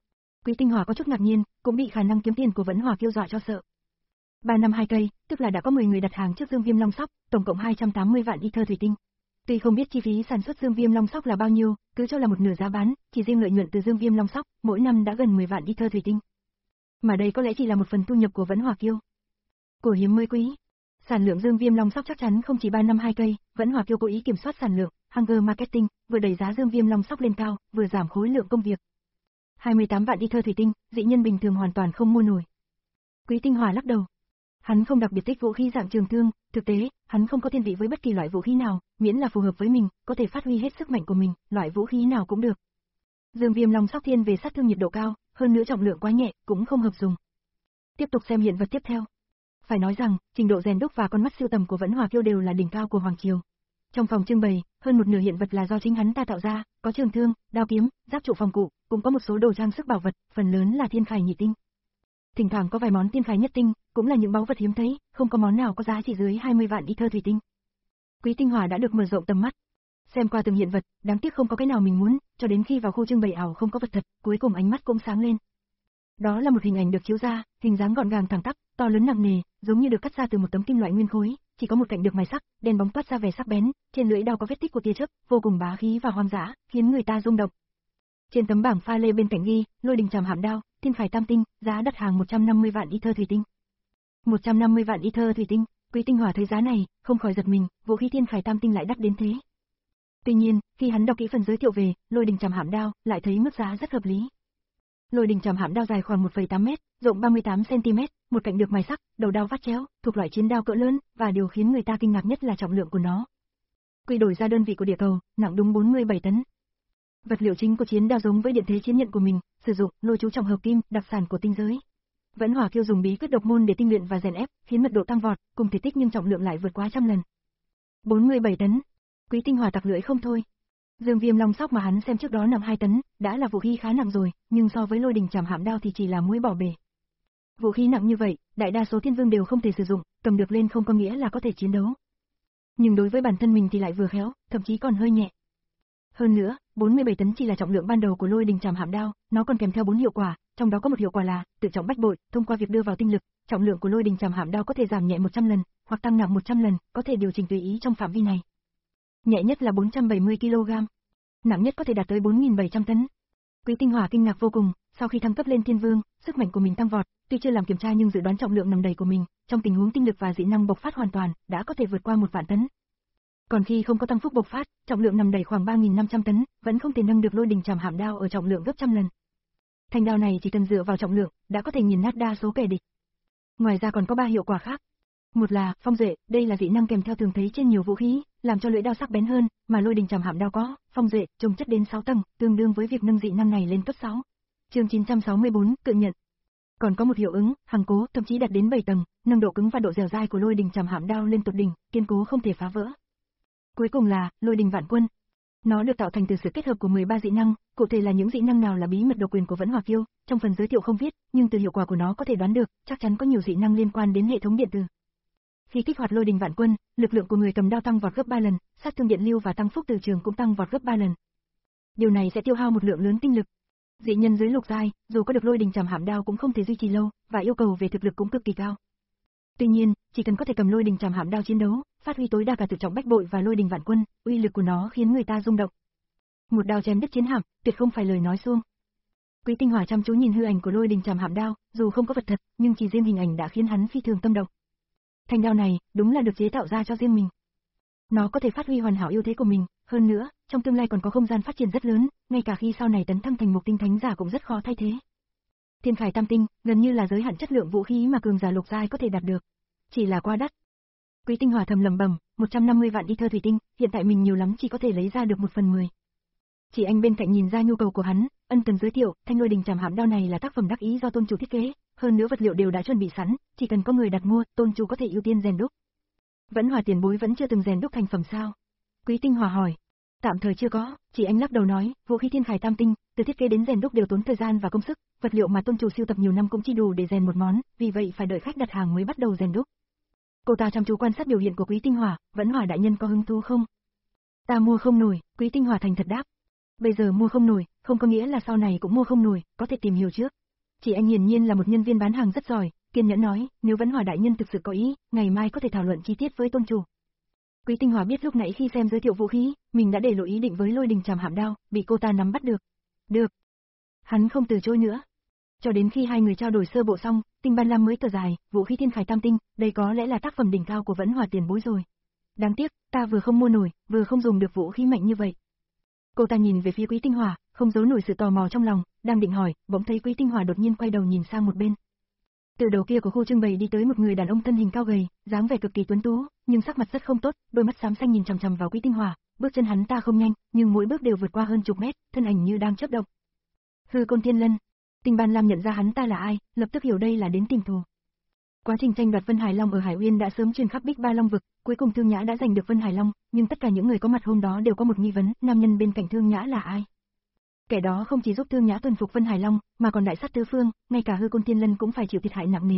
[SPEAKER 2] Quý Tinh Hòa có chút ngạc nhiên, cũng bị khả năng kiếm tiền của Vẫn Hòa Kiêu dọa cho sợ. ba năm hai cây, tức là đã có mười người đặt hàng trước Dương Viêm Long Sóc, tổng cộng hai trăm tám mươi vạn ether thủy tinh. Tuy không biết chi phí sản xuất Dương Viêm Long Sóc là bao nhiêu, cứ cho là một nửa giá bán, chỉ riêng lợi nhuận từ Dương Viêm Long Sóc, mỗi năm đã gần mười vạn ether thủy tinh. Mà đây có lẽ chỉ là một phần thu nhập của Vẫn Hòa Kiêu. Của hiếm mới quý. Sản lượng Dương Viêm Long Sóc chắc chắn không chỉ ba năm hai cây, Vẫn Hòa Kiêu cố ý kiểm soát sản lượng, Hunger Marketing, vừa đẩy giá Dương Viêm Long Sóc lên cao, vừa giảm khối lượng công việc. hai mươi tám vạn ether thủy tinh, dị nhân bình thường hoàn toàn không mua nổi. Quý Tinh Hòa lắc đầu. Hắn không đặc biệt thích vũ khí dạng trường thương, thực tế, hắn không có thiên vị với bất kỳ loại vũ khí nào, miễn là phù hợp với mình, có thể phát huy hết sức mạnh của mình, loại vũ khí nào cũng được. Dương Viêm Long Sóc thiên về sát thương nhiệt độ cao, hơn nữa trọng lượng quá nhẹ, cũng không hợp dùng. Tiếp tục xem hiện vật tiếp theo. Phải nói rằng, trình độ rèn đúc và con mắt siêu tầm của Vẫn Hòa Kiêu đều là đỉnh cao của Hoàng Triều. Trong phòng trưng bày, hơn một nửa hiện vật là do chính hắn ta tạo ra, có trường thương, đao kiếm, giáp trụ phòng cụ, cũng có một số đồ trang sức bảo vật, phần lớn là thiên khải nhị tinh. Thỉnh thoảng có vài món thiên khải nhất tinh, cũng là những báu vật hiếm thấy, không có món nào có giá trị dưới hai mươi vạn ether thủy tinh. Quý Tinh Hòa đã được mở rộng tầm mắt. Xem qua từng hiện vật, đáng tiếc không có cái nào mình muốn, cho đến khi vào khu trưng bày ảo không có vật thật, cuối cùng ánh mắt cũng sáng lên. Đó là một hình ảnh được chiếu ra, hình dáng gọn gàng thẳng tắp, to lớn nặng nề, giống như được cắt ra từ một tấm kim loại nguyên khối, chỉ có một cạnh được mài sắc, đen bóng toát ra vẻ sắc bén, trên lưỡi đao có vết tích của tia chớp, vô cùng bá khí và hoang dã, khiến người ta rung động. Trên tấm bảng pha lê bên cạnh ghi, Lôi Đình Trảm Hạm Đao, thiên khải tam tinh, giá đặt hàng một trăm năm mươi vạn ether thủy tinh. một trăm năm mươi vạn ether thủy tinh, Quý Tinh Hòa thấy giá này, không khỏi giật mình, vũ khí thiên khải tam tinh lại đắt đến thế. Tuy nhiên, khi hắn đọc kỹ phần giới thiệu về Lôi Đình Trảm Hạm Đao, lại thấy mức giá rất hợp lý. Lôi Đình Trảm Hạm Đao dài khoảng một phẩy tám mét, rộng ba mươi tám xăng-ti-mét, một cạnh được mài sắc, đầu đao vắt chéo, thuộc loại chiến đao cỡ lớn, và điều khiến người ta kinh ngạc nhất là trọng lượng của nó. Quy đổi ra đơn vị của địa cầu, nặng đúng bốn mươi bảy tấn. Vật liệu chính của chiến đao giống với điện thế chiến nhận của mình, sử dụng lôi chú trọng hợp kim, đặc sản của tinh giới. Vẫn Hòa Kiêu dùng bí quyết độc môn để tinh luyện và rèn ép, khiến mật độ tăng vọt, cùng thể tích nhưng trọng lượng lại vượt quá trăm lần. bốn mươi bảy tấn. Quý Tinh Hòa tặc lưỡi không thôi. Dương Viêm Long Sóc mà hắn xem trước đó nặng hai tấn, đã là vũ khí khá nặng rồi, nhưng so với Lôi Đình Trảm Hạm Đao thì chỉ là muối bỏ bể. Vũ khí nặng như vậy, đại đa số thiên vương đều không thể sử dụng, cầm được lên không có nghĩa là có thể chiến đấu. Nhưng đối với bản thân mình thì lại vừa khéo, thậm chí còn hơi nhẹ. Hơn nữa, bốn mươi bảy tấn chỉ là trọng lượng ban đầu của Lôi Đình Trảm Hạm Đao, nó còn kèm theo bốn hiệu quả, trong đó có một hiệu quả là tự trọng bách bội, thông qua việc đưa vào tinh lực, trọng lượng của Lôi Đình Trảm Hạm Đao có thể giảm nhẹ một trăm lần, hoặc tăng nặng một trăm lần, có thể điều chỉnh tùy ý trong phạm vi này. Nhẹ nhất là bốn trăm bảy mươi ki lô gam, nặng nhất có thể đạt tới bốn nghìn bảy trăm tấn. Quý Tinh Hòa kinh ngạc vô cùng, sau khi thăng cấp lên Thiên Vương, sức mạnh của mình tăng vọt, tuy chưa làm kiểm tra nhưng dự đoán trọng lượng nằm đầy của mình, trong tình huống tinh lực và dị năng bộc phát hoàn toàn, đã có thể vượt qua một vạn tấn. Còn khi không có tăng phúc bộc phát, trọng lượng nằm đầy khoảng ba nghìn năm trăm tấn, vẫn không thể nâng được Lôi Đình Trảm Hạm Đao ở trọng lượng gấp trăm lần. Thanh đao này chỉ cần dựa vào trọng lượng, đã có thể nghiền nát đa số kẻ địch. Ngoài ra còn có ba hiệu quả khác. Một là phong duệ, đây là dị năng kèm theo thường thấy trên nhiều vũ khí, làm cho lưỡi đao sắc bén hơn, mà Lôi Đình Trảm Hạm Đao có phong duệ, trồng chất đến sáu tầng, tương đương với việc nâng dị năng này lên cấp sáu. Chương chín trăm sáu mươi bốn, cự nhận. Còn có một hiệu ứng, hằng cố, thậm chí đạt đến bảy tầng, nâng độ cứng và độ dẻo dai của Lôi Đình Trảm Hạm Đao lên tột đỉnh, kiên cố không thể phá vỡ. Cuối cùng là Lôi Đình Vạn Quân. Nó được tạo thành từ sự kết hợp của mười ba dị năng, cụ thể là những dị năng nào là bí mật độc quyền của Vẫn Hòa Kiêu, trong phần giới thiệu không viết, nhưng từ hiệu quả của nó có thể đoán được, chắc chắn có nhiều dị năng liên quan đến hệ thống điện tử. Khi kích hoạt Lôi Đình Vạn Quân, lực lượng của người cầm đao tăng vọt gấp ba lần, sát thương điện lưu và tăng phúc từ trường cũng tăng vọt gấp ba lần. Điều này sẽ tiêu hao một lượng lớn tinh lực. Dị nhân dưới lục giai, dù có được Lôi Đình Trảm Hạm Đao cũng không thể duy trì lâu, và yêu cầu về thực lực cũng cực kỳ cao. Tuy nhiên, chỉ cần có thể cầm Lôi Đình Trảm Hạm Đao chiến đấu, phát huy tối đa cả tự trọng bách bội và Lôi Đình Vạn Quân, uy lực của nó khiến người ta rung động. Một đao chém đứt chiến hạm, tuyệt không phải lời nói suông. Quý Tinh Hòa chăm chú nhìn hư ảnh của Lôi Đình Trảm Hạm Đao, dù không có vật thật, nhưng chỉ riêng hình ảnh đã khiến hắn phi thường tâm động. Thanh đao này, đúng là được chế tạo ra cho riêng mình. Nó có thể phát huy hoàn hảo ưu thế của mình, hơn nữa, trong tương lai còn có không gian phát triển rất lớn, ngay cả khi sau này tấn thăng thành một tinh thánh giả cũng rất khó thay thế. Thiên Khải Tam Tinh, gần như là giới hạn chất lượng vũ khí mà cường giả lục giai có thể đạt được. Chỉ là quá đắt. Quý Tinh Hòa thầm lẩm bẩm, một trăm năm mươi vạn ether thủy tinh, hiện tại mình nhiều lắm chỉ có thể lấy ra được một phần mười. Chỉ anh bên cạnh nhìn ra nhu cầu của hắn, ân cần giới thiệu, thanh Lôi Đình Trảm Hạm Đao này là tác phẩm đắc ý do tôn chủ thiết kế, hơn nữa vật liệu đều đã chuẩn bị sẵn, chỉ cần có người đặt mua, tôn chủ có thể ưu tiên rèn đúc. Vẫn Hòa tiền bối vẫn chưa từng rèn đúc thành phẩm sao? Quý Tinh Hòa hỏi. Tạm thời chưa có, chỉ anh lắc đầu nói, vũ khí Thiên Khải Tam Tinh, từ thiết kế đến rèn đúc đều tốn thời gian và công sức, vật liệu mà tôn chủ sưu tập nhiều năm cũng chỉ đủ để rèn một món, vì vậy phải đợi khách đặt hàng mới bắt đầu rèn đúc. Cô ta chăm chú quan sát biểu hiện của Quý Tinh Hòa, Vẫn Hòa đại nhân có hứng thú không? Ta mua không nổi, Quý Tinh Hòa thành thật đáp. Bây giờ mua không nổi, không có nghĩa là sau này cũng mua không nổi, có thể tìm hiểu trước. Chị anh hiển nhiên là một nhân viên bán hàng rất giỏi, kiên nhẫn nói, nếu Vẫn Hòa đại nhân thực sự có ý, ngày mai có thể thảo luận chi tiết với tôn chủ. Quý Tinh Hòa biết lúc nãy khi xem giới thiệu vũ khí, mình đã để lộ ý định với Lôi Đình Trảm Hạm Đao, bị cô ta nắm bắt được. Được. Hắn không từ chối nữa. Cho đến khi hai người trao đổi sơ bộ xong, Tinh Ban Lam mới thở dài, vũ khí Thiên Khải Tam Tinh, đây có lẽ là tác phẩm đỉnh cao của Vẫn Hòa tiền bối rồi. Đáng tiếc, ta vừa không mua nổi, vừa không dùng được vũ khí mạnh như vậy. Cô ta nhìn về phía Quý Tinh Hòa, không giấu nổi sự tò mò trong lòng, đang định hỏi, bỗng thấy Quý Tinh Hòa đột nhiên quay đầu nhìn sang một bên. Từ đầu kia của khu trưng bày đi tới một người đàn ông thân hình cao gầy, dáng vẻ cực kỳ tuấn tú, nhưng sắc mặt rất không tốt, đôi mắt xám xanh nhìn chằm chằm vào Quý Tinh Hòa, bước chân hắn ta không nhanh, nhưng mỗi bước đều vượt qua hơn chục mét, thân ảnh như đang chớp động. Hư Côn Thiên Lân. Tinh Ban Lam nhận ra hắn ta là ai, lập tức hiểu đây là đến tìm thù. Quá trình tranh đoạt Vân Hải Long ở Hải Uyên đã sớm truyền khắp Bích Ba Long vực, cuối cùng Thương Nhã đã giành được Vân Hải Long, nhưng tất cả những người có mặt hôm đó đều có một nghi vấn, nam nhân bên cạnh Thương Nhã là ai? Kẻ đó không chỉ giúp Thương Nhã tuân phục Vân Hải Long, mà còn đại sát tứ phương, ngay cả Hư Côn Thiên Lân cũng phải chịu thiệt hại nặng nề.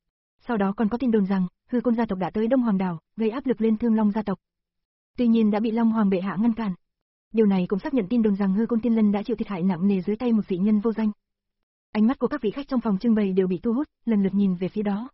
[SPEAKER 2] Sau đó còn có tin đồn rằng, Hư Côn gia tộc đã tới Đông Hoàng đảo, gây áp lực lên Thương Long gia tộc. Tuy nhiên đã bị Long Hoàng bệ hạ ngăn cản. Điều này cũng xác nhận tin đồn rằng Hư Côn Thiên Lân đã chịu thiệt hại nặng nề dưới tay một dị nhân vô danh. Ánh mắt của các vị khách trong phòng trưng bày đều bị thu hút, lần lượt nhìn về phía đó.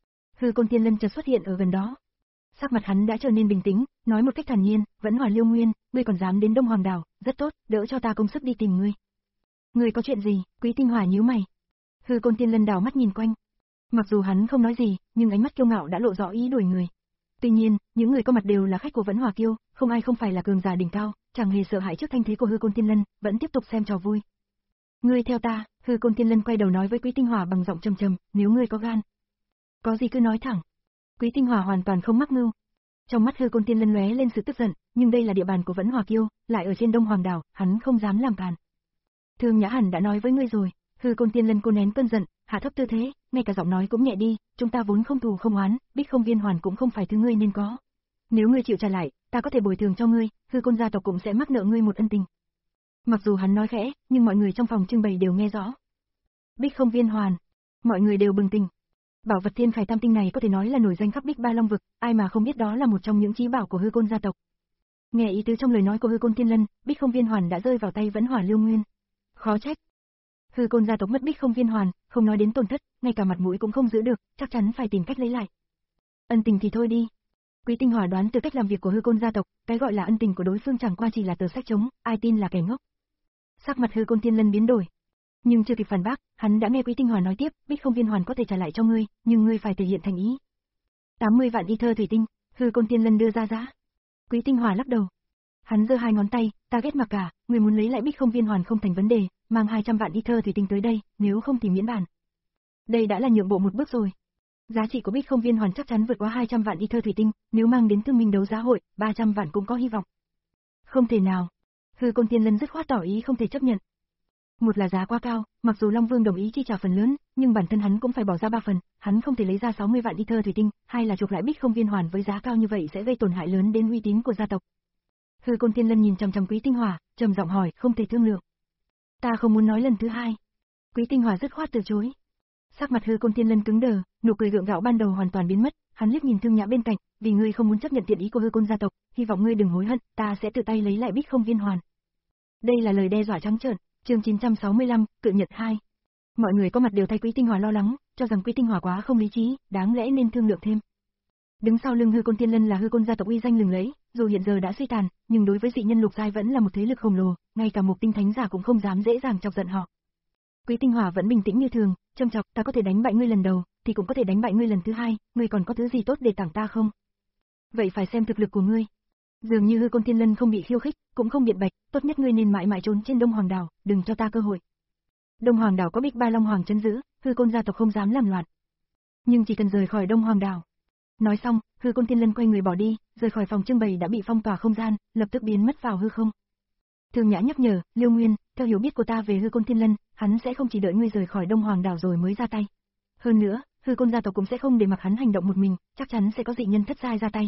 [SPEAKER 2] Hư Côn Thiên Lân chợt xuất hiện ở gần đó. Sắc mặt hắn đã trở nên bình tĩnh, nói một cách thản nhiên, Vẫn Hòa Liêu Nguyên, ngươi còn dám đến Đông Hoàng đảo, rất tốt, đỡ cho ta công sức đi tìm ngươi. Ngươi có chuyện gì? Quý Tinh Hòa nhíu mày. Hư Côn Thiên Lân đảo mắt nhìn quanh. Mặc dù hắn không nói gì, nhưng ánh mắt kiêu ngạo đã lộ rõ ý đuổi người. Tuy nhiên, những người có mặt đều là khách của Vẫn Hòa Kiêu, không ai không phải là cường giả đỉnh cao, chẳng hề sợ hãi trước thanh thế của Hư Côn Thiên Lân, vẫn tiếp tục xem trò vui. Ngươi theo ta, Hư Côn Thiên Lân quay đầu nói với Quý Tinh Hòa bằng giọng trầm trầm, nếu ngươi có gan, có gì cứ nói thẳng. Quý Tinh Hòa hoàn toàn không mắc mưu. Trong mắt Hư Côn Thiên Lân lóe lên sự tức giận, nhưng đây là địa bàn của Vẫn Hòa Kiêu, lại ở trên Đông Hoàng đảo, hắn không dám làm càn. Thương Nhã hẳn đã nói với ngươi rồi. Hư Côn Thiên Lân cô nén cơn giận, hạ thấp tư thế, ngay cả giọng nói cũng nhẹ đi, chúng ta vốn không thù không oán, Bích Không Viên Hoàn cũng không phải thứ ngươi nên có. Nếu ngươi chịu trả lại, ta có thể bồi thường cho ngươi, Hư Côn gia tộc cũng sẽ mắc nợ ngươi một ân tình. Mặc dù hắn nói khẽ, nhưng mọi người trong phòng trưng bày đều nghe rõ. Bích Không Viên Hoàn, mọi người đều bừng tỉnh. Bảo vật Thiên Khải Tam Tinh này có thể nói là nổi danh khắp Bích Ba Long vực, ai mà không biết đó là một trong những chí bảo của Hư Côn gia tộc. Nghe ý tứ trong lời nói của Hư Côn Thiên Lân, Bích Không Viên Hoàn đã rơi vào tay Vẫn Hòa Liêu Nguyên. Khó trách. Hư Côn gia tộc mất Bích Không Viên Hoàn, không nói đến tổn thất, ngay cả mặt mũi cũng không giữ được, chắc chắn phải tìm cách lấy lại. Ân tình thì thôi đi. Quý Tinh Hòa đoán từ cách làm việc của Hư Côn gia tộc, cái gọi là ân tình của đối phương chẳng qua chỉ là tờ sách trống, ai tin là kẻ ngốc. Sắc mặt Hư Côn Thiên Lân biến đổi. Nhưng chưa kịp phản bác, hắn đã nghe Quý Tinh Hòa nói tiếp, Bích Không Viên Hoàn có thể trả lại cho ngươi, nhưng ngươi phải thể hiện thành ý. tám mươi vạn y thơ thủy tinh, Hư Côn Thiên Lân đưa ra giá. Quý Tinh Hòa lắc đầu. Hắn giơ hai ngón tay, ta ghét mặc cả, ngươi muốn lấy lại Bích Không Viên Hoàn không thành vấn đề, mang hai trăm vạn y thơ thủy tinh tới đây, nếu không thì miễn bàn. Đây đã là nhượng bộ một bước rồi. Giá trị của Bích Không Viên Hoàn chắc chắn vượt qua hai trăm vạn y thơ thủy tinh, nếu mang đến Thương Minh đấu giá hội, ba trăm vạn cũng có hy vọng. Không thể nào. Hư Côn Thiên Lân dứt khoát tỏ ý không thể chấp nhận. Một là giá quá cao, mặc dù Long Vương đồng ý chi trả phần lớn, nhưng bản thân hắn cũng phải bỏ ra ba phần, hắn không thể lấy ra sáu mươi vạn y thơ thủy tinh, hai là chuộc lại Bích Không Viên Hoàn với giá cao như vậy sẽ gây tổn hại lớn đến uy tín của gia tộc. Hư Côn Thiên Lân nhìn chằm chằm Quý Tinh Hòa, trầm giọng hỏi, không thể thương lượng. Ta không muốn nói lần thứ hai. Quý Tinh Hòa dứt khoát từ chối. Sắc mặt Hư Côn Thiên Lân cứng đờ, nụ cười gượng gạo ban đầu hoàn toàn biến mất, hắn liếc nhìn Thương Nhã bên cạnh, vì ngươi không muốn chấp nhận thiện ý của Hư Côn gia tộc, hy vọng ngươi đừng hối hận, ta sẽ tự tay lấy lại Bích Không Viên Hoàn. Đây là lời đe dọa trắng trợn. Chương chín trăm sáu mươi lăm, Cự Nhật hai. Mọi người có mặt đều thay Quý Tinh Hòa lo lắng, cho rằng Quý Tinh Hòa quá không lý trí, đáng lẽ nên thương lượng thêm. Đứng sau lưng Hư Côn Thiên Lân là Hư Côn gia tộc uy danh lừng lẫy, dù hiện giờ đã suy tàn, nhưng đối với dị nhân lục giai vẫn là một thế lực khổng lồ, ngay cả Mục Tinh Thánh giả cũng không dám dễ dàng chọc giận họ. Quý Tinh Hòa vẫn bình tĩnh như thường, châm chọc, ta có thể đánh bại ngươi lần đầu, thì cũng có thể đánh bại ngươi lần thứ hai, ngươi còn có thứ gì tốt để tặng ta không? Vậy phải xem thực lực của ngươi. Dường như Hư Côn Thiên Lân không bị khiêu khích, cũng không biện bạch, tốt nhất ngươi nên mãi mãi trốn trên Đông Hoàng đảo, đừng cho ta cơ hội. Đông Hoàng đảo có Bích Ba Long Hoàng trấn giữ, Hư Côn gia tộc không dám làm loạn. Nhưng chỉ cần rời khỏi Đông Hoàng đảo. Nói xong, Hư Côn Thiên Lân quay người bỏ đi, rời khỏi phòng trưng bày đã bị phong tỏa không gian, lập tức biến mất vào hư không. Thương Nhã nhắc nhở, Liêu Nguyên, theo hiểu biết của ta về Hư Côn Thiên Lân, hắn sẽ không chỉ đợi ngươi rời khỏi Đông Hoàng đảo rồi mới ra tay. Hơn nữa, Hư Côn gia tộc cũng sẽ không để mặc hắn hành động một mình, chắc chắn sẽ có dị nhân thất giai ra tay.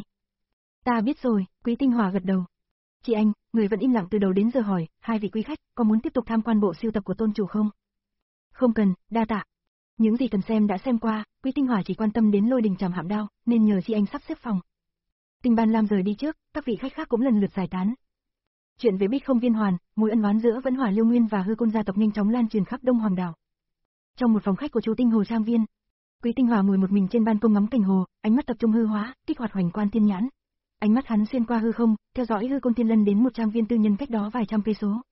[SPEAKER 2] Ta biết rồi, Quý Tinh Hòa gật đầu. Chị anh, người vẫn im lặng từ đầu đến giờ hỏi, hai vị quý khách, có muốn tiếp tục tham quan bộ siêu tập của tôn chủ không? Không cần, đa tạ. Những gì cần xem đã xem qua, Quý Tinh Hòa chỉ quan tâm đến Lôi Đình Trảm Hạm Đao, nên nhờ chị anh sắp xếp phòng. Tinh Ban Lam rời đi trước, các vị khách khác cũng lần lượt giải tán. Chuyện về Bích Không Viên Hoàn, mối ân oán giữa Vẫn Hỏa Liêu Nguyên và Hư Côn gia tộc nhanh chóng lan truyền khắp Đông Hoàng đảo. Trong một phòng khách của Chu Tinh Hồ trang viên, Quý Tinh Hòa ngồi một mình trên ban công ngắm cảnh hồ, ánh mắt tập trung hư hóa, kích hoạt Hoành Quan Thiên Nhãn. Ánh mắt hắn xuyên qua hư không, theo dõi Hư Côn Thiên Lân đến một trang viên tư nhân cách đó vài trăm cây số.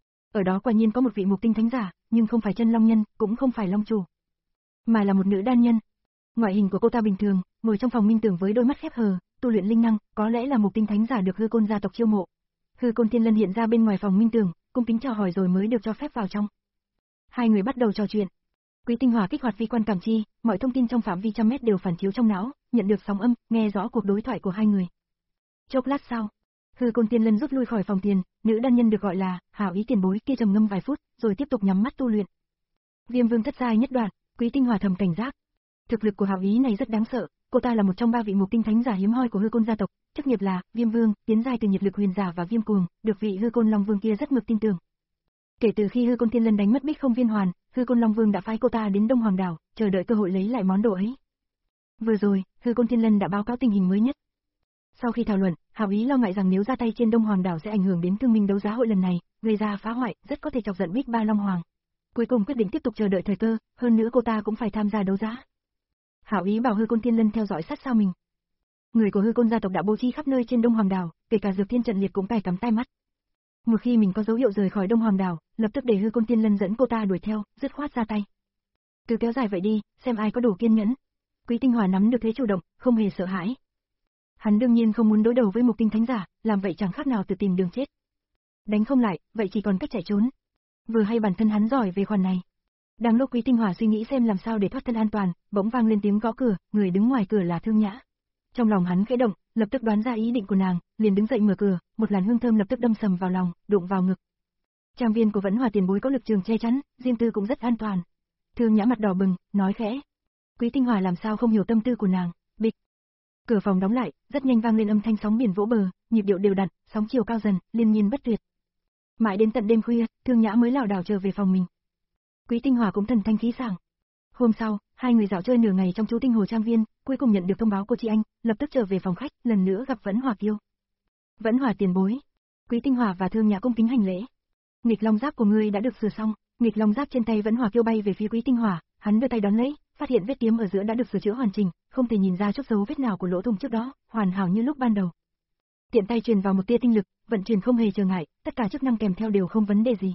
[SPEAKER 2] Ở đó quả nhiên có một vị mục tinh thánh giả, nhưng không phải chân long nhân, cũng không phải long chủ, mà là một nữ đan nhân. Ngoại hình của cô ta bình thường, ngồi trong phòng minh tưởng với đôi mắt khép hờ, tu luyện linh năng, có lẽ là mục tinh thánh giả được Hư Côn gia tộc chiêu mộ. Hư Côn Thiên Lân hiện ra bên ngoài phòng minh tưởng, cung kính chào hỏi rồi mới được cho phép vào trong. Hai người bắt đầu trò chuyện. Quý Tinh Hòa kích hoạt vi quan cảm chi, mọi thông tin trong phạm vi trăm mét đều phản chiếu trong não, nhận được sóng âm, nghe rõ cuộc đối thoại của hai người. Chốc lát sau, Hư Côn Thiên Lân rút lui khỏi phòng tiền, nữ đan nhân được gọi là Hảo Ý tiền bối kia trầm ngâm vài phút, rồi tiếp tục nhắm mắt tu luyện. Viêm Vương thất giai nhất đoạn, Quý Tinh Hòa thầm cảnh giác. Thực lực của Hảo Ý này rất đáng sợ, cô ta là một trong ba vị mục tinh thánh giả hiếm hoi của Hư Côn gia tộc, chức nghiệp là Viêm Vương, tiến giai từ nhiệt lực huyền giả và viêm cuồng, được vị Hư Côn Long Vương kia rất mực tin tưởng. Kể từ khi Hư Côn Thiên Lân đánh mất Bích Không Viên Hoàn, Hư Côn Long Vương đã phái cô ta đến Đông Hoàng đảo, chờ đợi cơ hội lấy lại món đồ ấy. Vừa rồi, Hư Côn Thiên Lân đã báo cáo tình hình mới nhất. Sau khi thảo luận, Hảo Ý lo ngại rằng nếu ra tay trên Đông Hoàng đảo sẽ ảnh hưởng đến thương minh đấu giá hội lần này, gây ra phá hoại, rất có thể chọc giận Bích Ba Long Hoàng. Cuối cùng quyết định tiếp tục chờ đợi thời cơ, hơn nữa cô ta cũng phải tham gia đấu giá. Hảo Ý bảo Hư Côn Thiên Lân theo dõi sát sao mình. Người của Hư Côn gia tộc đã bố trí khắp nơi trên Đông Hoàng đảo, kể cả Dược Thiên trận liệt cũng cài cắm tai mắt. Một khi mình có dấu hiệu rời khỏi Đông Hoàng đảo, lập tức để Hư Côn Thiên Lân dẫn cô ta đuổi theo, dứt khoát ra tay. Cứ kéo dài vậy đi, xem ai có đủ kiên nhẫn. Quý Tinh Hòa nắm được thế chủ động, không hề sợ hãi. Hắn đương nhiên không muốn đối đầu với mục tinh thánh giả, làm vậy chẳng khác nào tự tìm đường chết. Đánh không lại, vậy chỉ còn cách chạy trốn. Vừa hay bản thân hắn giỏi về khoản này. Đang lúc Quý Tinh Hòa suy nghĩ xem làm sao để thoát thân an toàn, bỗng vang lên tiếng gõ cửa, người đứng ngoài cửa là Thương Nhã. Trong lòng hắn khẽ động, lập tức đoán ra ý định của nàng, liền đứng dậy mở cửa, một làn hương thơm lập tức đâm sầm vào lòng, đụng vào ngực. Trang viên của Vẫn Hòa tiền bối có lực trường che chắn, riêng tư cũng rất an toàn. Thương Nhã mặt đỏ bừng, nói khẽ. Quý Tinh Hòa làm sao không hiểu tâm tư của nàng, bịch. Cửa phòng đóng lại, rất nhanh vang lên âm thanh sóng biển vỗ bờ, nhịp điệu đều đặn, sóng chiều cao dần, liên miên bất tuyệt. Mãi đến tận đêm khuya, Thương Nhã mới lảo đảo trở về phòng mình. Quý Tinh Hòa cũng thần thanh khí sảng. Hôm sau, hai người dạo chơi nửa ngày trong Chu Tinh Hồ trang viên, cuối cùng nhận được thông báo của chị anh, lập tức trở về phòng khách, lần nữa gặp Vẫn Hòa Kiêu. Vẫn Hòa tiền bối. Quý Tinh Hòa và Thương Nhã cung kính hành lễ. Nghịch long giáp của ngươi đã được sửa xong. Nghịch long giáp trên tay Vẫn Hòa Kiêu bay về phía Quý Tinh Hòa, hắn đưa tay đón lấy, phát hiện vết tiêm ở giữa đã được sửa chữa hoàn chỉnh, không thể nhìn ra chút dấu vết nào của lỗ thủng trước đó, hoàn hảo như lúc ban đầu. Tiện tay truyền vào một tia tinh lực, vận chuyển không hề trở ngại, tất cả chức năng kèm theo đều không vấn đề gì.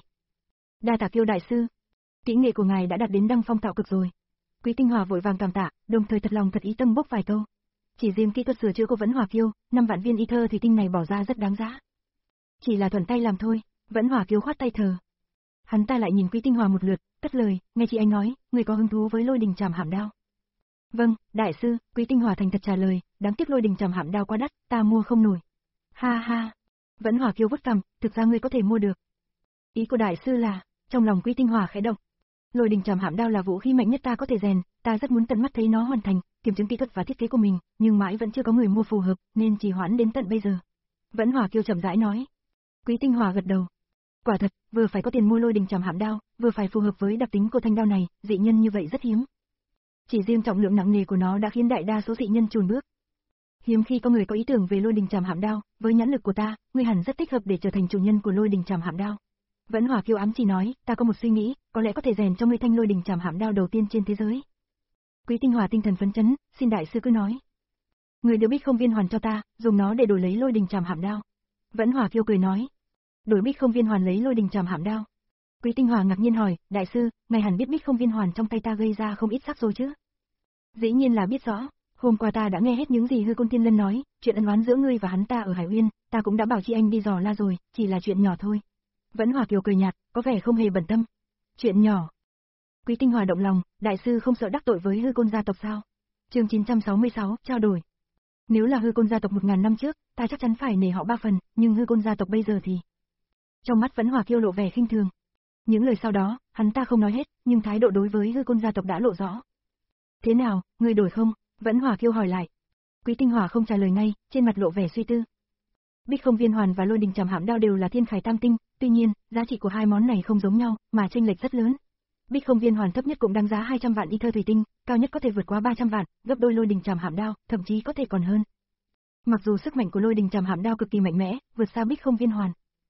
[SPEAKER 2] Đa tạ Kiêu đại sư, kỹ nghệ của ngài đã đạt đến đăng phong tạo cực rồi. Quý Tinh Hòa vội vàng cảm tạ, đồng thời thật lòng thật ý tâm bốc vài câu. Chỉ riêng kỹ thuật sửa chữa của Vẫn Hòa Kiêu, năm vạn viên y thơ thủy tinh này bỏ ra rất đáng giá. Chỉ là thuận tay làm thôi. Vẫn Hòa Kiêu khoát tay thờ. Hắn ta lại nhìn Quý Tinh Hòa một lượt, cất lời, nghe chị anh nói, người có hứng thú với Lôi Đình Trảm Hạm Đao. Vâng, đại sư, Quý Tinh Hòa thành thật trả lời, đáng tiếc Lôi Đình Trảm Hạm Đao quá đắt, ta mua không nổi. Ha ha. Vẫn Hòa Kiêu vút cằm, thực ra ngươi có thể mua được. Ý của đại sư là, trong lòng Quý Tinh Hòa khẽ động. Lôi Đình Trảm Hạm Đao là vũ khí mạnh nhất ta có thể rèn, ta rất muốn tận mắt thấy nó hoàn thành, kiểm chứng kỹ thuật và thiết kế của mình, nhưng mãi vẫn chưa có người mua phù hợp, nên trì hoãn đến tận bây giờ. Vẫn Hòa Kiêu chậm rãi nói. Quý Tinh Hòa gật đầu. Quả thật, vừa phải có tiền mua Lôi Đình Trảm Hạm Đao, vừa phải phù hợp với đặc tính của thanh đao này, dị nhân như vậy rất hiếm. Chỉ riêng trọng lượng nặng nề của nó đã khiến đại đa số dị nhân chùn bước. Hiếm khi có người có ý tưởng về Lôi Đình Trảm Hạm Đao, với nhãn lực của ta, ngươi hẳn rất thích hợp để trở thành chủ nhân của Lôi Đình Trảm Hạm Đao. Vẫn Hòa Kiêu ám chỉ nói, ta có một suy nghĩ, có lẽ có thể rèn cho ngươi thanh Lôi Đình Trảm Hạm Đao đầu tiên trên thế giới. Quý Tinh Hòa tinh thần phấn chấn, xin đại sư cứ nói. Người đưa Bích Không Viên Hoàn cho ta, dùng nó để đổi lấy Lôi Đình Trảm Hạm Đao. Vẫn Hòa Kiêu cười nói. Đổi Bích Không Viên Hoàn lấy Lôi Đình Trảm Hạm Đao. Quý Tinh Hòa ngạc nhiên hỏi, đại sư, ngài hẳn biết Bích Không Viên Hoàn trong tay ta gây ra không ít sắc rồi chứ? Dĩ nhiên là biết rõ, hôm qua ta đã nghe hết những gì Hư Côn Thiên Lân nói, chuyện ân oán giữa ngươi và hắn ta ở Hải Uyên, ta cũng đã bảo chị anh đi dò la rồi, chỉ là chuyện nhỏ thôi. Vẫn Hòa Kiều cười nhạt, có vẻ không hề bận tâm. Chuyện nhỏ. Quý Tinh Hòa động lòng, đại sư không sợ đắc tội với Hư Côn gia tộc sao? Chương chín trăm sáu mươi sáu, trao đổi. Nếu là Hư Côn gia tộc một ngàn năm trước, ta chắc chắn phải nể họ ba phần, nhưng Hư Côn gia tộc bây giờ thì... Trong mắt Vẫn Hòa Kiêu lộ vẻ khinh thường. Những lời sau đó, hắn ta không nói hết, nhưng thái độ đối với Hư Côn gia tộc đã lộ rõ. Thế nào, ngươi đổi không? Vẫn Hòa Kiêu hỏi lại. Quý Tinh Hòa không trả lời ngay, trên mặt lộ vẻ suy tư. Bích Không Viên Hoàn và Lôi Đình Trảm Hạm Đao đều là thiên khải tam tinh, tuy nhiên, giá trị của hai món này không giống nhau, mà chênh lệch rất lớn. Bích Không Viên Hoàn thấp nhất cũng đáng giá hai trăm vạn y thơ thủy tinh, cao nhất có thể vượt qua ba trăm vạn, gấp đôi Lôi Đình Trảm Hạm Đao, thậm chí có thể còn hơn. Mặc dù sức mạnh của Lôi Đình Trảm Hạm Đao cực kỳ mạnh mẽ, vượt xa Bích Không Viên Hoàn,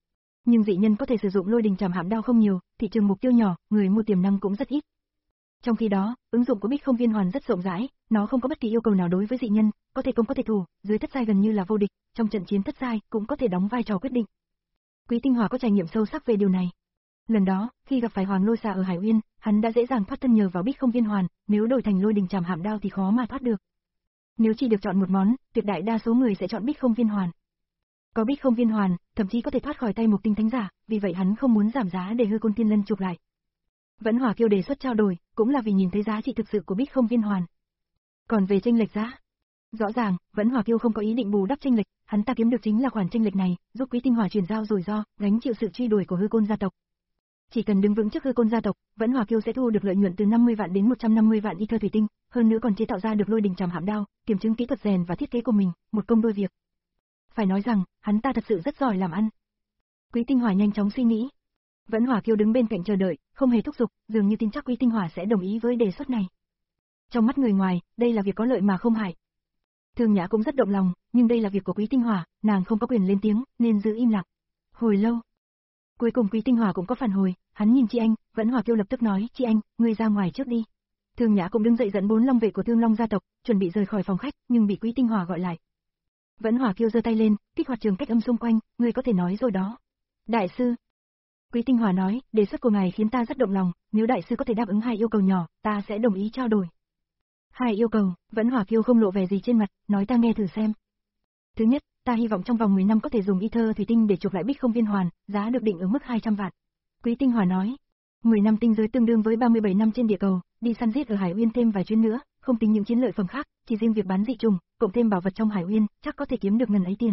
[SPEAKER 2] Nhưng dị nhân có thể sử dụng lôi đình trảm hãm đao không nhiều, thị trường mục tiêu nhỏ, người mua tiềm năng cũng rất ít. Trong khi đó, ứng dụng của Bích Không Viên Hoàn rất rộng rãi, nó không có bất kỳ yêu cầu nào đối với dị nhân, có thể công có thể thủ, dưới thất giai gần như là vô địch, trong trận chiến thất giai cũng có thể đóng vai trò quyết định. Quý Tinh Hòa có trải nghiệm sâu sắc về điều này. Lần đó, khi gặp phải Hoàng Lôi Xà ở Hải Uyên, hắn đã dễ dàng thoát thân nhờ vào Bích Không Viên Hoàn, nếu đổi thành lôi đình trảm hãm đao thì khó mà thoát được. Nếu chỉ được chọn một món, tuyệt đại đa số người sẽ chọn Bích Không Viên Hoàn. Có Bích Không Viên Hoàn, thậm chí có thể thoát khỏi tay Mục Tinh Thánh Giả, vì vậy hắn không muốn giảm giá để Hư Côn Tiên Lân chụp lại. Vẫn Hỏa Kiêu đề xuất trao đổi, cũng là vì nhìn thấy giá trị thực sự của Bích Không Viên Hoàn. Còn về chênh lệch giá, rõ ràng, Vẫn Hỏa Kiêu không có ý định bù đắp chênh lệch, hắn ta kiếm được chính là khoản chênh lệch này, giúp Quý Tinh Hòa chuyển giao rủi ro, gánh chịu sự truy đuổi của Hư Côn gia tộc. Chỉ cần đứng vững trước Hư Côn gia tộc, Vẫn Hỏa Kiêu sẽ thu được lợi nhuận từ năm mươi vạn đến một trăm năm mươi vạn Ether thủy tinh, hơn nữa còn chế tạo ra được lôi đình trảm hãm đao, kiểm chứng kỹ thuật rèn và thiết kế của mình, một công đôi việc. Phải nói rằng, hắn ta thật sự rất giỏi làm ăn. Quý Tinh Hòa nhanh chóng suy nghĩ. Vẫn Hỏa Kiêu đứng bên cạnh chờ đợi, không hề thúc giục, dường như tin chắc Quý Tinh Hòa sẽ đồng ý với đề xuất này. Trong mắt người ngoài, đây là việc có lợi mà không hại. Thương Nhã cũng rất động lòng, nhưng đây là việc của Quý Tinh Hòa, nàng không có quyền lên tiếng, nên giữ im lặng. Hồi lâu, cuối cùng Quý Tinh Hòa cũng có phản hồi, hắn nhìn chị anh, Vẫn Hỏa Kiêu lập tức nói, chị anh, ngươi ra ngoài trước đi. Thương Nhã cũng đứng dậy dẫn bốn long vệ của Thương Long gia tộc, chuẩn bị rời khỏi phòng khách, nhưng bị Quý Tinh Hòa gọi lại. Vẫn Hỏa Kiêu giơ tay lên, kích hoạt trường cách âm xung quanh, ngươi có thể nói rồi đó. Đại sư. Quý Tinh Hòa nói, đề xuất của ngài khiến ta rất động lòng, nếu đại sư có thể đáp ứng hai yêu cầu nhỏ, ta sẽ đồng ý trao đổi. Hai yêu cầu, Vẫn Hỏa Kiêu không lộ vẻ gì trên mặt, nói ta nghe thử xem. Thứ nhất, ta hy vọng trong vòng mười năm có thể dùng Ether thủy tinh để chuộc lại Bích Không Viên Hoàn, giá được định ở mức hai trăm vạn. Quý Tinh Hòa nói, mười năm tinh giới tương đương với ba mươi bảy năm trên địa cầu, đi săn giết ở Hải Uyên thêm vài chuyến nữa, không tính những chiến lợi phẩm khác, chỉ riêng việc bán dị trùng, cộng thêm bảo vật trong Hải Uyên, chắc có thể kiếm được ngần ấy tiền.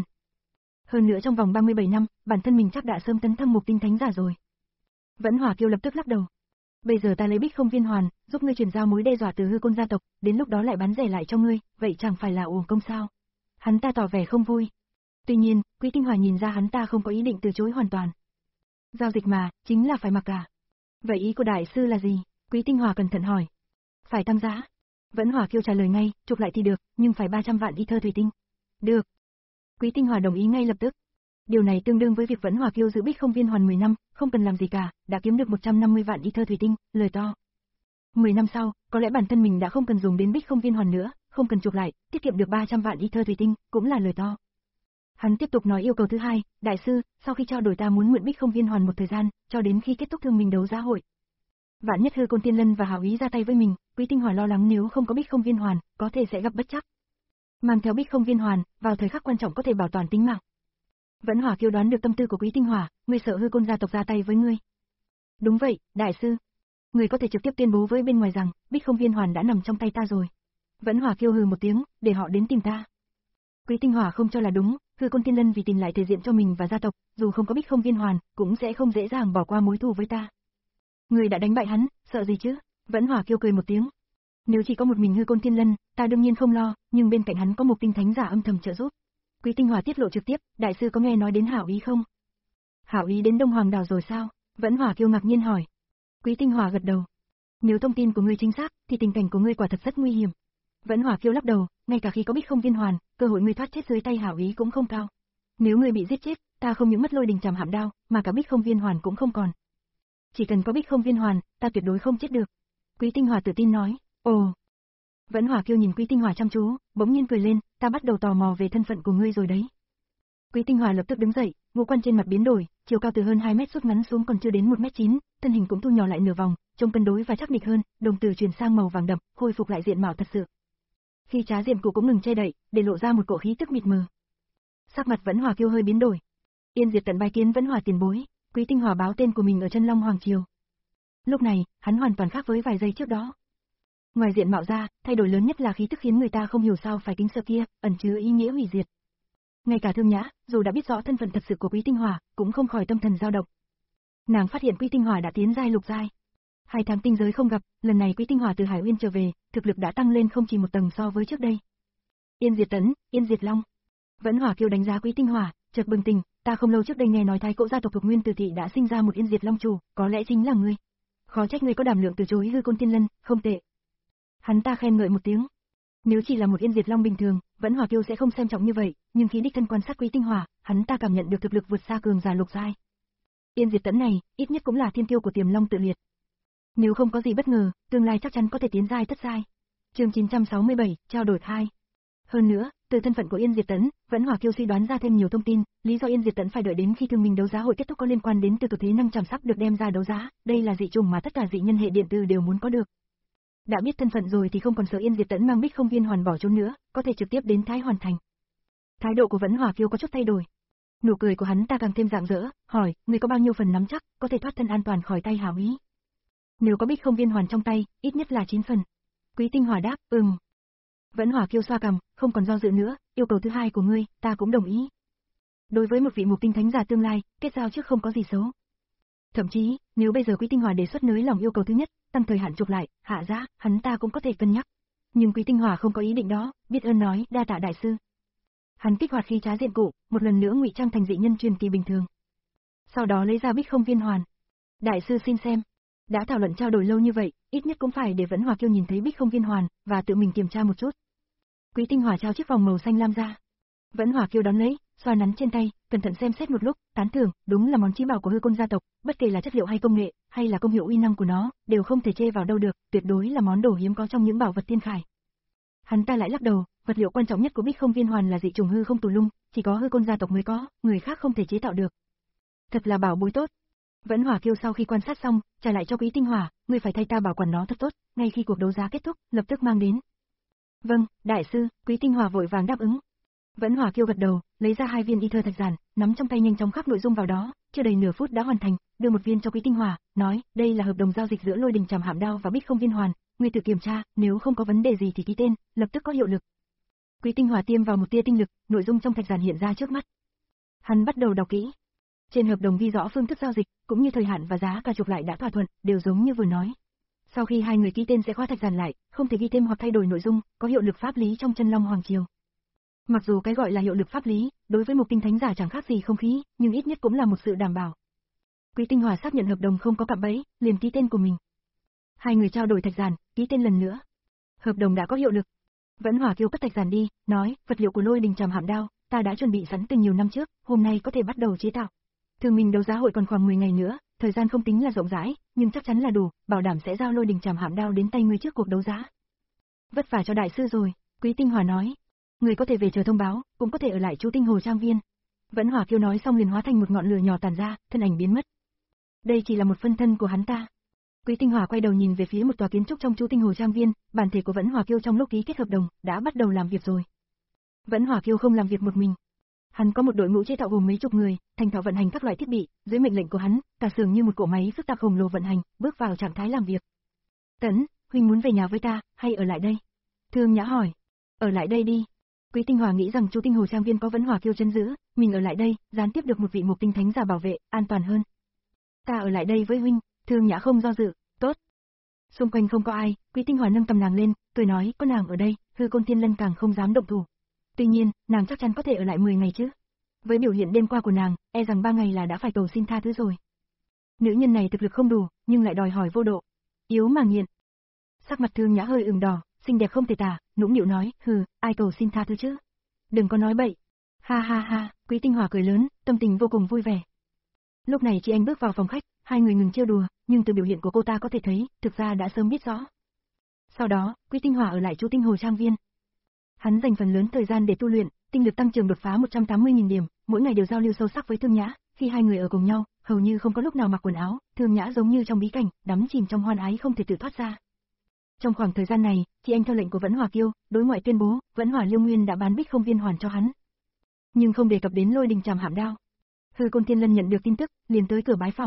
[SPEAKER 2] Hơn nữa trong vòng ba mươi bảy năm, bản thân mình chắc đã sớm tấn thăng Mục Tinh Thánh Giả rồi. Vẫn Hỏa Kiêu lập tức lắc đầu. Bây giờ ta lấy Bích Không Viên Hoàn, giúp ngươi chuyển giao mối đe dọa từ Hư Côn gia tộc, đến lúc đó lại bán rẻ lại cho ngươi, vậy chẳng phải là uổng công sao? Hắn ta tỏ vẻ không vui. Tuy nhiên, Quý Tinh Hòa nhìn ra hắn ta không có ý định từ chối hoàn toàn. Giao dịch mà, chính là phải mặc cả. Vậy ý của đại sư là gì? Quý Tinh Hòa cẩn thận hỏi. Phải tăng giá. Vẫn Hỏa Kiêu trả lời ngay, chụp lại thì được, nhưng phải ba trăm vạn Ether thủy tinh. Được. Quý Tinh Hòa đồng ý ngay lập tức. Điều này tương đương với việc Vẫn Hỏa Kiêu giữ Bích Không Viên Hoàn mười năm, không cần làm gì cả, đã kiếm được một trăm năm mươi vạn Ether thủy tinh, lời to. mười năm sau, có lẽ bản thân mình đã không cần dùng đến Bích Không Viên Hoàn nữa, không cần chuộc lại, tiết kiệm được ba trăm vạn Ether thủy tinh, cũng là lời to. Hắn tiếp tục nói yêu cầu thứ hai, đại sư, sau khi trao đổi ta muốn mượn Bích Không Viên Hoàn một thời gian, cho đến khi kết thúc thương minh đấu giá hội. Vạn nhất Hư Côn Tiên Lân và Hảo Ý ra tay với mình, Quý Tinh Hòa lo lắng nếu không có Bích Không Viên Hoàn, có thể sẽ gặp bất trắc. Mang theo Bích Không Viên Hoàn, vào thời khắc quan trọng có thể bảo toàn tính mạng. Vẫn Hỏa Kiêu đoán được tâm tư của Quý Tinh Hòa, ngươi sợ Hư Côn gia tộc ra tay với ngươi. Đúng vậy, đại sư. Ngươi có thể trực tiếp tuyên bố với bên ngoài rằng, Bích Không Viên Hoàn đã nằm trong tay ta rồi. Vẫn Hỏa Kiêu hừ một tiếng, để họ đến tìm ta. Quý Tinh Hòa không cho là đúng, Hư Côn Tiên Lân vì tìm lại thể diện cho mình và gia tộc, dù không có Bích Không Viên Hoàn, cũng sẽ không dễ dàng bỏ qua mối thù với ta. Ngươi đã đánh bại hắn, sợ gì chứ? Vẫn Hỏa Kiêu cười một tiếng. Nếu chỉ có một mình Hư Côn Tiên Lân, ta đương nhiên không lo, nhưng bên cạnh hắn có một tinh thánh giả âm thầm trợ giúp. Quý Tinh Hòa tiết lộ trực tiếp, đại sư có nghe nói đến Hảo Ý không? Hảo Ý đến Đông Hoàng đảo rồi sao? Vẫn Hỏa Kiêu ngạc nhiên hỏi. Quý Tinh Hòa gật đầu. Nếu thông tin của ngươi chính xác, thì tình cảnh của ngươi quả thật rất nguy hiểm. Vẫn Hỏa Kiêu lắc đầu, ngay cả khi có Bích Không Viên Hoàn, cơ hội ngươi thoát chết dưới tay Hảo Ý cũng không cao. Nếu ngươi bị giết chết, ta không những mất lôi đình trảm hãm đao, mà cả Bích Không Viên Hoàn cũng không còn. Chỉ cần có Bích Không Viên Hoàn, ta tuyệt đối không chết được. Quý Tinh Hòa tự tin nói. Ồ. Vẫn Hỏa Kiêu nhìn Quý Tinh Hòa chăm chú, bỗng nhiên cười lên, ta bắt đầu tò mò về thân phận của ngươi rồi đấy. Quý Tinh Hòa lập tức đứng dậy, ngũ quan trên mặt biến đổi, chiều cao từ hơn hai mét rút ngắn xuống còn chưa đến một mét chín, thân hình cũng thu nhỏ lại nửa vòng, trông cân đối và chắc nịch hơn, đồng tử chuyển sang màu vàng đậm, khôi phục lại diện mạo thật sự. Khi trá diệm cụ cũng ngừng che đậy, để lộ ra một cổ khí tức mịt mờ. Sắc mặt Vẫn Hỏa Kiêu hơi biến đổi. Yên Diệt Tận bái kiến Vẫn Hỏa tiền bối, Quý Tinh Hòa báo tên của mình ở Chân Long Hoàng triều. Lúc này, hắn hoàn toàn khác với vài giây trước đó. Ngoài diện mạo ra, thay đổi lớn nhất là khí tức khiến người ta không hiểu sao phải kính sợ kia, ẩn chứa ý nghĩa hủy diệt. Ngay cả Thương Nhã, dù đã biết rõ thân phận thật sự của Quý Tinh Hòa, cũng không khỏi tâm thần dao động. Nàng phát hiện Quý Tinh Hòa đã tiến giai lục giai. Hai tháng tinh giới không gặp, lần này Quý Tinh Hòa từ Hải Uyên trở về, thực lực đã tăng lên không chỉ một tầng so với trước đây. Yên Diệt Tấn, Yên Diệt Long. Vẫn Hỏa Kiêu đánh giá Quý Tinh Hòa, chợt bừng tỉnh, ta không lâu trước đây nghe nói Thái Cỗ gia tộc thuộc Nguyên Tử thị đã sinh ra một Yên Diệt Long chủ, có lẽ chính là ngươi. Khó trách ngươi có đảm lượng từ chối Hư Côn Tiên Lân, không tệ. Hắn ta khen ngợi một tiếng. Nếu chỉ là một Yên Diệt Long bình thường, Vẫn Hỏa Kiêu sẽ không xem trọng như vậy, nhưng khi đích thân quan sát Quý Tinh Hòa, hắn ta cảm nhận được thực lực vượt xa cường giả lục giai. Yên Diệt Tẫn này, ít nhất cũng là thiên tiêu của Tiềm Long Tự Liệt. Nếu không có gì bất ngờ, tương lai chắc chắn có thể tiến giai thất giai. Chương chín trăm sáu mươi bảy, trao đổi hai. Hơn nữa, từ thân phận của Yên Diệt Tẫn, Vẫn Hỏa Kiêu suy đoán ra thêm nhiều thông tin, lý do Yên Diệt Tẫn phải đợi đến khi Thương Minh đấu giá hội kết thúc có liên quan đến từ thế năng trảm sắc được đem ra đấu giá, đây là dị chủng mà tất cả dị nhân hệ điện tử đều muốn có được. Đã biết thân phận rồi thì không còn sợ Yên Diệt Tẫn mang Bích Không Viên Hoàn bỏ trốn nữa, có thể trực tiếp đến Thái Hoàn Thành. Thái độ của Vẫn Hỏa Kiêu có chút thay đổi. Nụ cười của hắn ta càng thêm rạng rỡ, hỏi, ngươi có bao nhiêu phần nắm chắc, có thể thoát thân an toàn khỏi tay Hảo Ý? Nếu có Bích Không Viên Hoàn trong tay, ít nhất là chín phần. Quý Tinh Hỏa đáp, ừm. Vẫn Hỏa Kiêu xoa cằm, không còn do dự nữa, yêu cầu thứ hai của ngươi, ta cũng đồng ý. Đối với một vị mục tinh thánh giả tương lai, kết giao trước không có gì xấu. Thậm chí, nếu bây giờ Quý Tinh Hỏa đề xuất nới lỏng yêu cầu thứ nhất, tăng thời hạn chụp lại, hạ giá, hắn ta cũng có thể cân nhắc. Nhưng Quý Tinh Hỏa không có ý định đó, biết ơn nói, đa tạ đại sư. Hắn kích hoạt khí trá diện cụ, một lần nữa ngụy trang thành dị nhân truyền kỳ bình thường. Sau đó lấy ra Bích Không Viên Hoàn. Đại sư xin xem. Đã thảo luận trao đổi lâu như vậy, ít nhất cũng phải để Vẫn Hỏa Kiêu nhìn thấy Bích Không Viên Hoàn, và tự mình kiểm tra một chút. Quý Tinh Hỏa trao chiếc vòng màu xanh lam ra. Vẫn Hỏa Kiêu đón lấy, xoa nắn trên tay, cẩn thận xem xét một lúc, tán thưởng, đúng là món chí bảo của Hư Côn gia tộc, bất kể là chất liệu hay công nghệ, hay là công hiệu uy năng của nó, đều không thể chê vào đâu được, tuyệt đối là món đồ hiếm có trong những bảo vật thiên khải. Hắn ta lại lắc đầu, vật liệu quan trọng nhất của Bích Không Viên Hoàn là dị trùng hư không tù lung, chỉ có Hư Côn gia tộc mới có, người khác không thể chế tạo được. Thật là bảo bối tốt. Vẫn Hỏa Kiêu sau khi quan sát xong, trả lại cho Quý Tinh Hỏa, ngươi phải thay ta bảo quản nó thật tốt, ngay khi cuộc đấu giá kết thúc, lập tức mang đến. Vâng, đại sư, Quý Tinh Hỏa vội vàng đáp ứng. Vẫn Hỏa Kiêu gật đầu, lấy ra hai viên y thơ thạch giản, nắm trong tay nhanh chóng khắc nội dung vào đó, chưa đầy nửa phút đã hoàn thành, đưa một viên cho Quý Tinh Hỏa, nói, đây là hợp đồng giao dịch giữa Lôi Đình Trảm Hạm Đao và Bích Không Viên Hoàn, ngươi tự kiểm tra, nếu không có vấn đề gì thì ký tên, lập tức có hiệu lực. Quý Tinh Hỏa tiêm vào một tia tinh lực, nội dung trong thạch giản hiện ra trước mắt. Hắn bắt đầu đọc kỹ. Trên hợp đồng ghi rõ phương thức giao dịch, cũng như thời hạn và giá cả chụp lại đã thỏa thuận, đều giống như vừa nói. Sau khi hai người ký tên sẽ khóa thạch giản lại, không thể ghi thêm hoặc thay đổi nội dung, có hiệu lực pháp lý trong Chân Long Hoàng triều. Mặc dù cái gọi là hiệu lực pháp lý, đối với một tinh thánh giả chẳng khác gì không khí, nhưng ít nhất cũng là một sự đảm bảo. Quý Tinh Hỏa xác nhận hợp đồng không có cạm bẫy, liền ký tên của mình. Hai người trao đổi thạch giản, ký tên lần nữa. Hợp đồng đã có hiệu lực. Vẫn Hỏa Kiêu cất thạch giản đi, nói, vật liệu của Lôi Đình Trảm Hạm Đao, ta đã chuẩn bị sẵn từ nhiều năm trước, hôm nay có thể bắt đầu chế tạo. Thương Minh đấu giá hội còn khoảng mười ngày nữa, thời gian không tính là rộng rãi, nhưng chắc chắn là đủ, bảo đảm sẽ giao Lôi Đình Trảm Hạm Đao đến tay ngươi trước cuộc đấu giá. Vất vả cho đại sư rồi, Quý Tinh Hỏa nói. Người có thể về chờ thông báo, cũng có thể ở lại Chu Tinh Hồ Trang Viên. Vẫn Hỏa Kiêu nói xong liền hóa thành một ngọn lửa nhỏ tàn ra, thân ảnh biến mất. Đây chỉ là một phân thân của hắn ta. Quý Tinh Hỏa quay đầu nhìn về phía một tòa kiến trúc trong Chu Tinh Hồ Trang Viên, bản thể của Vẫn Hỏa Kiêu trong lúc ký kết hợp đồng đã bắt đầu làm việc rồi. Vẫn Hỏa Kiêu không làm việc một mình. Hắn có một đội ngũ chế tạo gồm mấy chục người, thành thạo vận hành các loại thiết bị, dưới mệnh lệnh của hắn, cả xưởng như một cỗ máy phức tạp khổng lồ vận hành, bước vào trạng thái làm việc. Tấn, huynh muốn về nhà với ta, hay ở lại đây? Thương Nhã hỏi. Ở lại đây đi. Quý Tinh Hỏa nghĩ rằng Chu Tinh Hồ Trang Viên có Vẫn Hỏa Kiêu trấn giữ, mình ở lại đây, gián tiếp được một vị mục tinh thánh giả bảo vệ, an toàn hơn. Ta ở lại đây với huynh, Thương Nhã không do dự, tốt. Xung quanh không có ai, Quý Tinh Hỏa nâng cầm nàng lên, cười nói, có nàng ở đây, Hư Côn Thiên Lân càng không dám động thủ. Tuy nhiên, nàng chắc chắn có thể ở lại mười ngày chứ. Với biểu hiện đêm qua của nàng, e rằng ba ngày là đã phải cầu xin tha thứ rồi. Nữ nhân này thực lực không đủ, nhưng lại đòi hỏi vô độ. Yếu mà nghiện. Sắc mặt Thương Nhã hơi ửng đỏ, xinh đẹp không thể tả, nũng nịu nói, hừ, ai cầu xin tha thứ chứ? Đừng có nói bậy. Ha ha ha, Quý Tinh Hỏa cười lớn, tâm tình vô cùng vui vẻ. Lúc này chị anh bước vào phòng khách, hai người ngừng trêu đùa, nhưng từ biểu hiện của cô ta có thể thấy, thực ra đã sớm biết rõ. Sau đó, Quý Tinh Hỏa ở lại Chu Tinh Hồ Trang Viên. Hắn dành phần lớn thời gian để tu luyện, tinh lực tăng trưởng đột phá một trăm tám mươi nghìn điểm, mỗi ngày đều giao lưu sâu sắc với Thương Nhã, khi hai người ở cùng nhau, hầu như không có lúc nào mặc quần áo, Thương Nhã giống như trong bí cảnh, đắm chìm trong hoan ái không thể tự thoát ra. Trong khoảng thời gian này, chị anh theo lệnh của Vẫn Hỏa Kiêu, đối ngoại tuyên bố, Vẫn Hỏa Liêu Nguyên đã bán Bích Không Viên Hoàn cho hắn. Nhưng không đề cập đến Lôi Đình Trảm Hạm Đao. Hư Côn Thiên Lân nhận được tin tức, liền tới cửa bái phòng.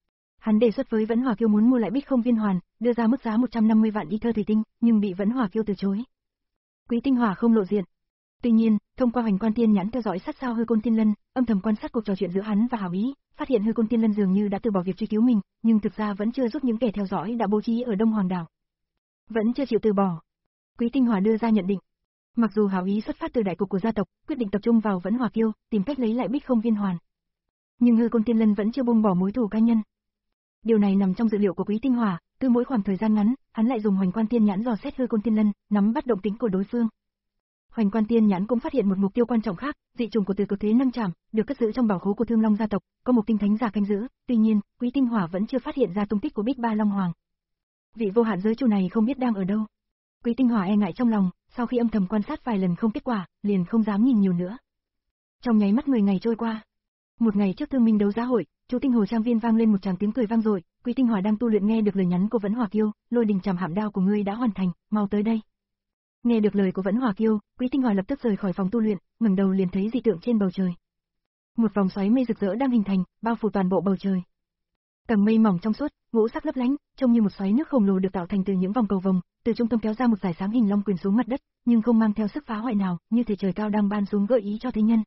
[SPEAKER 2] Hắn đề xuất với Vẫn Hỏa Kiêu muốn mua lại Bích Không Viên Hoàn, đưa ra mức giá một trăm năm mươi vạn y thơ thủy tinh, nhưng bị Vẫn Hỏa Kiêu từ chối. Quý Tinh Hỏa không lộ diện. Tuy nhiên, thông qua Hoành Quan Tiên nhãn theo dõi sát sao Hư Côn Thiên Lân, âm thầm quan sát cuộc trò chuyện giữa hắn và Hảo Ý, phát hiện Hư Côn Thiên Lân dường như đã từ bỏ việc truy cứu mình, nhưng thực ra vẫn chưa giúp những kẻ theo dõi đã bố trí ở Đông Hoàng đảo. Vẫn chưa chịu từ bỏ. Quý Tinh Hỏa đưa ra nhận định. Mặc dù Hảo Ý xuất phát từ đại cục của gia tộc, quyết định tập trung vào Vẫn Hỏa Kiêu, tìm cách lấy lại Bích Không Viên Hoàn. Nhưng Hư Côn Thiên Lân vẫn chưa buông bỏ mối thù cá nhân. Điều này nằm trong dự liệu của Quý Tinh Hỏa, cứ mỗi khoảng thời gian ngắn, hắn lại dùng Hoành Quan Tiên nhãn dò xét Hư Côn Thiên Lân, nắm bắt động tính của đối phương. Hoành Quan Tiên Nhãn cũng phát hiện một mục tiêu quan trọng khác, dị trùng của Từ Cực Thế Năng Trảm, được cất giữ trong bảo khố của Thương Long gia tộc, có một tinh thánh giả canh giữ, tuy nhiên, Quý Tinh Hỏa vẫn chưa phát hiện ra tung tích của Bích Ba Long Hoàng. Vị vô hạn giới chủ này không biết đang ở đâu. Quý Tinh Hỏa e ngại trong lòng, sau khi âm thầm quan sát vài lần không kết quả, liền không dám nhìn nhiều nữa. Trong nháy mắt mười ngày trôi qua. Một ngày trước Thương Minh đấu giá hội, Chu Tinh Hồ trang viên vang lên một tràng tiếng cười vang dội, Quý Tinh Hỏa đang tu luyện nghe được lời nhắn của Vẫn Hỏa Kiêu, Lôi Đình Trảm Hạm Đao của ngươi đã hoàn thành, mau tới đây. Nghe được lời của Vẫn Hỏa Kiêu, Quý Tinh Hỏa lập tức rời khỏi phòng tu luyện, ngẩng đầu liền thấy dị tượng trên bầu trời. Một vòng xoáy mây rực rỡ đang hình thành, bao phủ toàn bộ bầu trời. Tầng mây mỏng trong suốt, ngũ sắc lấp lánh, trông như một xoáy nước khổng lồ được tạo thành từ những vòng cầu vồng, từ trung tâm kéo ra một dải sáng hình long quyền xuống mặt đất, nhưng không mang theo sức phá hoại nào, như thể trời cao đang ban xuống gợi ý cho thế nhân.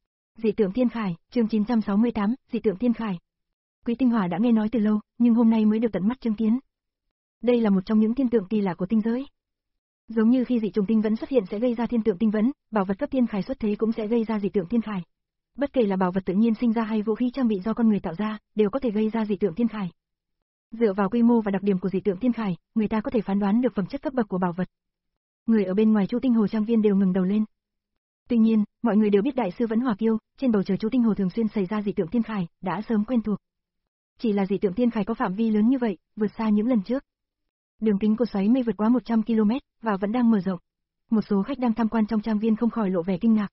[SPEAKER 2] Dị tượng Thiên Khải, chương chín trăm sáu mươi tám, dị tượng Thiên Khải. Quý Tinh Hỏa đã nghe nói từ lâu, nhưng hôm nay mới được tận mắt chứng kiến. Đây là một trong những thiên tượng kỳ lạ của tinh giới. Giống như khi dị trùng tinh vẫn xuất hiện sẽ gây ra thiên tượng tinh vấn, bảo vật cấp Thiên Khải xuất thế cũng sẽ gây ra dị tượng Thiên Khải. Bất kể là bảo vật tự nhiên sinh ra hay vũ khí trang bị do con người tạo ra, đều có thể gây ra dị tượng Thiên Khải. Dựa vào quy mô và đặc điểm của dị tượng Thiên Khải, người ta có thể phán đoán được phẩm chất cấp bậc của bảo vật. Người ở bên ngoài Chu Tinh Hồ trang viên đều ngẩng đầu lên. Tuy nhiên, mọi người đều biết đại sư Vẫn Hỏa Kiêu, trên bầu trời Chu Tinh Hồ thường xuyên xảy ra dị tượng Thiên Khải, đã sớm quen thuộc. Chỉ là dị tượng Thiên Khải có phạm vi lớn như vậy, vượt xa những lần trước. Đường kính của xoáy mây vượt quá một trăm ki lô mét và vẫn đang mở rộng. Một số khách đang tham quan trong trang viên không khỏi lộ vẻ kinh ngạc.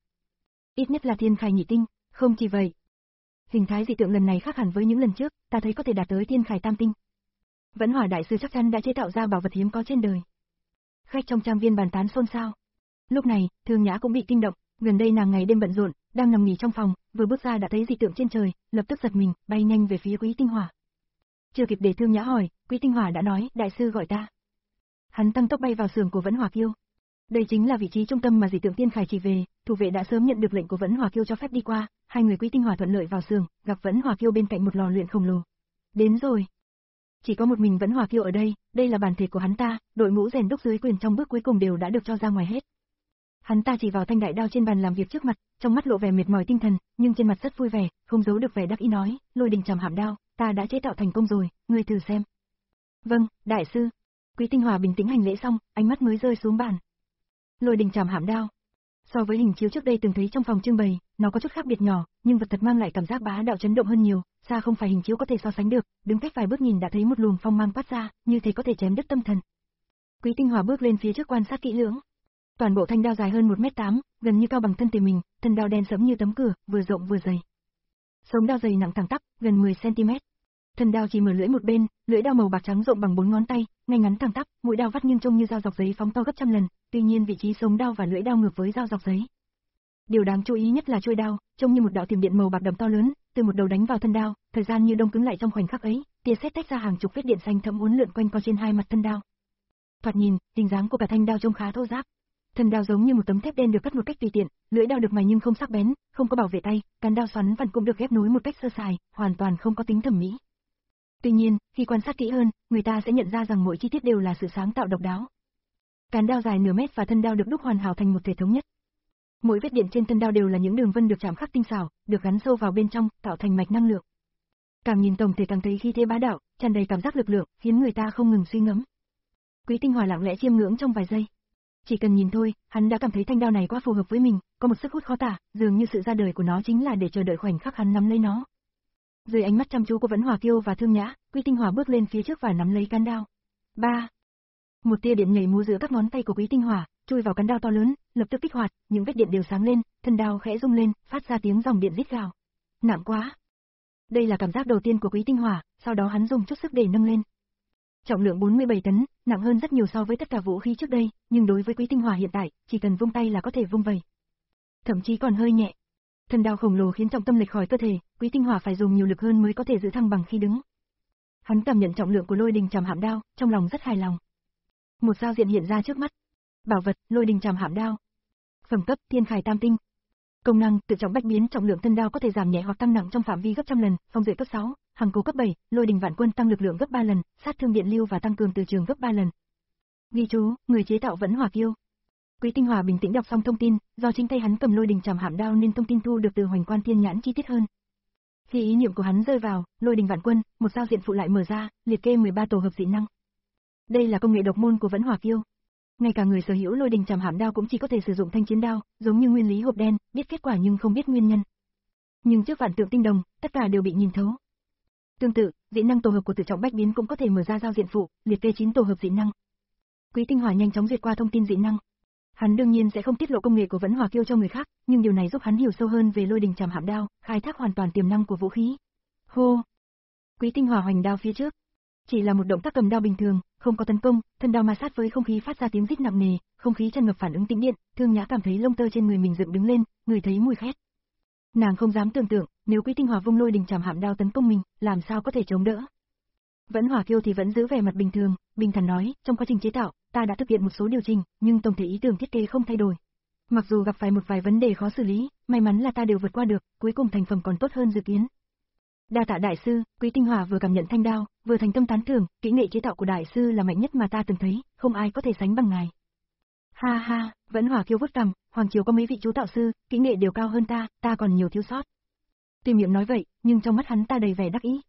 [SPEAKER 2] Ít nhất là Thiên Khải nhị tinh, không chỉ vậy. Hình thái dị tượng lần này khác hẳn với những lần trước, ta thấy có thể đạt tới Thiên Khải tam tinh. Vẫn Hỏa đại sư chắc chắn đã chế tạo ra bảo vật hiếm có trên đời. Khách trong trang viên bàn tán xôn xao. Lúc này, Thương Nhã cũng bị kinh động, gần đây nàng ngày đêm bận rộn, đang nằm nghỉ trong phòng, vừa bước ra đã thấy dị tượng trên trời, lập tức giật mình, bay nhanh về phía Quý Tinh Hỏa. Chưa kịp để Thương Nhã hỏi, Quý Tinh Hỏa đã nói, đại sư gọi ta. Hắn tăng tốc bay vào xưởng của Vẫn Hỏa Kiêu. Đây chính là vị trí trung tâm mà dị tượng Thiên Khải chỉ về, thủ vệ đã sớm nhận được lệnh của Vẫn Hỏa Kiêu cho phép đi qua, hai người Quý Tinh Hỏa thuận lợi vào xưởng, gặp Vẫn Hỏa Kiêu bên cạnh một lò luyện khổng lồ. Đến rồi. Chỉ có một mình Vẫn Hỏa Kiêu ở đây, đây là bản thể của hắn ta, đội ngũ rèn đúc dưới quyền trong bước cuối cùng đều đã được cho ra ngoài hết. Hắn ta chỉ vào thanh đại đao trên bàn làm việc trước mặt, trong mắt lộ vẻ mệt mỏi tinh thần, nhưng trên mặt rất vui vẻ, không giấu được vẻ đắc ý nói, Lôi Đình Trảm Hạm Đao, ta đã chế tạo thành công rồi, ngươi thử xem. Vâng, đại sư. Quý Tinh Hỏa bình tĩnh hành lễ xong, ánh mắt mới rơi xuống bàn. Lôi Đình Trảm Hạm Đao. So với hình chiếu trước đây từng thấy trong phòng trưng bày, nó có chút khác biệt nhỏ, nhưng vật thật mang lại cảm giác bá đạo chấn động hơn nhiều, xa không phải hình chiếu có thể so sánh được, đứng cách vài bước nhìn đã thấy một luồng phong mang phát ra, như thế có thể chém đứt tâm thần. Quý Tinh Hỏa bước lên phía trước quan sát kỹ lưỡng. Toàn bộ thanh đao dài hơn một mét tám, gần như cao bằng thân thể mình, thân đao đen sẫm như tấm cửa, vừa rộng vừa dày. Sống đao dày nặng thẳng tắp, gần mười xăng ti mét. Thân đao chỉ mở lưỡi một bên, lưỡi đao màu bạc trắng rộng bằng bốn ngón tay, ngay ngắn thẳng tắp, mũi đao vắt nghiêng trông như dao dọc giấy phóng to gấp trăm lần, tuy nhiên vị trí sống đao và lưỡi đao ngược với dao dọc giấy. Điều đáng chú ý nhất là chuôi đao, trông như một đạo tiềm điện màu bạc đậm to lớn, từ một đầu đánh vào thân đao, thời gian như đông cứng lại trong khoảnh khắc ấy, tia sét tách ra hàng chục vết điện xanh thẫm uốn lượn quanh co trên hai mặt thân đao. Thoạt nhìn, hình dáng của cả thanh đao trông khá thô ráp. Thân đao giống như một tấm thép đen được cắt một cách tùy tiện, lưỡi đao được mài nhưng không sắc bén, không có bảo vệ tay, cán đao xoắn vặn cũng được ghép nối một cách sơ sài, hoàn toàn không có tính thẩm mỹ. Tuy nhiên, khi quan sát kỹ hơn, người ta sẽ nhận ra rằng mỗi chi tiết đều là sự sáng tạo độc đáo. Cán đao dài nửa mét và thân đao được đúc hoàn hảo thành một thể thống nhất. Mỗi vết điện trên thân đao đều là những đường vân được chạm khắc tinh xảo, được gắn sâu vào bên trong, tạo thành mạch năng lượng. Càng nhìn tổng thể càng thấy khí thế bá đạo, tràn đầy cảm giác lực lượng, khiến người ta không ngừng suy ngẫm. Quý Tinh Hỏa lặng lẽ chiêm ngưỡng trong vài giây. Chỉ cần nhìn thôi, hắn đã cảm thấy thanh đao này quá phù hợp với mình, có một sức hút khó tả, dường như sự ra đời của nó chính là để chờ đợi khoảnh khắc hắn nắm lấy nó. Dưới ánh mắt chăm chú của Vẫn Hỏa Kiêu và Thương Nhã, Quý Tinh Hỏa bước lên phía trước và nắm lấy cán đao. Ba. Một tia điện nhảy múa giữa các ngón tay của Quý Tinh Hỏa, chui vào cán đao to lớn, lập tức kích hoạt, những vết điện đều sáng lên, thân đao khẽ rung lên, phát ra tiếng dòng điện rít gào. Nặng quá. Đây là cảm giác đầu tiên của Quý Tinh Hỏa, sau đó hắn dùng chút sức để nâng lên. Trọng lượng bốn mươi bảy tấn, nặng hơn rất nhiều so với tất cả vũ khí trước đây, nhưng đối với Quý Tinh Hỏa hiện tại, chỉ cần vung tay là có thể vung vẩy. Thậm chí còn hơi nhẹ. Thân đao khổng lồ khiến trọng tâm lệch khỏi cơ thể, Quý Tinh Hỏa phải dùng nhiều lực hơn mới có thể giữ thăng bằng khi đứng. Hắn cảm nhận trọng lượng của Lôi Đình Trảm Hạm Đao, trong lòng rất hài lòng. Một giao diện hiện ra trước mắt. Bảo vật, Lôi Đình Trảm Hạm Đao. Phẩm cấp, Thiên Khải tam tinh. Công năng, tự trọng bách biến, trọng lượng thân đao có thể giảm nhẹ hoặc tăng nặng trong phạm vi gấp trăm lần, phong duệ cấp sáu, hằng cố cấp bảy, Lôi Đình Vạn Quân tăng lực lượng gấp ba lần, sát thương điện lưu và tăng cường từ trường gấp ba lần. Ghi chú, người chế tạo Vẫn Hỏa Kiêu. Quý Tinh Hỏa bình tĩnh đọc xong thông tin, do chính tay hắn cầm Lôi Đình Trảm Hạm Đao nên thông tin thu được từ Hoành Quan Tiên Nhãn chi tiết hơn. Khi ý niệm của hắn rơi vào, Lôi Đình Vạn Quân, một giao diện phụ lại mở ra, liệt kê mười ba tổ hợp dị năng. Đây là công nghệ độc môn của Vẫn Hỏa Kiêu. Ngay cả người sở hữu lôi đình trảm hãm đao cũng chỉ có thể sử dụng thanh chiến đao, giống như nguyên lý hộp đen, biết kết quả nhưng không biết nguyên nhân. Nhưng trước vạn tượng tinh đồng, tất cả đều bị nhìn thấu. Tương tự, dị năng tổ hợp của Tự Trọng Bách Biến cũng có thể mở ra giao diện phụ, liệt kê chín tổ hợp dị năng. Quý Tinh Hỏa nhanh chóng duyệt qua thông tin dị năng. Hắn đương nhiên sẽ không tiết lộ công nghệ của Vẫn Hỏa Kiêu cho người khác, nhưng điều này giúp hắn hiểu sâu hơn về lôi đình trảm hãm đao, khai thác hoàn toàn tiềm năng của vũ khí. Hô! Quý Tinh Hỏa hoành đao phía trước. Chỉ là một động tác cầm đao bình thường, không có tấn công, thân đao ma sát với không khí phát ra tiếng rít nặng nề, không khí tràn ngập phản ứng tĩnh điện, Thương Nhã cảm thấy lông tơ trên người mình dựng đứng lên, người thấy mùi khét. Nàng không dám tưởng tượng, nếu Quý Tinh Hỏa vung lôi đình trảm hãm đao tấn công mình, làm sao có thể chống đỡ. Vẫn Hỏa Kiêu thì vẫn giữ vẻ mặt bình thường, bình thản nói, trong quá trình chế tạo, ta đã thực hiện một số điều chỉnh, nhưng tổng thể ý tưởng thiết kế không thay đổi. Mặc dù gặp phải một vài vấn đề khó xử lý, may mắn là ta đều vượt qua được, cuối cùng thành phẩm còn tốt hơn dự kiến. Đa tạ đại sư, Quý Tinh Hỏa vừa cảm nhận thanh đao, vừa thành tâm tán thưởng, kỹ nghệ chế tạo của đại sư là mạnh nhất mà ta từng thấy, không ai có thể sánh bằng ngài. Ha ha, Vẫn Hỏa Kiêu vút cằm, Hoàng Triều có mấy vị chú tạo sư, kỹ nghệ đều cao hơn ta, ta còn nhiều thiếu sót. Tuy miệng nói vậy, nhưng trong mắt hắn ta đầy vẻ đắc ý.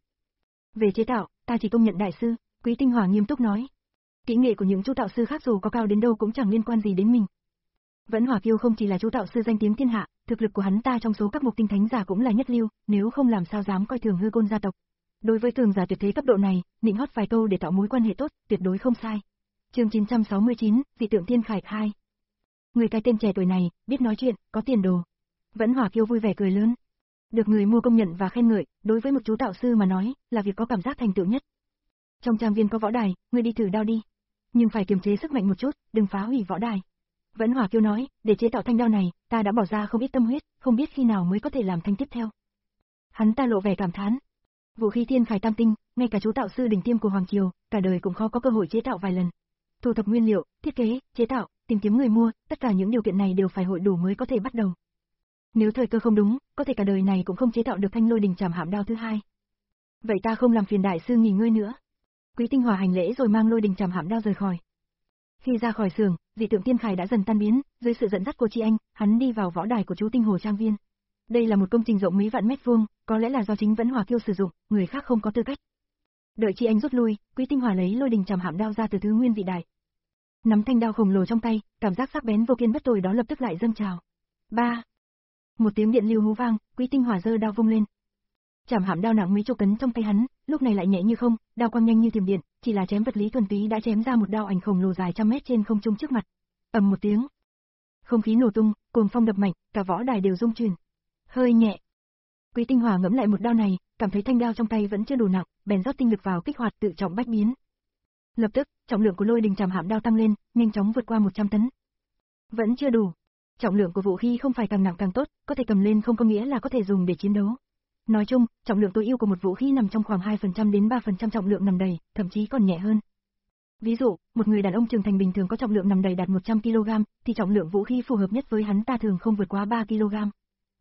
[SPEAKER 2] Về chế tạo, ta chỉ công nhận đại sư, Quý Tinh Hỏa nghiêm túc nói. Kỹ nghệ của những chú tạo sư khác dù có cao đến đâu cũng chẳng liên quan gì đến mình. Vẫn Hỏa Kiêu không chỉ là chú tạo sư danh tiếng thiên hạ, thực lực của hắn ta trong số các mục tinh thánh giả cũng là nhất lưu, nếu không làm sao dám coi thường Hư Côn gia tộc. Đối với cường giả tuyệt thế cấp độ này, nịnh hót vài câu để tạo mối quan hệ tốt, tuyệt đối không sai. Chương chín trăm sáu mươi chín, Dị tượng Thiên Khải hai. Người cái tên trẻ tuổi này, biết nói chuyện, có tiền đồ. Vẫn Hỏa Kiêu vui vẻ cười lớn. Được người mua công nhận và khen ngợi, đối với một chú tạo sư mà nói, là việc có cảm giác thành tựu nhất. Trong trang viên có võ đài, ngươi đi thử đao đi. Nhưng phải kiềm chế sức mạnh một chút, đừng phá hủy võ đài. Vẫn Hỏa Kiêu nói, để chế tạo thanh đao này, ta đã bỏ ra không ít tâm huyết, không biết khi nào mới có thể làm thanh tiếp theo. Hắn ta lộ vẻ cảm thán. Vũ khí Thiên Khải tam tinh, ngay cả chú tạo sư đỉnh tiêm của Hoàng Triều, cả đời cũng khó có cơ hội chế tạo vài lần. Thu thập nguyên liệu, thiết kế, chế tạo, tìm kiếm người mua, tất cả những điều kiện này đều phải hội đủ mới có thể bắt đầu. Nếu thời cơ không đúng, có thể cả đời này cũng không chế tạo được thanh lôi đình trảm hãm đao thứ hai. Vậy ta không làm phiền đại sư nghỉ ngơi nữa. Quý Tinh Hỏa hành lễ rồi mang lôi đình trảm hãm đao rời khỏi. Khi ra khỏi xưởng, dị tượng Thiên Khải đã dần tan biến, dưới sự dẫn dắt của chị anh, hắn đi vào võ đài của chú Tinh Hồ trang viên. Đây là một công trình rộng mấy vạn mét vuông, có lẽ là do chính Vẫn Hỏa Kiêu sử dụng, người khác không có tư cách. Đợi chị anh rút lui, Quý Tinh Hỏa lấy lôi đình trảm hãm đao ra từ thứ nguyên dị đài. Nắm thanh đao khổng lồ trong tay, cảm giác sắc bén vô kiên bất tồi đó lập tức lại dâng trào. Ba. Một tiếng điện lưu hú vang, Quý Tinh Hỏa giơ đao vung lên. Trảm hãm đao nặng mấy chục tấn trong tay hắn, lúc này lại nhẹ như không, đao quang nhanh như thiểm điện, chỉ là chém vật lý thuần túy đã chém ra một đao ảnh khổng lồ dài trăm mét trên không trung trước mặt. Ầm một tiếng, không khí nổ tung, cuồng phong đập mạnh, cả võ đài đều rung chuyển. Hơi nhẹ. Quý Tinh Hỏa ngẫm lại một đao này, cảm thấy thanh đao trong tay vẫn chưa đủ nặng, bèn rót tinh lực vào kích hoạt Tự Trọng Bách Biến. Lập tức, trọng lượng của lôi đình trảm hãm đao tăng lên, nhanh chóng vượt qua một trăm tấn. Vẫn chưa đủ. Trọng lượng của vũ khí không phải càng nặng càng tốt, có thể cầm lên không có nghĩa là có thể dùng để chiến đấu. Nói chung, trọng lượng tối ưu của một vũ khí nằm trong khoảng hai phần trăm đến ba phần trăm trọng lượng nằm đầy, thậm chí còn nhẹ hơn. Ví dụ, một người đàn ông trưởng thành bình thường có trọng lượng nằm đầy đạt một trăm ki lô gam, thì trọng lượng vũ khí phù hợp nhất với hắn ta thường không vượt quá ba ki lô gam.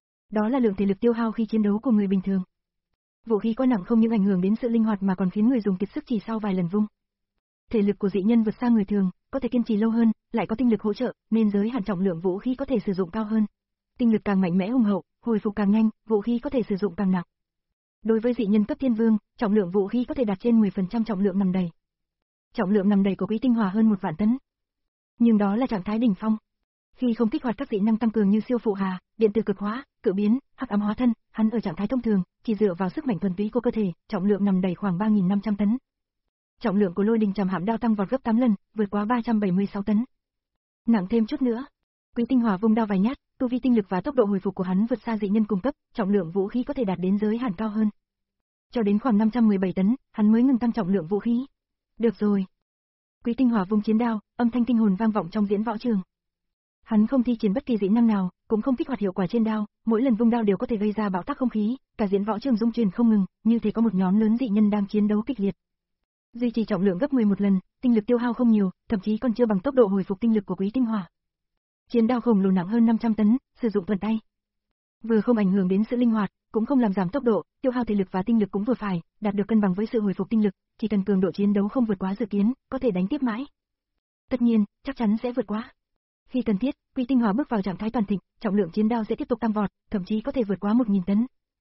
[SPEAKER 2] Đó là lượng thể lực tiêu hao khi chiến đấu của người bình thường. Vũ khí quá nặng không những ảnh hưởng đến sự linh hoạt mà còn khiến người dùng kiệt sức chỉ sau vài lần vung. Thể lực của dị nhân vượt xa người thường, có thể kiên trì lâu hơn, lại có tinh lực hỗ trợ, nên giới hạn trọng lượng vũ khí có thể sử dụng cao hơn. Tinh lực càng mạnh mẽ hùng hậu, hồi phục càng nhanh, vũ khí có thể sử dụng càng nặng. Đối với dị nhân cấp thiên vương, trọng lượng vũ khí có thể đạt trên mười phần trăm trọng lượng nằm đầy. Trọng lượng nằm đầy của Quý Tinh Hỏa hơn một vạn tấn. Nhưng đó là trạng thái đỉnh phong. Khi không kích hoạt các dị năng tăng cường như siêu phụ hà, điện tử cực hóa, cự biến, hắc ám hóa thân, hắn ở trạng thái thông thường, chỉ dựa vào sức mạnh thuần túy của cơ thể, trọng lượng nằm đầy khoảng ba nghìn năm trăm tấn. Trọng lượng của lôi đình trảm hãm đao tăng vọt gấp tám lần, vượt quá ba trăm bảy mươi sáu tấn. Nặng thêm chút nữa. Quý Tinh Hỏa vung đao vài nhát, tu vi tinh lực và tốc độ hồi phục của hắn vượt xa dị nhân cung cấp, trọng lượng vũ khí có thể đạt đến giới hạn cao hơn. Cho đến khoảng năm trăm mười bảy tấn, hắn mới ngừng tăng trọng lượng vũ khí. Được rồi. Quý Tinh Hỏa vung chiến đao, âm thanh kinh hồn vang vọng trong diễn võ trường. Hắn không thi triển bất kỳ dị năng nào, cũng không kích hoạt hiệu quả trên đao, mỗi lần vung đao đều có thể gây ra bão táp không khí, cả diễn võ trường rung chuyển không ngừng, như thể có một nhóm lớn dị nhân đang chiến đấu kịch liệt. Duy trì trọng lượng gấp mười một lần, tinh lực tiêu hao không nhiều, thậm chí còn chưa bằng tốc độ hồi phục tinh lực của Quý Tinh Hỏa. Chiến đao khổng lồ nặng hơn năm trăm tấn, sử dụng thuận tay. Vừa không ảnh hưởng đến sự linh hoạt, cũng không làm giảm tốc độ, tiêu hao thể lực và tinh lực cũng vừa phải, đạt được cân bằng với sự hồi phục tinh lực, chỉ cần cường độ chiến đấu không vượt quá dự kiến, có thể đánh tiếp mãi. Tất nhiên, chắc chắn sẽ vượt quá. Khi cần thiết, Quý Tinh Hỏa bước vào trạng thái toàn thịnh, trọng lượng chiến đao sẽ tiếp tục tăng vọt, thậm chí có thể vượt quá một nghìn tấn.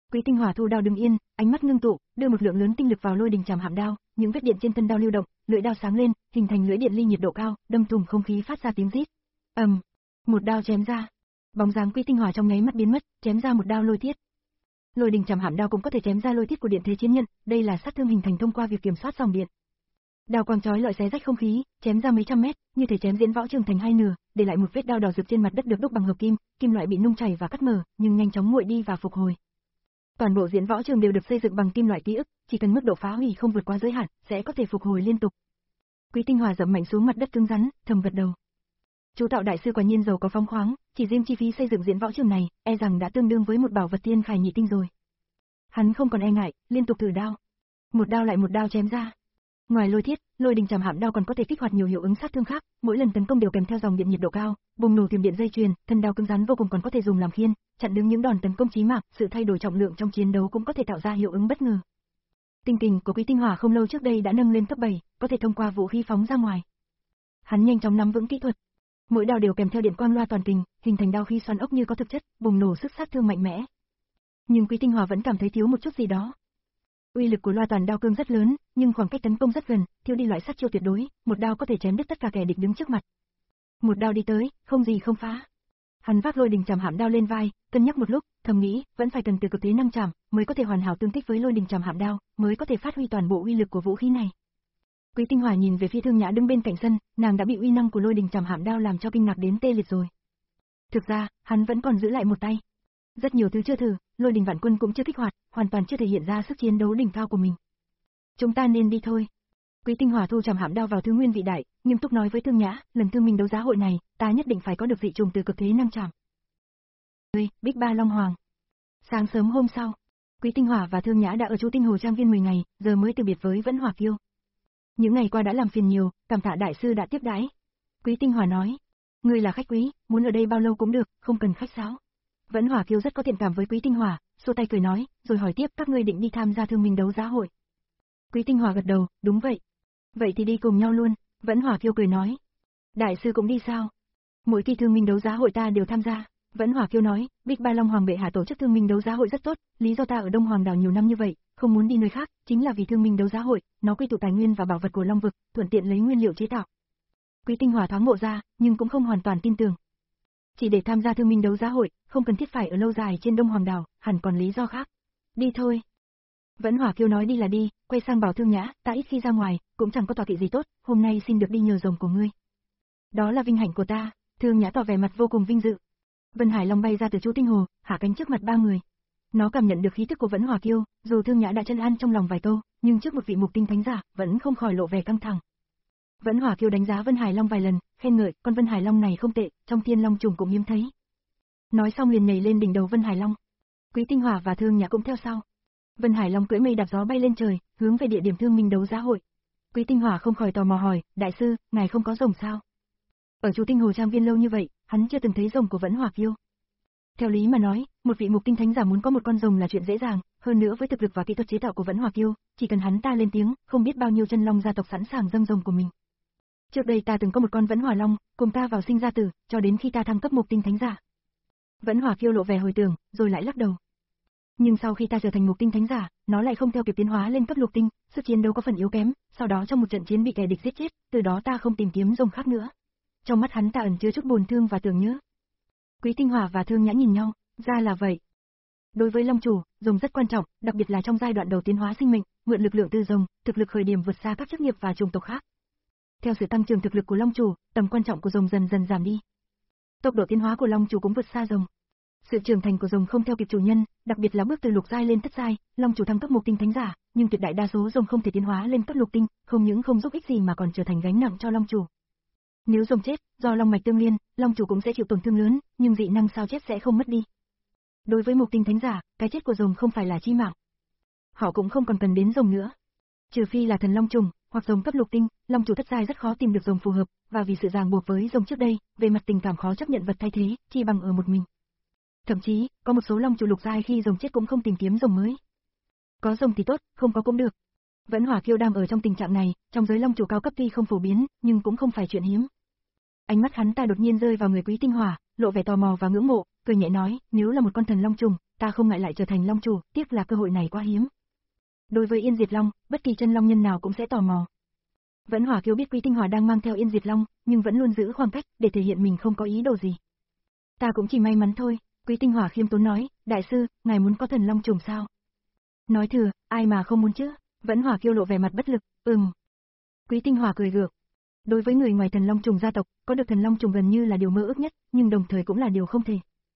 [SPEAKER 2] Quý Tinh Hỏa thu đao đứng yên, ánh mắt ngưng tụ, đưa một lượng lớn tinh lực vào Lôi Đình Chảm Hạm đao, những vết điện trên thân đao lưu động, lưỡi đao sáng lên, hình thành lưỡi điện ly nhiệt độ cao, đâm thủng không khí phát ra tiếng rít. Ầm, um, một đao chém ra. Bóng dáng Quý Tinh Hỏa trong nháy mắt biến mất, chém ra một đao lôi thiết. Lôi Đình Chảm Hạm đao cũng có thể chém ra lôi thiết của điện thế chiến nhận, đây là sát thương hình thành thông qua việc kiểm soát dòng điện. Đao quang chói lọi xé rách không khí, chém ra mấy trăm mét, như thể chém diễn võ trường thành hai nửa, để lại một vết đao đỏ rực trên mặt đất được đúc bằng hợp kim, kim loại bị nung chảy và cắt mở, nhưng nhanh chóng nguội đi và phục hồi. Toàn bộ diễn võ trường đều được xây dựng bằng kim loại ký ức, chỉ cần mức độ phá hủy không vượt quá giới hạn, sẽ có thể phục hồi liên tục. Quý Tinh Hỏa dẫm mạnh xuống mặt đất cứng rắn, thầm gật đầu. Chú Tạo đại sư quả nhiên giàu có phóng khoáng, chỉ riêng chi phí xây dựng diễn võ trường này, e rằng đã tương đương với một bảo vật thiên khải nhị tinh rồi. Hắn không còn e ngại, liên tục thử đao. Một đao lại một đao chém ra. Ngoài lôi thiết, Lôi Đình Chảm Hạm đao còn có thể kích hoạt nhiều hiệu ứng sát thương khác, mỗi lần tấn công đều kèm theo dòng điện nhiệt độ cao, bùng nổ tiềm điện dây chuyền, thân đao cứng rắn vô cùng còn có thể dùng làm khiên, chặn đứng những đòn tấn công chí mạng, sự thay đổi trọng lượng trong chiến đấu cũng có thể tạo ra hiệu ứng bất ngờ. Tinh kình của Quý Tinh Hỏa không lâu trước đây đã nâng lên cấp bảy, có thể thông qua vũ khí phóng ra ngoài. Hắn nhanh chóng nắm vững kỹ thuật. Mỗi đao đều kèm theo điện quang loa toàn kình, hình thành đao khí xoắn ốc như có thực chất, bùng nổ sức sát thương mạnh mẽ. Nhưng Quý Tinh Hỏa vẫn cảm thấy thiếu một chút gì đó. Uy lực của loa toàn đao cương rất lớn, nhưng khoảng cách tấn công rất gần, thiếu đi loại sát chiêu tuyệt đối, một đao có thể chém đứt tất cả kẻ địch đứng trước mặt. Một đao đi tới, không gì không phá. Hắn vác Lôi Đình Chảm Hạm đao lên vai, cân nhắc một lúc, thầm nghĩ, vẫn phải cần từ cực thế năng chảm, mới có thể hoàn hảo tương thích với Lôi Đình Chảm Hạm đao, mới có thể phát huy toàn bộ uy lực của vũ khí này. Quý Tinh Hỏa nhìn về phía Thương Nhã đứng bên cạnh sân, nàng đã bị uy năng của Lôi Đình Chảm Hạm đao làm cho kinh ngạc đến tê liệt rồi. Thực ra, hắn vẫn còn giữ lại một tay. Rất nhiều thứ chưa thử, Lôi Đình Vạn Quân cũng chưa kích hoạt, hoàn toàn chưa thể hiện ra sức chiến đấu đỉnh cao của mình. Chúng ta nên đi thôi. Quý Tinh Hỏa thu Chảm Hạm đao vào thứ nguyên vị đại, nghiêm túc nói với Thương Nhã, lần thương minh đấu giá hội này, ta nhất định phải có được dị trùng từ cực thế năng chảm. Bích Ba Long Hoàng. Sáng sớm hôm sau, Quý Tinh Hỏa và Thương Nhã đã ở Chu Tinh Hồ Trang viên mười ngày, giờ mới từ biệt với Vẫn Hỏa Kiêu. Những ngày qua đã làm phiền nhiều, cảm tạ đại sư đã tiếp đãi. Quý Tinh Hỏa nói, ngươi là khách quý, muốn ở đây bao lâu cũng được, không cần khách sáo. Vẫn Hỏa Kiêu rất có thiện cảm với Quý Tinh Hỏa, xua tay cười nói, rồi hỏi tiếp các ngươi định đi tham gia thương minh đấu giá hội. Quý Tinh Hỏa gật đầu, đúng vậy. Vậy thì đi cùng nhau luôn, Vẫn Hỏa Kiêu cười nói. Đại sư cũng đi sao? Mỗi kỳ thương minh đấu giá hội ta đều tham gia. Vẫn Hỏa Kiêu nói, Bích Ba Long Hoàng bệ hạ tổ chức thương minh đấu giá hội rất tốt, lý do ta ở Đông Hoàng đảo nhiều năm như vậy, không muốn đi nơi khác, chính là vì thương minh đấu giá hội, nó quy tụ tài nguyên và bảo vật của Long vực, thuận tiện lấy nguyên liệu chế tạo. Quý Tinh Hỏa thoáng ngộ ra, nhưng cũng không hoàn toàn tin tưởng. Chỉ để tham gia thương minh đấu giá hội, không cần thiết phải ở lâu dài trên Đông Hoàng đảo, hẳn còn lý do khác. Đi thôi. Vẫn Hỏa Kiêu nói đi là đi, quay sang bảo Thương Nhã, ta ít khi ra ngoài, cũng chẳng có tọa kỵ gì tốt, hôm nay xin được đi nhờ rồng của ngươi. Đó là vinh hạnh của ta, Thương Nhã tỏ vẻ mặt vô cùng vinh dự. Vân Hải Long bay ra từ Chu Tinh Hồ, hạ cánh trước mặt ba người. Nó cảm nhận được khí tức của Vẫn Hỏa Kiêu, dù Thương Nhã đã chân an trong lòng vài câu, nhưng trước một vị mục tinh thánh giả, vẫn không khỏi lộ vẻ căng thẳng. Vẫn Hỏa Kiêu đánh giá Vân Hải Long vài lần, khen ngợi, con Vân Hải Long này không tệ, trong Thiên Long trùng cũng hiếm thấy. Nói xong liền nhảy lên đỉnh đầu Vân Hải Long. Quý Tinh Hỏa và Thương Nhã cũng theo sau. Vân Hải Long cưỡi mây đạp gió bay lên trời, hướng về địa điểm thương minh đấu giá hội. Quý Tinh Hỏa không khỏi tò mò hỏi, đại sư, ngài không có rồng sao? Ở Chu Tinh Hồ Trang viên lâu như vậy, hắn chưa từng thấy rồng của Vẫn Hỏa Kiêu. Theo lý mà nói, một vị mục tinh thánh giả muốn có một con rồng là chuyện dễ dàng, hơn nữa với thực lực và kỹ thuật chế tạo của Vẫn Hỏa Kiêu, chỉ cần hắn ta lên tiếng, không biết bao nhiêu chân long gia tộc sẵn sàng dâng rồng của mình. Trước đây ta từng có một con Vẫn Hỏa Long, cùng ta vào sinh ra tử, cho đến khi ta thăng cấp mục tinh thánh giả. Vẫn Hỏa Kiêu lộ vẻ hồi tưởng, rồi lại lắc đầu. Nhưng sau khi ta trở thành mục tinh thánh giả, nó lại không theo kịp tiến hóa lên cấp lục tinh, sức chiến đấu có phần yếu kém, sau đó trong một trận chiến bị kẻ địch giết chết, từ đó ta không tìm kiếm rồng khác nữa. Trong mắt hắn ta ẩn chứa chút buồn thương và tưởng nhớ. Quý Tinh Hỏa và Thương Nhã nhìn nhau, ra là vậy. Đối với Long chủ, rồng rất quan trọng, đặc biệt là trong giai đoạn đầu tiến hóa sinh mệnh, mượn lực lượng từ rồng, thực lực khởi điểm vượt xa các chức nghiệp và chủng tộc khác. Theo sự tăng trưởng thực lực của Long chủ, tầm quan trọng của rồng dần dần giảm đi. Tốc độ tiến hóa của Long chủ cũng vượt xa rồng. Sự trưởng thành của rồng không theo kịp chủ nhân, đặc biệt là bước từ lục giai lên thất giai, Long chủ thăng cấp mục tinh thánh giả, nhưng tuyệt đại đa số rồng không thể tiến hóa lên cấp lục tinh, không những không giúp ích gì mà còn trở thành gánh nặng cho Long chủ. Nếu rồng chết, do long mạch tương liên, Long chủ cũng sẽ chịu tổn thương lớn, nhưng dị năng sao chết sẽ không mất đi. Đối với mục tinh thánh giả, cái chết của rồng không phải là chí mạng. Họ cũng không còn cần đến rồng nữa. Trừ phi là thần long trùng, hoặc rồng cấp lục tinh, Long chủ thất giai rất khó tìm được rồng phù hợp, và vì sự ràng buộc với rồng trước đây, về mặt tình cảm khó chấp nhận vật thay thế, chỉ bằng ở một mình. Thậm chí, có một số Long chủ lục giai khi rồng chết cũng không tìm kiếm rồng mới. Có rồng thì tốt, không có cũng được. Vẫn Hỏa Kiêu đang ở trong tình trạng này, trong giới Long chủ cao cấp tuy không phổ biến, nhưng cũng không phải chuyện hiếm. Ánh mắt hắn ta đột nhiên rơi vào người Quý Tinh Hỏa, lộ vẻ tò mò và ngưỡng mộ, cười nhẹ nói, nếu là một con thần long trùng, ta không ngại lại trở thành long chủ, tiếc là cơ hội này quá hiếm. Đối với Yên Diệt Long, bất kỳ chân long nhân nào cũng sẽ tò mò. Vẫn Hỏa Kiêu biết Quý Tinh Hỏa đang mang theo Yên Diệt Long, nhưng vẫn luôn giữ khoảng cách để thể hiện mình không có ý đồ gì. Ta cũng chỉ may mắn thôi, Quý Tinh Hỏa khiêm tốn nói, đại sư, ngài muốn có thần long trùng sao? Nói thừa, ai mà không muốn chứ? Vẫn Hỏa Kiêu lộ vẻ mặt bất lực, ừm. Quý Tinh Hỏa cười gượng. Đối với người ngoài thần long trùng gia tộc, có được thần long trùng gần như là điều mơ ước nhất, nhưng đồng thời cũng là điều không thể.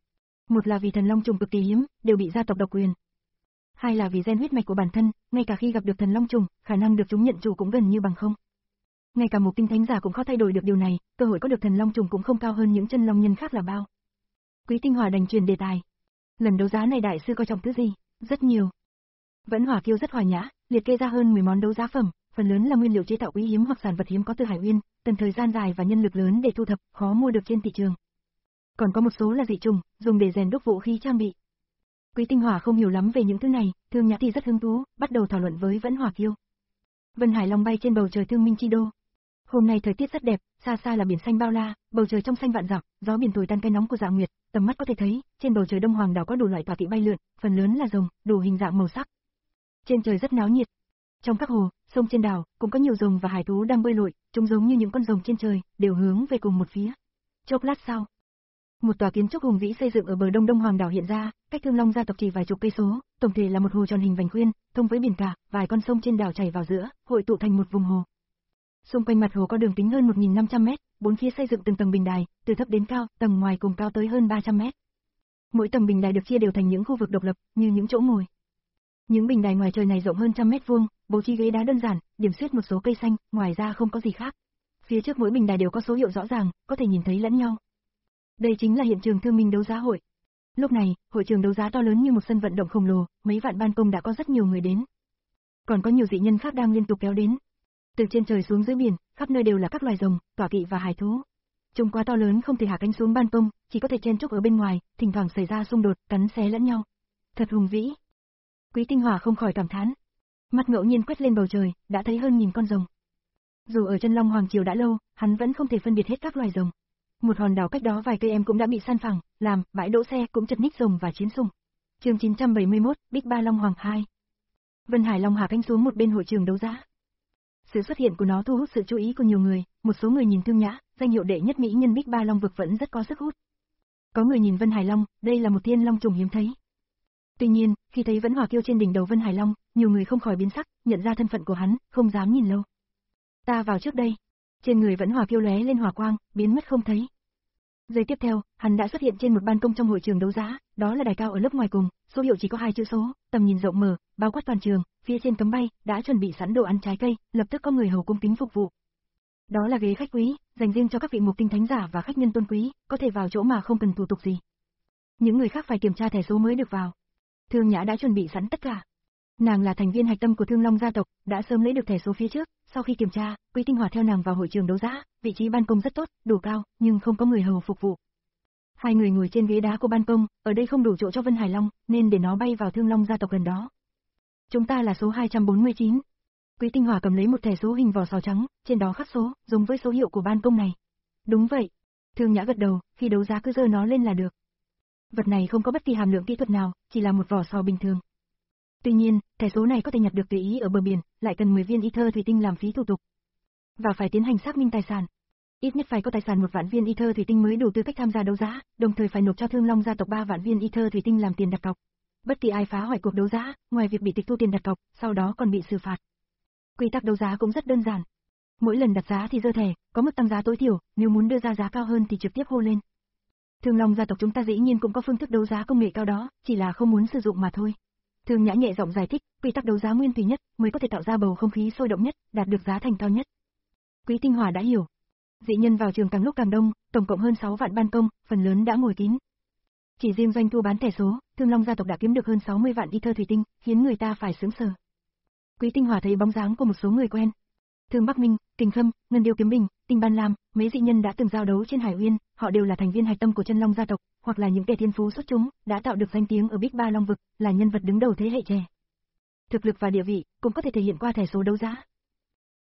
[SPEAKER 2] Một là vì thần long trùng cực kỳ hiếm, đều bị gia tộc độc quyền. Hai là vì gen huyết mạch của bản thân, ngay cả khi gặp được thần long trùng, khả năng được chúng nhận chủ cũng gần như bằng không. Ngay cả một tinh thánh giả cũng khó thay đổi được điều này, cơ hội có được thần long trùng cũng không cao hơn những chân long nhân khác là bao. Quý Tinh Hỏa đành truyền đề tài. Lần đấu giá này đại sư coi trọng thứ gì? Rất nhiều. Vẫn Hỏa Kiêu rất hòa nhã, liệt kê ra hơn mười món đấu giá phẩm, phần lớn là nguyên liệu chế tạo quý hiếm hoặc sản vật hiếm có từ Hải Uyên, cần thời gian dài và nhân lực lớn để thu thập, khó mua được trên thị trường. Còn có một số là dị trùng, dùng để rèn đúc vũ khí trang bị. Quý Tinh Hỏa không hiểu lắm về những thứ này, Thương Nhã thì rất hứng thú, bắt đầu thảo luận với Vẫn Hỏa Kiêu. Vân Hải Long bay trên bầu trời Thương Minh chi đô. Hôm nay thời tiết rất đẹp, xa xa là biển xanh bao la, bầu trời trong xanh vạn dặm, gió biển thổi tan cái nóng của Dạ Nguyệt, tầm mắt có thể thấy, trên bầu trời Đông Hoàng đảo có đủ loại tọa kỵ bay lượn, phần lớn là rồng, đủ hình dạng màu sắc. Trên trời rất náo nhiệt. Trong các hồ, sông trên đảo, cũng có nhiều rồng và hải thú đang bơi lội, chúng giống như những con rồng trên trời, đều hướng về cùng một phía. Chốc lát sau, một tòa kiến trúc hùng vĩ xây dựng ở bờ đông Đông Hoàng đảo hiện ra, cách Thương Long gia tộc chỉ vài chục cây số, tổng thể là một hồ tròn hình vành khuyên, thông với biển cả, vài con sông trên đảo chảy vào giữa, hội tụ thành một vùng hồ. Xung quanh mặt hồ có đường kính hơn một nghìn năm trăm mét, bốn phía xây dựng từng tầng bình đài, từ thấp đến cao, tầng ngoài cùng cao tới hơn ba trăm mét. Mỗi tầng bình đài được chia đều thành những khu vực độc lập, như những chỗ ngồi. Những bình đài ngoài trời này rộng hơn trăm mét vuông, bố trí ghế đá đơn giản, điểm xuyết một số cây xanh, ngoài ra không có gì khác. Phía trước mỗi bình đài đều có số hiệu rõ ràng, có thể nhìn thấy lẫn nhau. Đây chính là hiện trường thương minh đấu giá hội. Lúc này, hội trường đấu giá to lớn như một sân vận động khổng lồ, mấy vạn ban công đã có rất nhiều người đến. Còn có nhiều dị nhân khác đang liên tục kéo đến. Từ trên trời xuống dưới biển, khắp nơi đều là các loài rồng, tọa kỵ và hải thú. Chúng quá to lớn không thể hạ cánh xuống ban công, chỉ có thể chen chúc ở bên ngoài, thỉnh thoảng xảy ra xung đột, cắn xé lẫn nhau. Thật hùng vĩ. Quý Tinh Hỏa không khỏi cảm thán. Mắt ngẫu nhiên quét lên bầu trời, đã thấy hơn nghìn con rồng. Dù ở chân Long Hoàng Triều đã lâu, hắn vẫn không thể phân biệt hết các loài rồng. Một hòn đảo cách đó vài cây em cũng đã bị san phẳng, làm bãi đỗ xe cũng chật ních rồng và chiến sủng. Chương chín trăm bảy mươi mốt, Bích Ba Long Hoàng hai. Vân Hải Long hạ cánh xuống một bên hội trường đấu giá. Sự xuất hiện của nó thu hút sự chú ý của nhiều người, một số người nhìn Thương Nhã, danh hiệu đệ nhất mỹ nhân Bích Ba Long vực vẫn rất có sức hút. Có người nhìn Vân Hải Long, đây là một thiên long trùng hiếm thấy. Tuy nhiên, khi thấy Vẫn Hỏa Kiêu trên đỉnh đầu Vân Hải Long, nhiều người không khỏi biến sắc, nhận ra thân phận của hắn, không dám nhìn lâu. Ta vào trước đây. Trên người Vẫn Hỏa Kiêu lóe lên hỏa quang, biến mất không thấy. Giây tiếp theo, hắn đã xuất hiện trên một ban công trong hội trường đấu giá, đó là đài cao ở lớp ngoài cùng, số hiệu chỉ có hai chữ số, tầm nhìn rộng mở, bao quát toàn trường, phía trên cấm bay, đã chuẩn bị sẵn đồ ăn trái cây, lập tức có người hầu cung kính phục vụ. Đó là ghế khách quý, dành riêng cho các vị mục tinh thánh giả và khách nhân tôn quý, có thể vào chỗ mà không cần thủ tục gì. Những người khác phải kiểm tra thẻ số mới được vào. Thương Nhã đã chuẩn bị sẵn tất cả. Nàng là thành viên hạch tâm của Thương Long gia tộc, đã sớm lấy được thẻ số phía trước, sau khi kiểm tra, Quý Tinh Hỏa theo nàng vào hội trường đấu giá, vị trí ban công rất tốt, đủ cao, nhưng không có người hầu phục vụ. Hai người ngồi trên ghế đá của ban công, ở đây không đủ chỗ cho Vân Hải Long, nên để nó bay vào Thương Long gia tộc gần đó. Chúng ta là số hai trăm bốn mươi chín. Quý Tinh Hỏa cầm lấy một thẻ số hình vỏ sò trắng, trên đó khắc số, giống với số hiệu của ban công này. Đúng vậy. Thương Nhã gật đầu, khi đấu giá cứ giơ nó lên là được. Vật này không có bất kỳ hàm lượng kỹ thuật nào, chỉ là một vỏ sò bình thường. Tuy nhiên, thẻ số này có thể nhặt được tùy ý ở bờ biển, lại cần mười viên ether thủy tinh làm phí thủ tục. Và phải tiến hành xác minh tài sản. Ít nhất phải có tài sản một vạn viên ether thủy tinh mới đủ tư cách tham gia đấu giá, đồng thời phải nộp cho Thương Long gia tộc ba vạn viên ether thủy tinh làm tiền đặt cọc. Bất kỳ ai phá hoại cuộc đấu giá, ngoài việc bị tịch thu tiền đặt cọc, sau đó còn bị xử phạt. Quy tắc đấu giá cũng rất đơn giản. Mỗi lần đặt giá thì giơ thẻ, có mức tăng giá tối thiểu, nếu muốn đưa ra giá cao hơn thì trực tiếp hô lên. Thương Long gia tộc chúng ta dĩ nhiên cũng có phương thức đấu giá công nghệ cao đó, chỉ là không muốn sử dụng mà thôi. Thương Nhã nhẹ giọng giải thích, quy tắc đấu giá nguyên thủy nhất mới có thể tạo ra bầu không khí sôi động nhất, đạt được giá thành cao nhất. Quý Tinh Hỏa đã hiểu. Dị nhân vào trường càng lúc càng đông, tổng cộng hơn sáu vạn ban công, phần lớn đã ngồi kín. Chỉ riêng doanh thu bán thẻ số, Thương Long gia tộc đã kiếm được hơn sáu mươi vạn ether thủy tinh, khiến người ta phải sững sờ. Quý Tinh Hỏa thấy bóng dáng của một số người quen. Thương Bắc Minh, Kình Khâm, Ngân Điêu Kiếm Bình, Tinh Ban Lam, mấy dị nhân đã từng giao đấu trên Hải Uyên, họ đều là thành viên hạch tâm của Chân Long gia tộc, hoặc là những kẻ thiên phú xuất chúng, đã tạo được danh tiếng ở Bích Ba Long vực, là nhân vật đứng đầu thế hệ trẻ. Thực lực và địa vị cũng có thể thể hiện qua thẻ số đấu giá.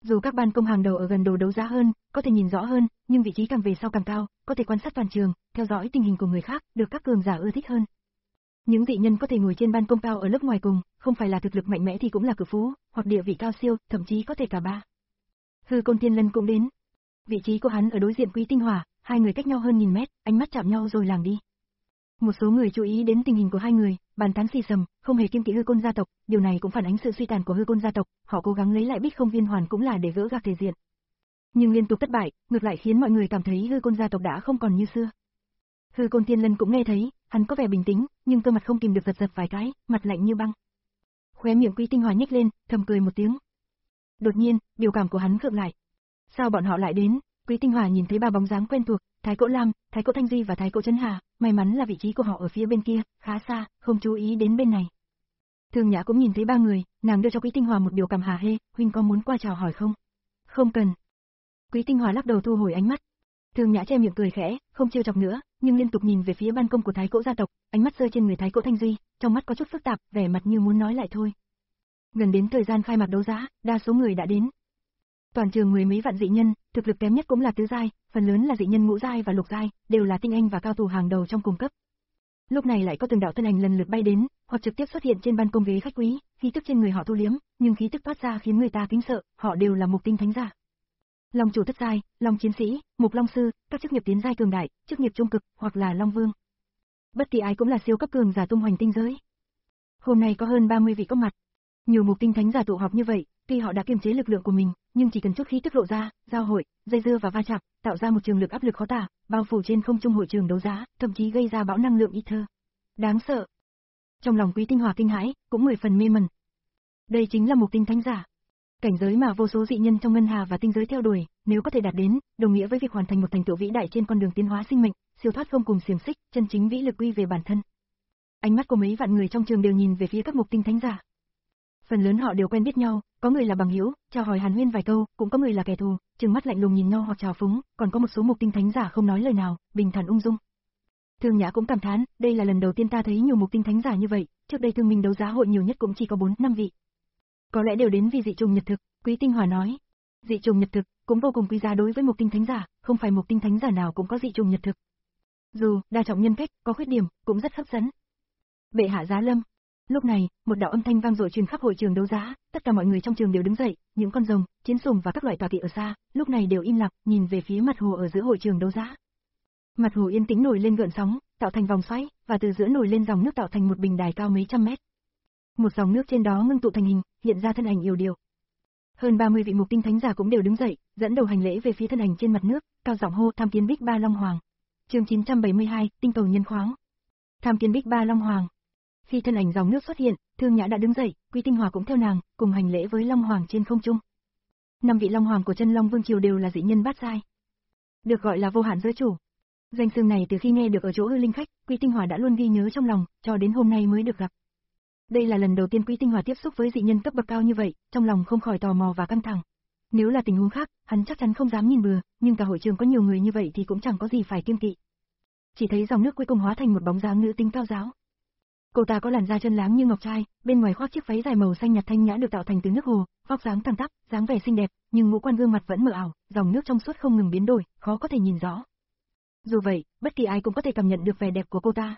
[SPEAKER 2] Dù các ban công hàng đầu ở gần đồ đấu giá hơn, có thể nhìn rõ hơn, nhưng vị trí càng về sau càng cao, có thể quan sát toàn trường, theo dõi tình hình của người khác, được các cường giả ưa thích hơn. Những dị nhân có thể ngồi trên ban công cao ở lớp ngoài cùng, không phải là thực lực mạnh mẽ thì cũng là cử phú, hoặc địa vị cao siêu, thậm chí có thể cả ba. Hư Côn Tiên Lân cũng đến. Vị trí của hắn ở đối diện Quý Tinh Hỏa, hai người cách nhau hơn nghìn mét, ánh mắt chạm nhau rồi làng đi. Một số người chú ý đến tình hình của hai người, bàn tán xì xầm, không hề kiêng kỵ Hư Côn gia tộc, điều này cũng phản ánh sự suy tàn của Hư Côn gia tộc, họ cố gắng lấy lại Bích Không Viên Hoàn cũng là để gỡ gạc thể diện. Nhưng liên tục thất bại, ngược lại khiến mọi người cảm thấy Hư Côn gia tộc đã không còn như xưa. Hư Côn Tiên Lân cũng nghe thấy, hắn có vẻ bình tĩnh, nhưng cơ mặt không kìm được giật giật vài cái, mặt lạnh như băng. Khóe miệng Quý Tinh Hỏa nhếch lên, thầm cười một tiếng. Đột nhiên, biểu cảm của hắn khựng lại. Sao bọn họ lại đến? Quý Tinh Hỏa nhìn thấy ba bóng dáng quen thuộc, Thái Cổ Lam, Thái Cổ Thanh Duy và Thái Cổ Trấn Hà, may mắn là vị trí của họ ở phía bên kia, khá xa, không chú ý đến bên này. Thương Nhã cũng nhìn thấy ba người, nàng đưa cho Quý Tinh Hỏa một biểu cảm hả hê, huynh có muốn qua chào hỏi không? Không cần. Quý Tinh Hỏa lắc đầu thu hồi ánh mắt. Thương Nhã che miệng cười khẽ, không trêu chọc nữa, nhưng liên tục nhìn về phía ban công của Thái Cổ gia tộc, ánh mắt rơi trên người Thái Cổ Thanh Duy, trong mắt có chút phức tạp, vẻ mặt như muốn nói lại thôi. Gần đến thời gian khai mạc đấu giá, đa số người đã đến. Toàn trường mười mấy vạn dị nhân, thực lực kém nhất cũng là tứ giai, phần lớn là dị nhân ngũ giai và lục giai, đều là tinh anh và cao thủ hàng đầu trong cùng cấp. Lúc này lại có từng đạo thân ảnh lần lượt bay đến, hoặc trực tiếp xuất hiện trên ban công ghế khách quý, khí tức trên người họ thu liếm, nhưng khí tức toát ra khiến người ta kính sợ, họ đều là mục tinh thánh giả. Long chủ thất giai, Long chiến sĩ, Mục Long sư, các chức nghiệp tiến giai cường đại, chức nghiệp trung cực, hoặc là Long vương. Bất kỳ ai cũng là siêu cấp cường giả tung hoành tinh giới. Hôm nay có hơn ba mươi vị có mặt. Nhiều mục tinh thánh giả tụ họp như vậy, tuy họ đã kiềm chế lực lượng của mình, nhưng chỉ cần chút khí tức lộ ra, giao hội, dây dưa và va chạm, tạo ra một trường lực áp lực khó tả, bao phủ trên không trung hội trường đấu giá, thậm chí gây ra bão năng lượng ether. Đáng sợ. Trong lòng Quý Tinh Hỏa kinh hãi, cũng mười phần mê mẩn. Đây chính là mục tinh thánh giả. Cảnh giới mà vô số dị nhân trong ngân hà và tinh giới theo đuổi, nếu có thể đạt đến, đồng nghĩa với việc hoàn thành một thành tựu vĩ đại trên con đường tiến hóa sinh mệnh, siêu thoát không cùng xiềng xích, chân chính vĩ lực quy về bản thân. Ánh mắt của mấy vạn người trong trường đều nhìn về phía các mục tinh thánh giả. Phần lớn họ đều quen biết nhau, có người là bằng hữu, chào hỏi hàn huyên vài câu, cũng có người là kẻ thù, trừng mắt lạnh lùng nhìn nhau hoặc chào phúng, còn có một số mục tinh thánh giả không nói lời nào, bình thản ung dung. Thương Nhã cũng cảm thán, đây là lần đầu tiên ta thấy nhiều mục tinh thánh giả như vậy, trước đây thương minh đấu giá hội nhiều nhất cũng chỉ có bốn năm vị. Có lẽ đều đến vì dị trùng nhật thực, Quý Tinh Hỏa nói. Dị trùng nhật thực cũng vô cùng quý giá đối với mục tinh thánh giả, không phải mục tinh thánh giả nào cũng có dị trùng nhật thực. Dù đa trọng nhân cách, có khuyết điểm, cũng rất hấp dẫn. Bệ hạ giá lâm. Lúc này, một đạo âm thanh vang dội truyền khắp hội trường đấu giá, tất cả mọi người trong trường đều đứng dậy, những con rồng, chiến sùng và các loại tọa kỵ ở xa, lúc này đều im lặng, nhìn về phía mặt hồ ở giữa hội trường đấu giá. Mặt hồ yên tĩnh nổi lên gợn sóng, tạo thành vòng xoáy, và từ giữa nổi lên dòng nước tạo thành một bình đài cao mấy trăm mét. Một dòng nước trên đó ngưng tụ thành hình, hiện ra thân ảnh yêu điệu. Hơn ba mươi vị mục tinh thánh giả cũng đều đứng dậy, dẫn đầu hành lễ về phía thân ảnh trên mặt nước, cao giọng hô tham kiến Bích Ba Long Hoàng. Chương chín trăm bảy mươi hai, tinh cầu nhân khoáng. Tham kiến Bích Ba Long Hoàng. Khi thân ảnh dòng nước xuất hiện, Thương Nhã đã đứng dậy, Quý Tinh Hỏa cũng theo nàng, cùng hành lễ với Long Hoàng trên không trung. Năm vị Long Hoàng của Chân Long Vương triều đều là dị nhân bát giai, được gọi là vô hạn giới chủ. Danh xưng này từ khi nghe được ở chỗ Hư Linh khách, Quý Tinh Hỏa đã luôn ghi nhớ trong lòng, cho đến hôm nay mới được gặp. Đây là lần đầu tiên Quý Tinh Hỏa tiếp xúc với dị nhân cấp bậc cao như vậy, trong lòng không khỏi tò mò và căng thẳng. Nếu là tình huống khác, hắn chắc chắn không dám nhìn bừa, nhưng cả hội trường có nhiều người như vậy thì cũng chẳng có gì phải kiêng kỵ. Chỉ thấy dòng nước cuối cùng hóa thành một bóng dáng nữ tính cao giáo. Cô ta có làn da chân láng như ngọc trai, bên ngoài khoác chiếc váy dài màu xanh nhạt thanh nhã được tạo thành từ nước hồ, vóc dáng thẳng tắp, dáng vẻ xinh đẹp, nhưng ngũ quan gương mặt vẫn mờ ảo, dòng nước trong suốt không ngừng biến đổi, khó có thể nhìn rõ. Dù vậy, bất kỳ ai cũng có thể cảm nhận được vẻ đẹp của cô ta.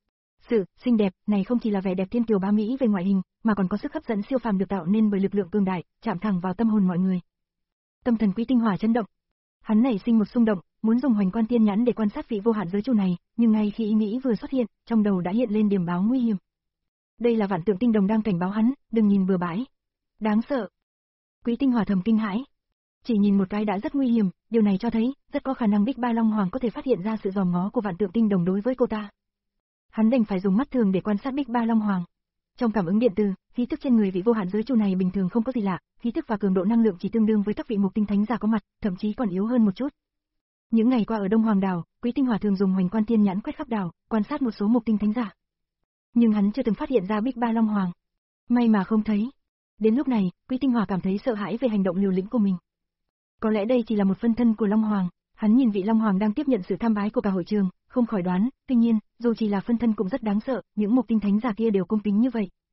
[SPEAKER 2] Sự xinh đẹp này không chỉ là vẻ đẹp thiên kiều bá mỹ về ngoại hình, mà còn có sức hấp dẫn siêu phàm được tạo nên bởi lực lượng cường đại, chạm thẳng vào tâm hồn mọi người. Tâm thần Quý Tinh Hỏa chấn động. Hắn nảy sinh một xung động, muốn dùng Hoành Quan Tiên Nhãn để quan sát vị vô hạn giới chủ này, nhưng ngay khi ý nghĩ vừa xuất hiện, trong đầu đã hiện lên điểm báo nguy hiểm. Đây là Vạn Tượng Tinh Đồng đang cảnh báo hắn, đừng nhìn bừa bãi. Đáng sợ. Quý Tinh Hỏa thầm kinh hãi. Chỉ nhìn một cái đã rất nguy hiểm, điều này cho thấy, rất có khả năng Bích Ba Long Hoàng có thể phát hiện ra sự dòm ngó của Vạn Tượng Tinh Đồng đối với cô ta. Hắn đành phải dùng mắt thường để quan sát Bích Ba Long Hoàng. Trong cảm ứng điện từ, khí tức trên người vị vô hạn giới chủ này bình thường không có gì lạ, khí tức và cường độ năng lượng chỉ tương đương với các vị mục tinh thánh giả có mặt, thậm chí còn yếu hơn một chút. Những ngày qua ở Đông Hoàng đảo, Quý Tinh Hỏa thường dùng Hoành Quan Tiên Nhãn quét khắp đảo, quan sát một số mục tinh thánh giả. Nhưng hắn chưa từng phát hiện ra Bích Ba Long Hoàng. May mà không thấy. Đến lúc này, Quý Tinh Hỏa cảm thấy sợ hãi về hành động liều lĩnh của mình. Có lẽ đây chỉ là một phân thân của Long Hoàng, hắn nhìn vị Long Hoàng đang tiếp nhận sự tham bái của cả hội trường, không khỏi đoán, tuy nhiên, dù chỉ là phân thân cũng rất đáng sợ, những mục tinh thánh giả kia đều cung kính như vậy.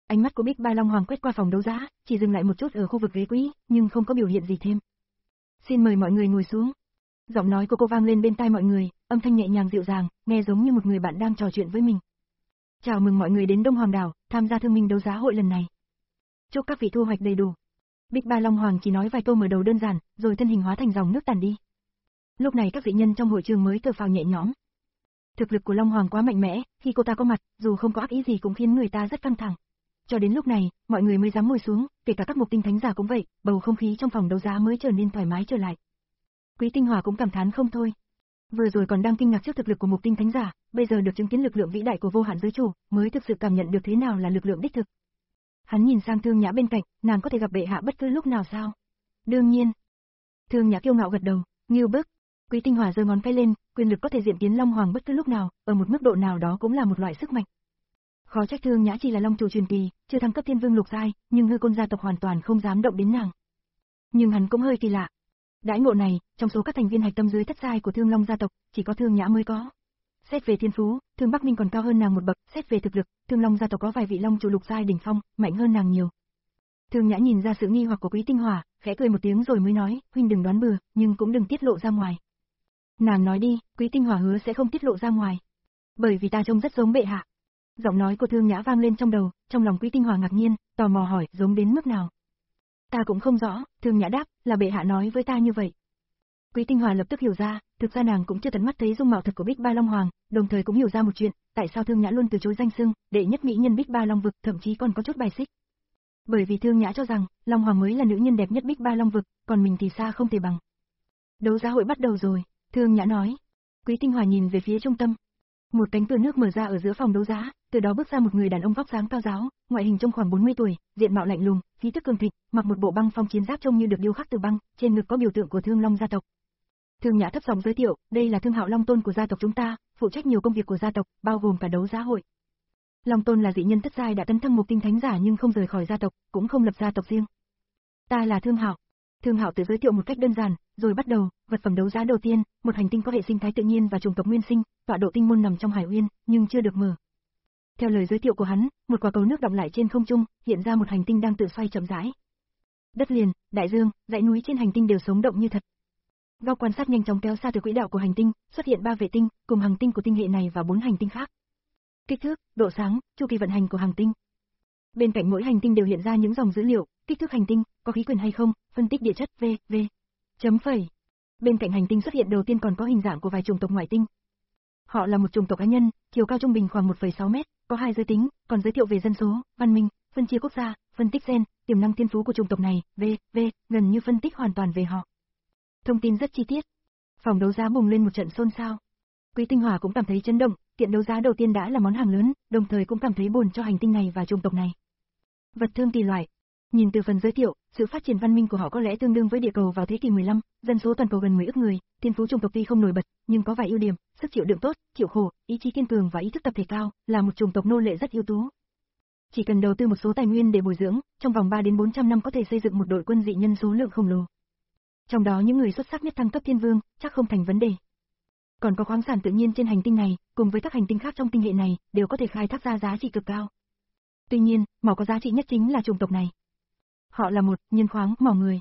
[SPEAKER 2] Ánh mắt của Bích Ba Long Hoàng quét qua phòng đấu giá, chỉ dừng lại một chút ở khu vực ghế quý, nhưng không có biểu hiện gì thêm. Xin mời mọi người ngồi xuống. Giọng nói của cô vang lên bên tai mọi người, âm thanh nhẹ nhàng dịu dàng, nghe giống như một người bạn đang trò chuyện với mình. Chào mừng mọi người đến Đông Hoàng Đảo, tham gia thương minh đấu giá hội lần này. Chúc các vị thu hoạch đầy đủ. Bích Ba Long Hoàng chỉ nói vài câu mở đầu đơn giản, rồi thân hình hóa thành dòng nước tàn đi. Lúc này các dị nhân trong hội trường mới thở phào nhẹ nhõm. Thực lực của Long Hoàng quá mạnh mẽ, khi cô ta có mặt, dù không có ác ý gì cũng khiến người ta rất căng thẳng. Cho đến lúc này, mọi người mới dám ngồi xuống, kể cả các mục tinh thánh giả cũng vậy, bầu không khí trong phòng đấu giá mới trở nên thoải mái trở lại. Quý Tinh Hòa cũng cảm thán không thôi. Vừa rồi còn đang kinh ngạc trước thực lực của mục tinh thánh giả, bây giờ được chứng kiến lực lượng vĩ đại của vô hạn giới chủ, mới thực sự cảm nhận được thế nào là lực lượng đích thực. Hắn nhìn sang Thương Nhã bên cạnh, nàng có thể gặp bệ hạ bất cứ lúc nào sao? Đương nhiên. Thương Nhã kiêu ngạo gật đầu, ngưu bức. Quý Tinh Hòa giơ ngón tay lên, quyền lực có thể diện kiến Long Hoàng bất cứ lúc nào, ở một mức độ nào đó cũng là một loại sức mạnh. Khó trách Thương Nhã chỉ là Long chủ truyền kỳ, chưa thăng cấp Thiên Vương lục giai, nhưng Hư Côn gia tộc hoàn toàn không dám động đến nàng. Nhưng hắn cũng hơi kỳ lạ. Đãi ngộ này, trong số các thành viên hạch tâm dưới thất giai của Thương Long gia tộc, chỉ có Thương Nhã mới có. Xét về thiên phú, Thương Bắc Minh còn cao hơn nàng một bậc, xét về thực lực, Thương Long gia tộc có vài vị Long chủ lục giai đỉnh phong, mạnh hơn nàng nhiều. Thương Nhã nhìn ra sự nghi hoặc của Quý Tinh Hòa, khẽ cười một tiếng rồi mới nói, huynh đừng đoán bừa, nhưng cũng đừng tiết lộ ra ngoài. Nàng nói đi, Quý Tinh Hòa hứa sẽ không tiết lộ ra ngoài. Bởi vì ta trông rất giống bệ hạ. Giọng nói của Thương Nhã vang lên trong đầu, trong lòng Quý Tinh Hòa ngạc nhiên, tò mò hỏi, giống đến mức nào? Ta cũng không rõ, Thương Nhã đáp, là bệ hạ nói với ta như vậy. Quý Tinh Hòa lập tức hiểu ra, thực ra nàng cũng chưa tận mắt thấy dung mạo thật của Bích Ba Long Hoàng, đồng thời cũng hiểu ra một chuyện, tại sao Thương Nhã luôn từ chối danh xưng đệ nhất mỹ nhân Bích Ba Long vực, thậm chí còn có chút bài xích. Bởi vì Thương Nhã cho rằng, Long Hoàng mới là nữ nhân đẹp nhất Bích Ba Long vực, còn mình thì xa không thể bằng. Đấu giá hội bắt đầu rồi, Thương Nhã nói. Quý Tinh Hòa nhìn về phía trung tâm. Một cánh cửa nước mở ra ở giữa phòng đấu giá, từ đó bước ra một người đàn ông vóc dáng cao ráo, ngoại hình trông khoảng bốn mươi tuổi, diện mạo lạnh lùng, khí tức cường thịnh, mặc một bộ băng phong chiến giáp trông như được điêu khắc từ băng, trên ngực có biểu tượng của Thương Long gia tộc. Thương Nhã thấp giọng giới thiệu, đây là Thương Hạo Long Tôn của gia tộc chúng ta, phụ trách nhiều công việc của gia tộc, bao gồm cả đấu giá hội. Long Tôn là dị nhân thất giai đã tấn thăng mục tinh thánh giả nhưng không rời khỏi gia tộc, cũng không lập gia tộc riêng. Ta là Thương Hạo. Thương Hạo tự giới thiệu một cách đơn giản, rồi bắt đầu, vật phẩm đấu giá đầu tiên, một hành tinh có hệ sinh thái tự nhiên và chủng tộc nguyên sinh, tọa độ tinh môn nằm trong Hải Uyên, nhưng chưa được mở. Theo lời giới thiệu của hắn, một quả cầu nước đọng lại trên không trung, hiện ra một hành tinh đang tự xoay chậm rãi. Đất liền, đại dương, dãy núi trên hành tinh đều sống động như thật. Góc quan sát nhanh chóng kéo xa từ quỹ đạo của hành tinh, xuất hiện ba vệ tinh, cùng hành tinh của tinh hệ này và bốn hành tinh khác. Kích thước, độ sáng, chu kỳ vận hành của hành tinh. Bên cạnh mỗi hành tinh đều hiện ra những dòng dữ liệu, kích thước hành tinh, có khí quyển hay không, phân tích địa chất, v, v. Chấm phẩy. Bên cạnh hành tinh xuất hiện đầu tiên còn có hình dạng của vài chủng tộc ngoại tinh. Họ là một chủng tộc cá nhân, chiều cao trung bình khoảng một phẩy sáu mét, có hai giới tính, còn giới thiệu về dân số, văn minh, phân chia quốc gia, phân tích gen, tiềm năng thiên phú của chủng tộc này, v, v, gần như phân tích hoàn toàn về họ. Thông tin rất chi tiết. Phòng đấu giá bùng lên một trận xôn xao. Quý Tinh Hòa cũng cảm thấy chấn động, kiện đấu giá đầu tiên đã là món hàng lớn, đồng thời cũng cảm thấy buồn cho hành tinh này và chủng tộc này. Vật thương kỳ loại. Nhìn từ phần giới thiệu, sự phát triển văn minh của họ có lẽ tương đương với địa cầu vào thế kỷ mười lăm, dân số toàn cầu gần mười ức người, thiên phú chủng tộc tuy không nổi bật, nhưng có vài ưu điểm, sức chịu đựng tốt, chịu khổ, ý chí kiên cường và ý thức tập thể cao, là một chủng tộc nô lệ rất ưu tú. Chỉ cần đầu tư một số tài nguyên để bồi dưỡng, trong vòng ba đến bốn trăm năm có thể xây dựng một đội quân dị nhân số lượng khổng lồ. Trong đó những người xuất sắc nhất thăng cấp thiên vương, chắc không thành vấn đề. Còn có khoáng sản tự nhiên trên hành tinh này, cùng với các hành tinh khác trong tinh hệ này, đều có thể khai thác ra giá trị cực cao. Tuy nhiên, mỏ có giá trị nhất chính là chủng tộc này. Họ là một nhân khoáng mỏ người.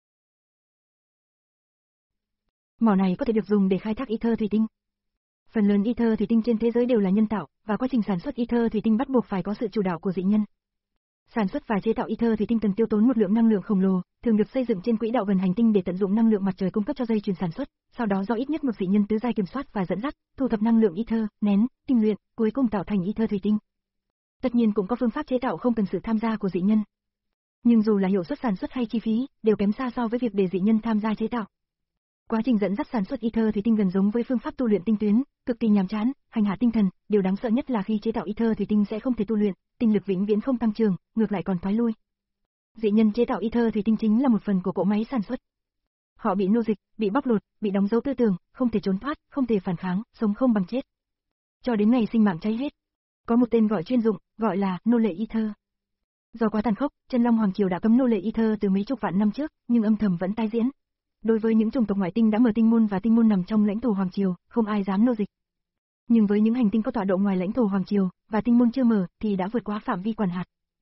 [SPEAKER 2] Mỏ này có thể được dùng để khai thác ether thủy tinh. Phần lớn ether thủy tinh trên thế giới đều là nhân tạo, và quá trình sản xuất ether thủy tinh bắt buộc phải có sự chủ đạo của dị nhân. Sản xuất và chế tạo ether thủy tinh cần tiêu tốn một lượng năng lượng khổng lồ, thường được xây dựng trên quỹ đạo gần hành tinh để tận dụng năng lượng mặt trời cung cấp cho dây chuyền sản xuất, sau đó do ít nhất một dị nhân tứ giai kiểm soát và dẫn dắt, thu thập năng lượng ether, nén, tinh luyện, cuối cùng tạo thành ether thủy tinh. Tất nhiên cũng có phương pháp chế tạo không cần sự tham gia của dị nhân. Nhưng dù là hiệu suất sản xuất hay chi phí, đều kém xa so với việc để dị nhân tham gia chế tạo. Quá trình dẫn dắt sản xuất ether thủy tinh gần giống với phương pháp tu luyện tinh tuyến, cực kỳ nhàm chán, hành hạ tinh thần, điều đáng sợ nhất là khi chế tạo ether thủy tinh sẽ không thể tu luyện, tinh lực vĩnh viễn không tăng trưởng, ngược lại còn thoái lui. Dị nhân chế tạo ether thủy tinh chính là một phần của cỗ máy sản xuất. Họ bị nô dịch, bị bóc lột, bị đóng dấu tư tưởng, không thể trốn thoát, không thể phản kháng, sống không bằng chết. Cho đến ngày sinh mạng cháy hết. Có một tên gọi chuyên dụng, gọi là nô lệ ether. Do quá tàn khốc, Chân Long Hoàng Triều đã cấm nô lệ ether từ mấy chục vạn năm trước, nhưng âm thầm vẫn tái diễn. Đối với những chủng tộc ngoại tinh đã mở tinh môn và tinh môn nằm trong lãnh thổ Hoàng Triều, không ai dám nô dịch. Nhưng với những hành tinh có tọa độ ngoài lãnh thổ Hoàng Triều, và tinh môn chưa mở, thì đã vượt quá phạm vi quản hạt.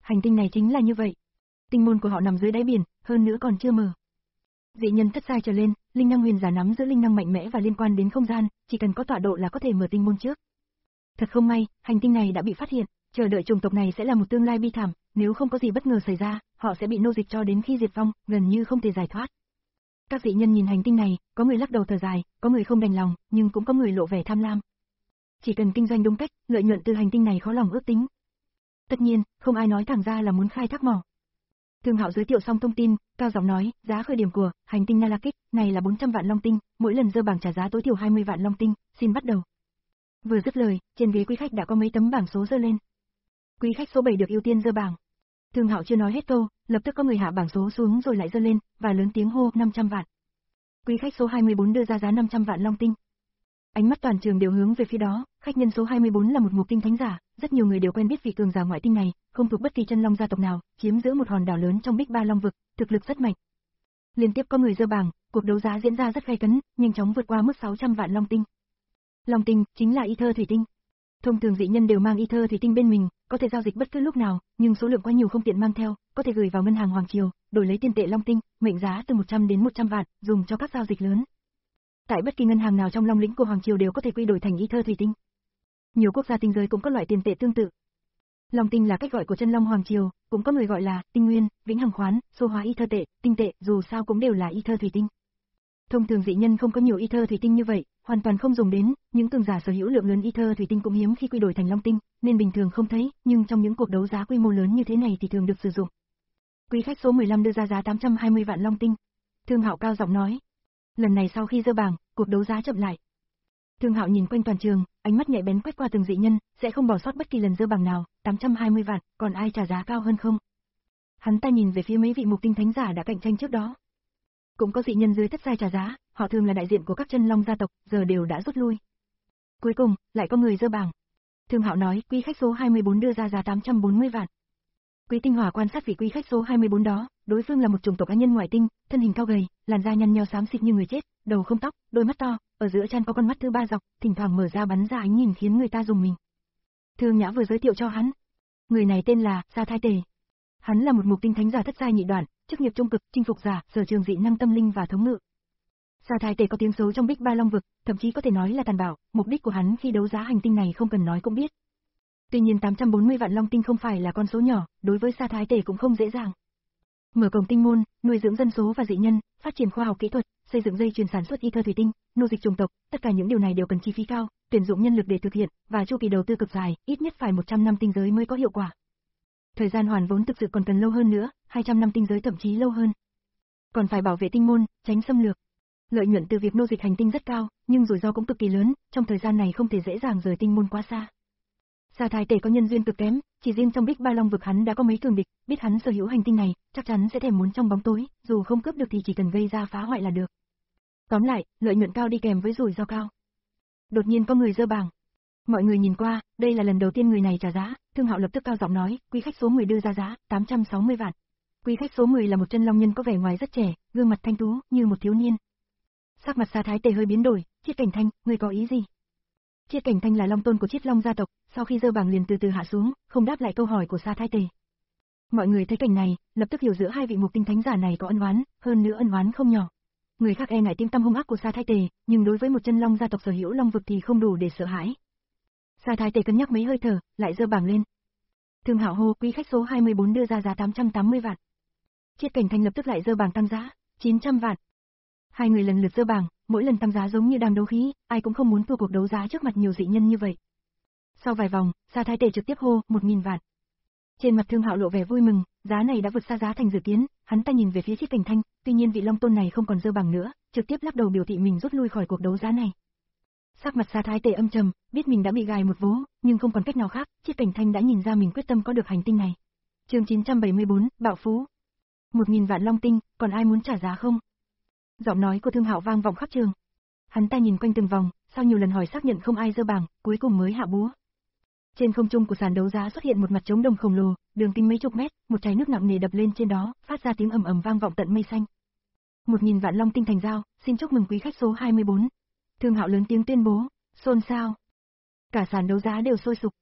[SPEAKER 2] Hành tinh này chính là như vậy. Tinh môn của họ nằm dưới đáy biển, hơn nữa còn chưa mở. Dị nhân thất giai trở lên, linh năng huyền giả nắm giữ linh năng mạnh mẽ và liên quan đến không gian, chỉ cần có tọa độ là có thể mở tinh môn trước. Thật không may, hành tinh này đã bị phát hiện, chờ đợi chủng tộc này sẽ là một tương lai bi thảm, nếu không có gì bất ngờ xảy ra, họ sẽ bị nô dịch cho đến khi diệt vong, gần như không thể giải thoát. Các dị nhân nhìn hành tinh này, có người lắc đầu thở dài, có người không đành lòng, nhưng cũng có người lộ vẻ tham lam. Chỉ cần kinh doanh đúng cách, lợi nhuận từ hành tinh này khó lòng ước tính. Tất nhiên, không ai nói thẳng ra là muốn khai thác mỏ. Thương Hạo giới thiệu xong thông tin, cao giọng nói, giá khởi điểm của hành tinh Nalakik này là bốn trăm vạn long tinh, mỗi lần dơ bảng trả giá tối thiểu hai mươi vạn long tinh, xin bắt đầu. Vừa dứt lời, trên ghế quý khách đã có mấy tấm bảng số dơ lên. Quý khách số bảy được ưu tiên dơ bảng. Thương Hạo chưa nói hết câu, lập tức có người hạ bảng số xuống rồi lại dơ lên, và lớn tiếng hô năm trăm vạn. Quý khách số hai mươi bốn đưa ra giá năm trăm vạn long tinh. Ánh mắt toàn trường đều hướng về phía đó, khách nhân số hai mươi bốn là một ngục tinh thánh giả, rất nhiều người đều quen biết vị cường giả ngoại tinh này, không thuộc bất kỳ chân long gia tộc nào, chiếm giữ một hòn đảo lớn trong Bích Ba Long vực, thực lực rất mạnh. Liên tiếp có người dơ bảng, cuộc đấu giá diễn ra rất gay cấn, nhanh chóng vượt qua mức sáu trăm vạn long tinh. Long tinh chính là ether thủy tinh. Thông thường dị nhân đều mang ether thủy tinh bên mình, có thể giao dịch bất cứ lúc nào, nhưng số lượng quá nhiều không tiện mang theo, có thể gửi vào ngân hàng hoàng triều, đổi lấy tiền tệ long tinh, mệnh giá từ một trăm đến một trăm vạn, dùng cho các giao dịch lớn. Tại bất kỳ ngân hàng nào trong Long lĩnh của hoàng triều đều có thể quy đổi thành ether thủy tinh. Nhiều quốc gia tinh giới cũng có loại tiền tệ tương tự. Long tinh là cách gọi của chân long hoàng triều, cũng có người gọi là tinh nguyên, vĩnh hằng khoán, số hóa ether tệ, tinh tệ, dù sao cũng đều là ether thủy tinh. Thông thường dị nhân không có nhiều ether thủy tinh như vậy, hoàn toàn không dùng đến, những cường giả sở hữu lượng lớn ether thủy tinh cũng hiếm khi quy đổi thành long tinh, nên bình thường không thấy, nhưng trong những cuộc đấu giá quy mô lớn như thế này thì thường được sử dụng. Quý khách số mười lăm đưa ra giá tám trăm hai mươi vạn long tinh. Thương Hạo cao giọng nói. Lần này sau khi dơ bảng, cuộc đấu giá chậm lại. Thương Hạo nhìn quanh toàn trường, ánh mắt nhạy bén quét qua từng dị nhân, sẽ không bỏ sót bất kỳ lần dơ bảng nào, tám trăm hai mươi vạn, còn ai trả giá cao hơn không? Hắn ta nhìn về phía mấy vị mục tinh thánh giả đã cạnh tranh trước đó. Cũng có dị nhân dưới thất giai trả giá, họ thường là đại diện của các chân long gia tộc, giờ đều đã rút lui. Cuối cùng, lại có người dơ bảng. Thương Hạo nói, quý khách số hai mươi bốn đưa ra giá tám trăm bốn mươi vạn. Quý Tinh Hỏa quan sát vị quý khách số hai mươi bốn đó, đối phương là một chủng tộc cá nhân ngoại tinh, thân hình cao gầy, làn da nhăn nheo xám xịt như người chết, đầu không tóc, đôi mắt to, ở giữa trán có con mắt thứ ba dọc, thỉnh thoảng mở ra bắn ra ánh nhìn khiến người ta rùng mình. Thương Nhã vừa giới thiệu cho hắn, người này tên là Sa Thái Tề. Hắn là một mục tinh thánh giả thất giai nhị đoạn, chức nghiệp trung cực, chinh phục giả, sở trường dị năng tâm linh và thống ngự. Sa Thái Tề có tiếng xấu trong Bích Ba Long vực, thậm chí có thể nói là tàn bạo, mục đích của hắn khi đấu giá hành tinh này không cần nói cũng biết. Tuy nhiên tám trăm bốn mươi vạn long tinh không phải là con số nhỏ, đối với Sa Thái Tề cũng không dễ dàng. Mở cổng tinh môn, nuôi dưỡng dân số và dị nhân, phát triển khoa học kỹ thuật, xây dựng dây chuyền sản xuất ether thủy tinh, nô dịch chủng tộc, tất cả những điều này đều cần chi phí cao, tuyển dụng nhân lực để thực hiện, và chu kỳ đầu tư cực dài, ít nhất phải một trăm năm tinh giới mới có hiệu quả. Thời gian hoàn vốn thực sự còn cần lâu hơn nữa, hai trăm năm tinh giới thậm chí lâu hơn. Còn phải bảo vệ tinh môn, tránh xâm lược. Lợi nhuận từ việc nô dịch hành tinh rất cao, nhưng rủi ro cũng cực kỳ lớn, trong thời gian này không thể dễ dàng rời tinh môn quá xa. Sa Thái Tề có nhân duyên cực kém, chỉ riêng trong Bích Ba Long vực hắn đã có mấy cường địch, biết hắn sở hữu hành tinh này, chắc chắn sẽ thèm muốn trong bóng tối, dù không cướp được thì chỉ cần gây ra phá hoại là được. Tóm lại, lợi nhuận cao đi kèm với rủi ro cao. Đột nhiên có người dơ bảng. Mọi người nhìn qua, đây là lần đầu tiên người này trả giá, Thương Hạo lập tức cao giọng nói, quý khách số mười đưa ra giá tám trăm sáu mươi vạn. Quý khách số mười là một chân long nhân có vẻ ngoài rất trẻ, gương mặt thanh tú như một thiếu niên. Sắc mặt Sa Thái Tề hơi biến đổi, Chiết Cảnh Thanh, ngươi có ý gì? Chiết Cảnh Thanh là long tôn của Chiết Long gia tộc, sau khi dơ bảng liền từ từ hạ xuống, không đáp lại câu hỏi của Sa Thái Tề. Mọi người thấy cảnh này, lập tức hiểu giữa hai vị mục tinh thánh giả này có ân oán, hơn nữa ân oán không nhỏ. Người khác e ngại tiếng tăm hung ác của Sa Thái Tề, nhưng đối với một chân long gia tộc sở hữu long vực thì không đủ để sợ hãi. Sa Thái Tề cân nhắc mấy hơi thở, lại dơ bảng lên. Thương Hạo hô, quý khách số hai mươi bốn đưa ra giá tám trăm tám mươi vạn. Chiết Cảnh Thanh lập tức lại dơ bảng tăng giá, chín trăm vạn. Hai người lần lượt dơ bảng, mỗi lần tăng giá giống như đang đấu khí, ai cũng không muốn thua cuộc đấu giá trước mặt nhiều dị nhân như vậy. Sau vài vòng, Sa Thái Tề trực tiếp hô, một nghìn vạn. Trên mặt Thương Hạo lộ vẻ vui mừng, giá này đã vượt xa giá thành dự kiến, hắn ta nhìn về phía Chiết Cảnh Thanh, tuy nhiên vị long tôn này không còn dơ bảng nữa, trực tiếp lắc đầu biểu thị mình rút lui khỏi cuộc đấu giá này. Sắc mặt Sa Thái Tề âm trầm, biết mình đã bị gài một vố, nhưng không còn cách nào khác, Chiết Cảnh Thanh đã nhìn ra mình quyết tâm có được hành tinh này. Chương chín trăm bảy mươi bốn, bạo phú. Một nghìn vạn long tinh, còn ai muốn trả giá không? Giọng nói của Thương Hạo vang vọng khắp trường. Hắn ta nhìn quanh từng vòng, sau nhiều lần hỏi xác nhận không ai dơ bảng, cuối cùng mới hạ búa. Trên không trung của sàn đấu giá xuất hiện một mặt trống đồng khổng lồ, đường kính mấy chục mét, một chai nước nặng nề đập lên trên đó, phát ra tiếng ầm ầm vang vọng tận mây xanh. Một nghìn vạn long tinh thành giao, xin chúc mừng quý khách số hai mươi bốn. Thương Hạo lớn tiếng tuyên bố, xôn xao. Cả sàn đấu giá đều sôi sục.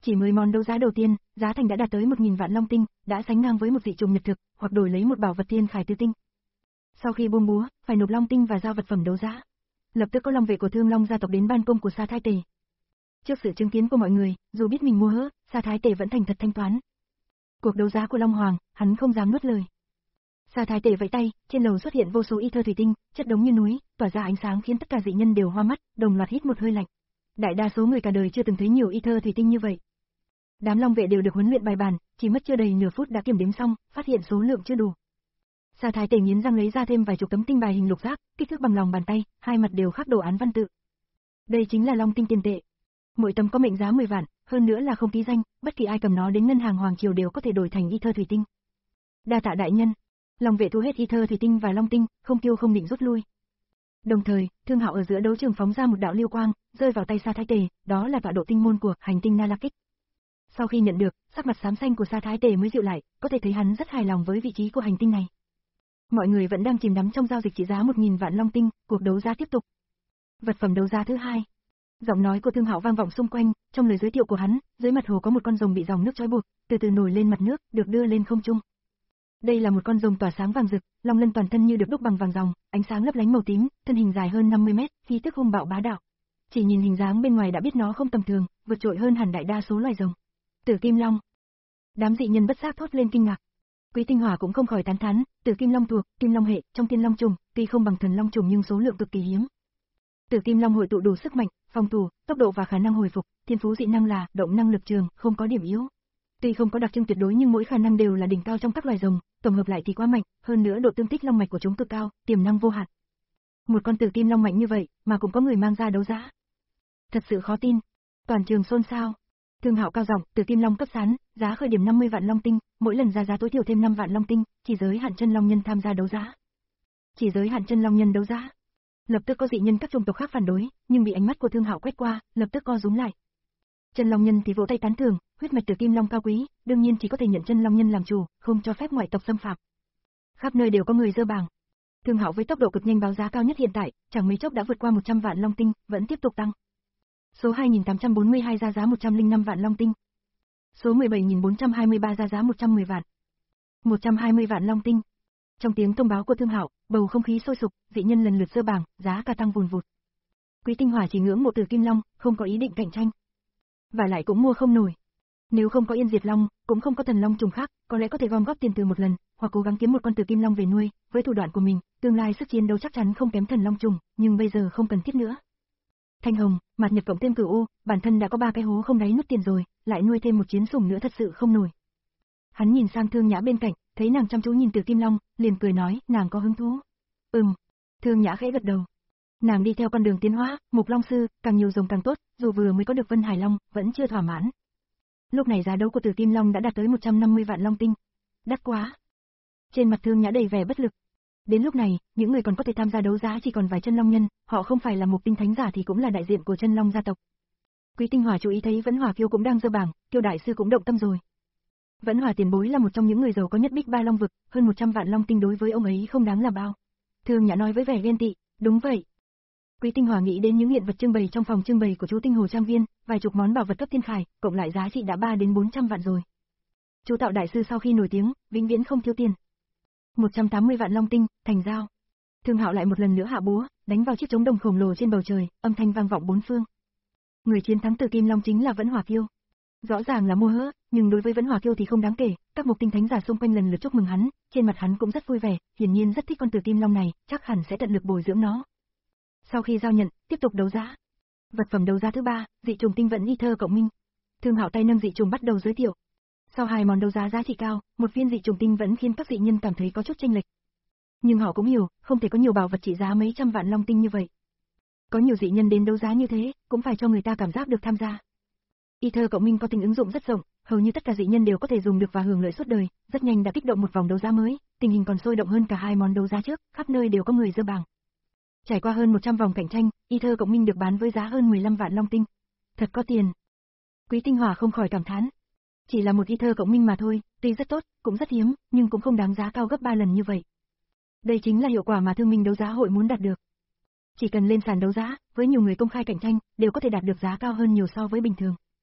[SPEAKER 2] Chỉ mới món đấu giá đầu tiên, giá thành đã đạt tới một nghìn vạn long tinh, đã sánh ngang với một dị trùng nhật thực, hoặc đổi lấy một bảo vật thiên khải tứ tinh. Sau khi buông búa, phải nộp long tinh và giao vật phẩm đấu giá. Lập tức có long vệ của Thương Long gia tộc đến ban công của Sa Thái Tề. Trước sự chứng kiến của mọi người, dù biết mình mua hớ, Sa Thái Tề vẫn thành thật thanh toán. Cuộc đấu giá của Long Hoàng, hắn không dám nuốt lời. Sa Thái Tề vẫy tay, trên lầu xuất hiện vô số y thơ thủy tinh, chất đống như núi, tỏa ra ánh sáng khiến tất cả dị nhân đều hoa mắt, đồng loạt hít một hơi lạnh. Đại đa số người cả đời chưa từng thấy nhiều y thơ thủy tinh như vậy. Đám long vệ đều được huấn luyện bài bản, chỉ mất chưa đầy nửa phút đã kiểm đếm xong, phát hiện số lượng chưa đủ. Sa Thái Tề nghiến răng lấy ra thêm vài chục tấm tinh bài hình lục giác, kích thước bằng lòng bàn tay, hai mặt đều khắc đồ án văn tự. Đây chính là long tinh tiền tệ. Mỗi tấm có mệnh giá mười vạn, hơn nữa là không ký danh, bất kỳ ai cầm nó đến ngân hàng hoàng triều đều có thể đổi thành y thơ thủy tinh. Đa tạ đại nhân. Long vệ thu hết y thơ thủy tinh và long tinh, không tiêu không định rút lui. Đồng thời, Thương Hạo ở giữa đấu trường phóng ra một đạo lưu quang, rơi vào tay Sa Thái Tề, đó là tọa độ tinh môn của hành tinh Nalakik. Sau khi nhận được, sắc mặt xám xanh của Sa Thái Tề mới dịu lại, có thể thấy hắn rất hài lòng với vị trí của hành tinh này. Mọi người vẫn đang chìm đắm trong giao dịch trị giá một nghìn vạn long tinh, cuộc đấu giá tiếp tục. Vật phẩm đấu giá thứ hai. Giọng nói của Thương Hạo vang vọng xung quanh, trong lời giới thiệu của hắn, dưới mặt hồ có một con rồng bị dòng nước trói buộc, từ từ nổi lên mặt nước, được đưa lên không trung. Đây là một con rồng tỏa sáng vàng rực, long lân toàn thân như được đúc bằng vàng ròng, ánh sáng lấp lánh màu tím, thân hình dài hơn năm mươi mét, khí tức hung bạo bá đạo. Chỉ nhìn hình dáng bên ngoài đã biết nó không tầm thường, vượt trội hơn hẳn đại đa số loài rồng. Tử Kim Long. Đám dị nhân bất giác thốt lên kinh ngạc. Quý Tinh Hỏa cũng không khỏi tán thán, Tử Kim Long thuộc Kim Long hệ, trong Tiên Long trùng, tuy không bằng Thần Long trùng nhưng số lượng cực kỳ hiếm. Tử Kim Long hội tụ đủ sức mạnh, phòng thủ, tốc độ và khả năng hồi phục, thiên phú dị năng là động năng lực trường, không có điểm yếu. Tuy không có đặc trưng tuyệt đối nhưng mỗi khả năng đều là đỉnh cao trong các loài rồng, tổng hợp lại thì quá mạnh, hơn nữa độ tương tích long mạch của chúng cực cao, tiềm năng vô hạn. Một con Tử Kim Long mạnh như vậy mà cũng có người mang ra đấu giá. Thật sự khó tin. Toàn trường xôn xao. Thương Hạo cao giọng, Tử Kim Long cấp sán, giá khởi điểm năm mươi vạn long tinh, mỗi lần ra giá tối thiểu thêm năm vạn long tinh, chỉ giới hạn chân long nhân tham gia đấu giá. Chỉ giới hạn chân long nhân đấu giá. Lập tức có dị nhân các chủng tộc khác phản đối, nhưng bị ánh mắt của Thương Hạo quét qua, lập tức co rúm lại. Chân long nhân thì vỗ tay tán thưởng, huyết mạch Tử Kim Long cao quý, đương nhiên chỉ có thể nhận chân long nhân làm chủ, không cho phép ngoại tộc xâm phạm. Khắp nơi đều có người dơ bảng. Thương Hạo với tốc độ cực nhanh báo giá cao nhất hiện tại, chẳng mấy chốc đã vượt qua một trăm vạn long tinh, vẫn tiếp tục tăng. Số hai nghìn tám trăm bốn mươi hai ra giá một trăm lẻ năm vạn long tinh. Số mười bảy nghìn bốn trăm hai mươi ba ra giá một trăm mười vạn. một trăm hai mươi vạn long tinh. Trong tiếng thông báo của Thương Hạo, bầu không khí sôi sục, dị nhân lần lượt dơ bảng, giá cả tăng vùn vụt. Quý Tinh Hỏa chỉ ngưỡng mộ Tử Kim Long, không có ý định cạnh tranh. Và lại cũng mua không nổi. Nếu không có Yên Diệt Long, cũng không có Thần Long trùng khác, có lẽ có thể gom góp tiền từ một lần, hoặc cố gắng kiếm một con Tử Kim Long về nuôi, với thủ đoạn của mình, tương lai sức chiến đấu chắc chắn không kém Thần Long trùng, nhưng bây giờ không cần thiết nữa. Thanh Hồng, Mạt Nhật cộng thêm Cửu U, bản thân đã có ba cái hố không đáy nút tiền rồi, lại nuôi thêm một chiến sủng nữa thật sự không nổi. Hắn nhìn sang Thương Nhã bên cạnh, thấy nàng chăm chú nhìn Tử Kim Long, liền cười nói, nàng có hứng thú. Ừm. Thương Nhã khẽ gật đầu. Nàng đi theo con đường tiến hóa, Mục Long sư, càng nhiều rồng càng tốt, dù vừa mới có được Vân Hải Long, vẫn chưa thỏa mãn. Lúc này giá đấu của Tử Kim Long đã đạt tới một trăm năm mươi vạn long tinh. Đắt quá. Trên mặt Thương Nhã đầy vẻ bất lực. Đến lúc này, những người còn có thể tham gia đấu giá chỉ còn vài chân long nhân, họ không phải là Mục Tinh Thánh giả thì cũng là đại diện của chân long gia tộc. Quý Tinh Hỏa chú ý thấy Vẫn Hỏa Kiêu cũng đang dơ bảng, Kiêu đại sư cũng động tâm rồi. Vẫn Hỏa tiền bối là một trong những người giàu có nhất Bích Ba Long vực, hơn một trăm vạn long tinh đối với ông ấy không đáng là bao. Thương Nhã nói với vẻ ghen tị, đúng vậy. Quý Tinh Hỏa nghĩ đến những hiện vật trưng bày trong phòng trưng bày của chú Tinh Hồ Trang Viên, vài chục món bảo vật cấp thiên khải, cộng lại giá trị đã ba đến bốn trăm vạn rồi. Chú Tạo đại sư sau khi nổi tiếng, vĩnh viễn không thiếu tiền. một trăm tám mươi vạn long tinh, thành giao. Thương Hạo lại một lần nữa hạ búa, đánh vào chiếc trống đồng khổng lồ trên bầu trời, âm thanh vang vọng bốn phương. Người chiến thắng Tử Kim Long chính là Vẫn Hỏa Kiêu. Rõ ràng là mua hớ, nhưng đối với Vẫn Hỏa Kiêu thì không đáng kể, các Mục Tinh Thánh giả xung quanh lần lượt chúc mừng hắn, trên mặt hắn cũng rất vui vẻ, hiển nhiên rất thích con Tử Kim Long này, chắc hẳn sẽ tận lực bồi dưỡng nó. Sau khi giao nhận, tiếp tục đấu giá. Vật phẩm đấu giá thứ ba, dị trùng tinh vận y thơ cộng minh. Thương Hạo tay nâng dị trùng bắt đầu giới thiệu. Sau hai món đấu giá giá trị cao, một viên dị trùng tinh vẫn khiến các dị nhân cảm thấy có chút chênh lệch. Nhưng họ cũng hiểu, không thể có nhiều bảo vật trị giá mấy trăm vạn long tinh như vậy. Có nhiều dị nhân đến đấu giá như thế, cũng phải cho người ta cảm giác được tham gia. Y thơ cộng minh có tính ứng dụng rất rộng, hầu như tất cả dị nhân đều có thể dùng được và hưởng lợi suốt đời, rất nhanh đã kích động một vòng đấu giá mới, tình hình còn sôi động hơn cả hai món đấu giá trước, khắp nơi đều có người dơ bảng. Trải qua hơn một trăm vòng cạnh tranh, y thơ cộng minh được bán với giá hơn mười lăm vạn long tinh. Thật có tiền. Quý Tinh Hỏa không khỏi cảm thán. Chỉ là một y thơ cộng minh mà thôi, tuy rất tốt, cũng rất hiếm, nhưng cũng không đáng giá cao gấp ba lần như vậy. Đây chính là hiệu quả mà thương minh đấu giá hội muốn đạt được. Chỉ cần lên sàn đấu giá, với nhiều người công khai cạnh tranh, đều có thể đạt được giá cao hơn nhiều so với bình thường.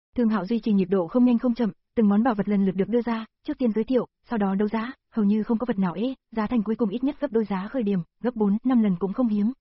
[SPEAKER 2] Thương Hạo duy trì nhịp độ không nhanh không chậm, từng món bảo vật lần lượt được đưa ra, trước tiên giới thiệu, sau đó đấu giá, hầu như không có vật nào ế, giá thành cuối cùng ít nhất gấp đôi giá khởi điểm, gấp bốn, năm lần cũng không hiếm.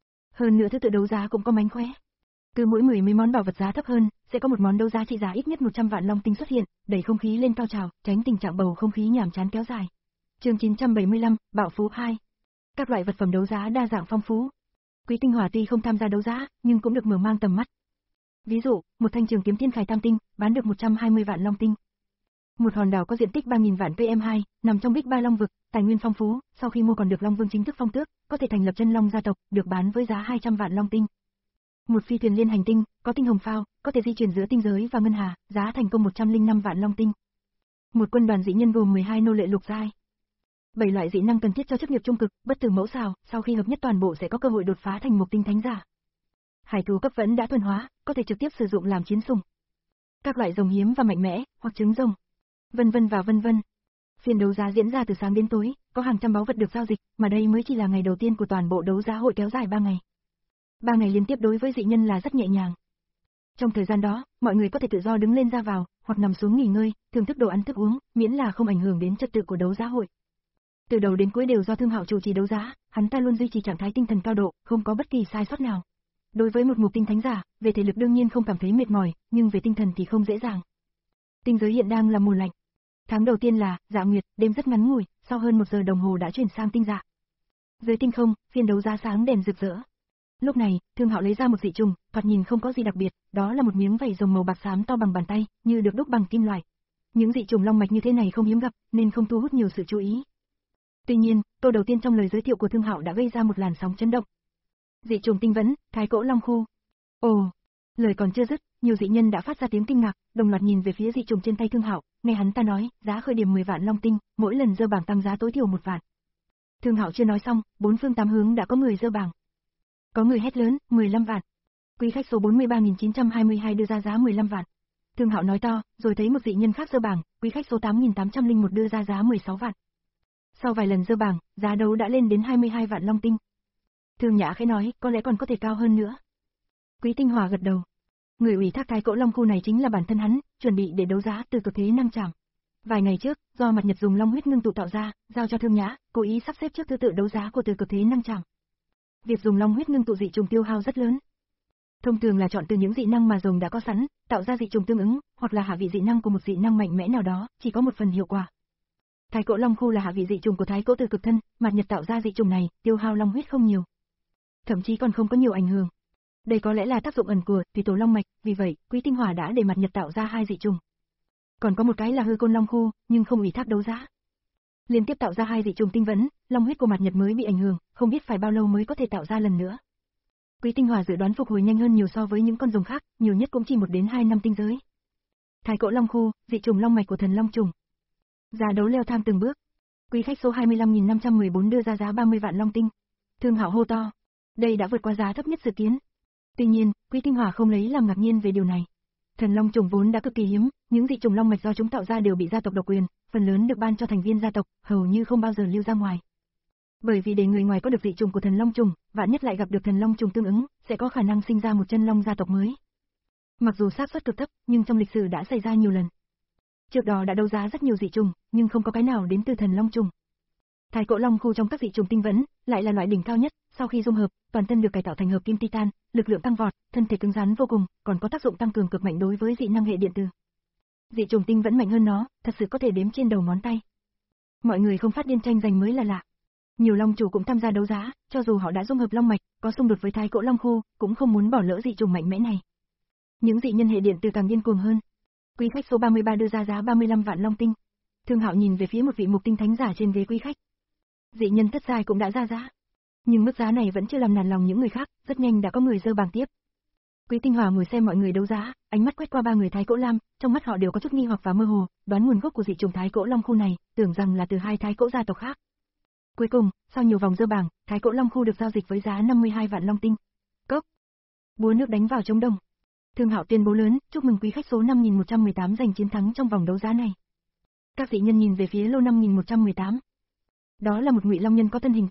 [SPEAKER 2] Hơn nữa thứ tự đấu giá cũng có mánh khóe. Cứ mỗi mười mấy món bảo vật giá thấp hơn, sẽ có một món đấu giá trị giá ít nhất một trăm vạn long tinh xuất hiện, đẩy không khí lên cao trào, tránh tình trạng bầu không khí nhàm chán kéo dài. Chương chín trăm bảy mươi lăm, Bạo Phú hai. Các loại vật phẩm đấu giá đa dạng phong phú. Quý Tinh Hỏa tuy không tham gia đấu giá, nhưng cũng được mở mang tầm mắt. Ví dụ, một thanh trường kiếm Thiên Khải Tam tinh, bán được một trăm hai mươi vạn long tinh. Một hòn đảo có diện tích ba nghìn vạn pê em hai, nằm trong Bích Ba Long vực, tài nguyên phong phú, sau khi mua còn được Long Vương chính thức phong tước, có thể thành lập chân long gia tộc, được bán với giá hai trăm vạn long tinh. Một phi thuyền liên hành tinh, có tinh hồng phao, có thể di chuyển giữa tinh giới và ngân hà, giá thành công một trăm lẻ năm vạn long tinh. Một quân đoàn dị nhân gồm mười hai nô lệ lục giai. bảy loại dị năng cần thiết cho chức nghiệp trung cực, bất tử mẫu xào, sau khi hợp nhất toàn bộ sẽ có cơ hội đột phá thành một tinh thánh giả. Hải thú cấp vẫn đã thuần hóa, có thể trực tiếp sử dụng làm chiến sủng. Các loại rồng hiếm và mạnh mẽ, hoặc trứng rồng, vân vân và vân vân. Phiên đấu giá diễn ra từ sáng đến tối, có hàng trăm báu vật được giao dịch, mà đây mới chỉ là ngày đầu tiên của toàn bộ đấu giá hội kéo dài ba ngày. Ba ngày liên tiếp đối với dị nhân là rất nhẹ nhàng. Trong thời gian đó, mọi người có thể tự do đứng lên ra vào, hoặc nằm xuống nghỉ ngơi, thưởng thức đồ ăn thức uống, miễn là không ảnh hưởng đến trật tự của đấu giá hội. Từ đầu đến cuối đều do Thương Hạo chủ trì đấu giá, hắn ta luôn duy trì trạng thái tinh thần cao độ, không có bất kỳ sai sót nào. Đối với một mục tinh thánh giả, về thể lực đương nhiên không cảm thấy mệt mỏi, nhưng về tinh thần thì không dễ dàng. Tinh giới hiện đang là mùa lạnh. Tháng đầu tiên là Dạ Nguyệt, đêm rất ngắn ngủi, sau hơn một giờ đồng hồ đã chuyển sang tinh dạ. Dưới tinh không, phiên đấu giá sáng đèn rực rỡ. Lúc này, Thương Hạo lấy ra một dị trùng, thoạt nhìn không có gì đặc biệt, đó là một miếng vảy rồng màu bạc xám to bằng bàn tay, như được đúc bằng kim loại. Những dị trùng long mạch như thế này không hiếm gặp, nên không thu hút nhiều sự chú ý. Tuy nhiên, câu đầu tiên trong lời giới thiệu của Thương Hạo đã gây ra một làn sóng chấn động. Dị trùng tinh vẫn, Thái Cỗ Long Khu. Ồ, lời còn chưa dứt, nhiều dị nhân đã phát ra tiếng kinh ngạc, đồng loạt nhìn về phía dị trùng trên tay Thương Hạo, nghe hắn ta nói, giá khởi điểm mười vạn long tinh, mỗi lần dơ bảng tăng giá tối thiểu một vạn. Thương Hạo chưa nói xong, bốn phương tám hướng đã có người dơ bảng. Có người hét lớn, mười lăm vạn. Quý khách số bốn mươi ba nghìn chín trăm hai mươi hai đưa ra giá mười lăm vạn. Thương Hạo nói to, rồi thấy một dị nhân khác dơ bảng, quý khách số tám nghìn tám trăm lẻ một đưa ra giá mười sáu vạn. Sau vài lần dơ bảng, giá đấu đã lên đến hai mươi hai vạn long tinh. Thương Nhã khẽ nói, có lẽ còn có thể cao hơn nữa. Quý Tinh Hỏa gật đầu. Người ủy thác Thái Cỗ Long Khu này chính là bản thân hắn, chuẩn bị để đấu giá từ cực thế năng trảm. Vài ngày trước, do Mặt Nhật dùng long huyết ngưng tụ tạo ra, giao cho Thương Nhã, cố ý sắp xếp trước thứ tự đấu giá của từ cực thế năng trảm. Việc dùng long huyết ngưng tụ dị trùng tiêu hao rất lớn. Thông thường là chọn từ những dị năng mà rồng đã có sẵn, tạo ra dị trùng tương ứng, hoặc là hạ vị dị năng của một dị năng mạnh mẽ nào đó, chỉ có một phần hiệu quả. Thái Cỗ Long Khu là hạ vị dị trùng của Thái Cỗ từ cực thân, Mặt Nhật tạo ra dị trùng này, tiêu hao long huyết không nhiều, thậm chí còn không có nhiều ảnh hưởng. Đây có lẽ là tác dụng ẩn của Tùy Tổ Long mạch, vì vậy, Quý Tinh Hỏa đã để Mặt Nhật tạo ra hai dị trùng. Còn có một cái là Hư Côn Long Khu, nhưng không ủy thác đấu giá. Liên tiếp tạo ra hai dị trùng tinh vẫn, long huyết của Mặt Nhật mới bị ảnh hưởng, không biết phải bao lâu mới có thể tạo ra lần nữa. Quý Tinh Hỏa dự đoán phục hồi nhanh hơn nhiều so với những con rồng khác, nhiều nhất cũng chỉ một đến hai năm tinh giới. Thái Cỗ Long Khu, dị trùng long mạch của thần long trùng. Giá đấu leo thang từng bước. Quý khách số hai mươi lăm nghìn năm trăm mười bốn đưa ra giá ba mươi vạn long tinh. Thương Hạo hô to, đây đã vượt qua giá thấp nhất dự kiến. Tuy nhiên, Quý Tinh Hỏa không lấy làm ngạc nhiên về điều này. Thần long trùng vốn đã cực kỳ hiếm, những dị trùng long mạch do chúng tạo ra đều bị gia tộc độc quyền, phần lớn được ban cho thành viên gia tộc, hầu như không bao giờ lưu ra ngoài. Bởi vì để người ngoài có được dị trùng của thần long trùng, vạn nhất lại gặp được thần long trùng tương ứng, sẽ có khả năng sinh ra một chân long gia tộc mới. Mặc dù xác suất cực thấp, nhưng trong lịch sử đã xảy ra nhiều lần. Trước đó đã đấu giá rất nhiều dị trùng, nhưng không có cái nào đến từ thần long trùng. Thái Cỗ Long Khu trong các dị trùng tinh vẫn, lại là loại đỉnh cao nhất, sau khi dung hợp, toàn thân được cải tạo thành hợp kim titan, lực lượng tăng vọt, thân thể cứng rắn vô cùng, còn có tác dụng tăng cường cực mạnh đối với dị năng hệ điện tử. Dị trùng tinh vẫn mạnh hơn nó, thật sự có thể đếm trên đầu ngón tay. Mọi người không phát điên tranh giành mới là lạ. Nhiều long chủ cũng tham gia đấu giá, cho dù họ đã dung hợp long mạch, có xung đột với Thái Cỗ Long Khu, cũng không muốn bỏ lỡ dị trùng mạnh mẽ này. Những dị nhân hệ điện tử càng điên cuồng hơn. Quý khách số ba mươi ba đưa ra giá ba mươi lăm vạn long tinh. Thương Hạo nhìn về phía một vị mục tinh thánh giả trên ghế quý khách. Dị nhân thất giai cũng đã ra giá. Nhưng mức giá này vẫn chưa làm nản lòng những người khác, rất nhanh đã có người dơ bảng tiếp. Quý Tinh Hỏa ngồi xem mọi người đấu giá, ánh mắt quét qua ba người Thái Cỗ Lam, trong mắt họ đều có chút nghi hoặc và mơ hồ, đoán nguồn gốc của dị trùng Thái Cỗ Long Khu này, tưởng rằng là từ hai Thái Cỗ gia tộc khác. Cuối cùng, sau nhiều vòng dơ bảng, Thái Cỗ Long Khu được giao dịch với giá năm mươi hai vạn long tinh. Cốc. Búa nước đánh vào trống đồng. Thương Hạo tuyên bố lớn, chúc mừng quý khách số năm nghìn một trăm mười tám giành chiến thắng trong vòng đấu giá này. Các dị nhân nhìn về phía lô năm nghìn một trăm mười tám. Đó là một ngụy long nhân có thân hình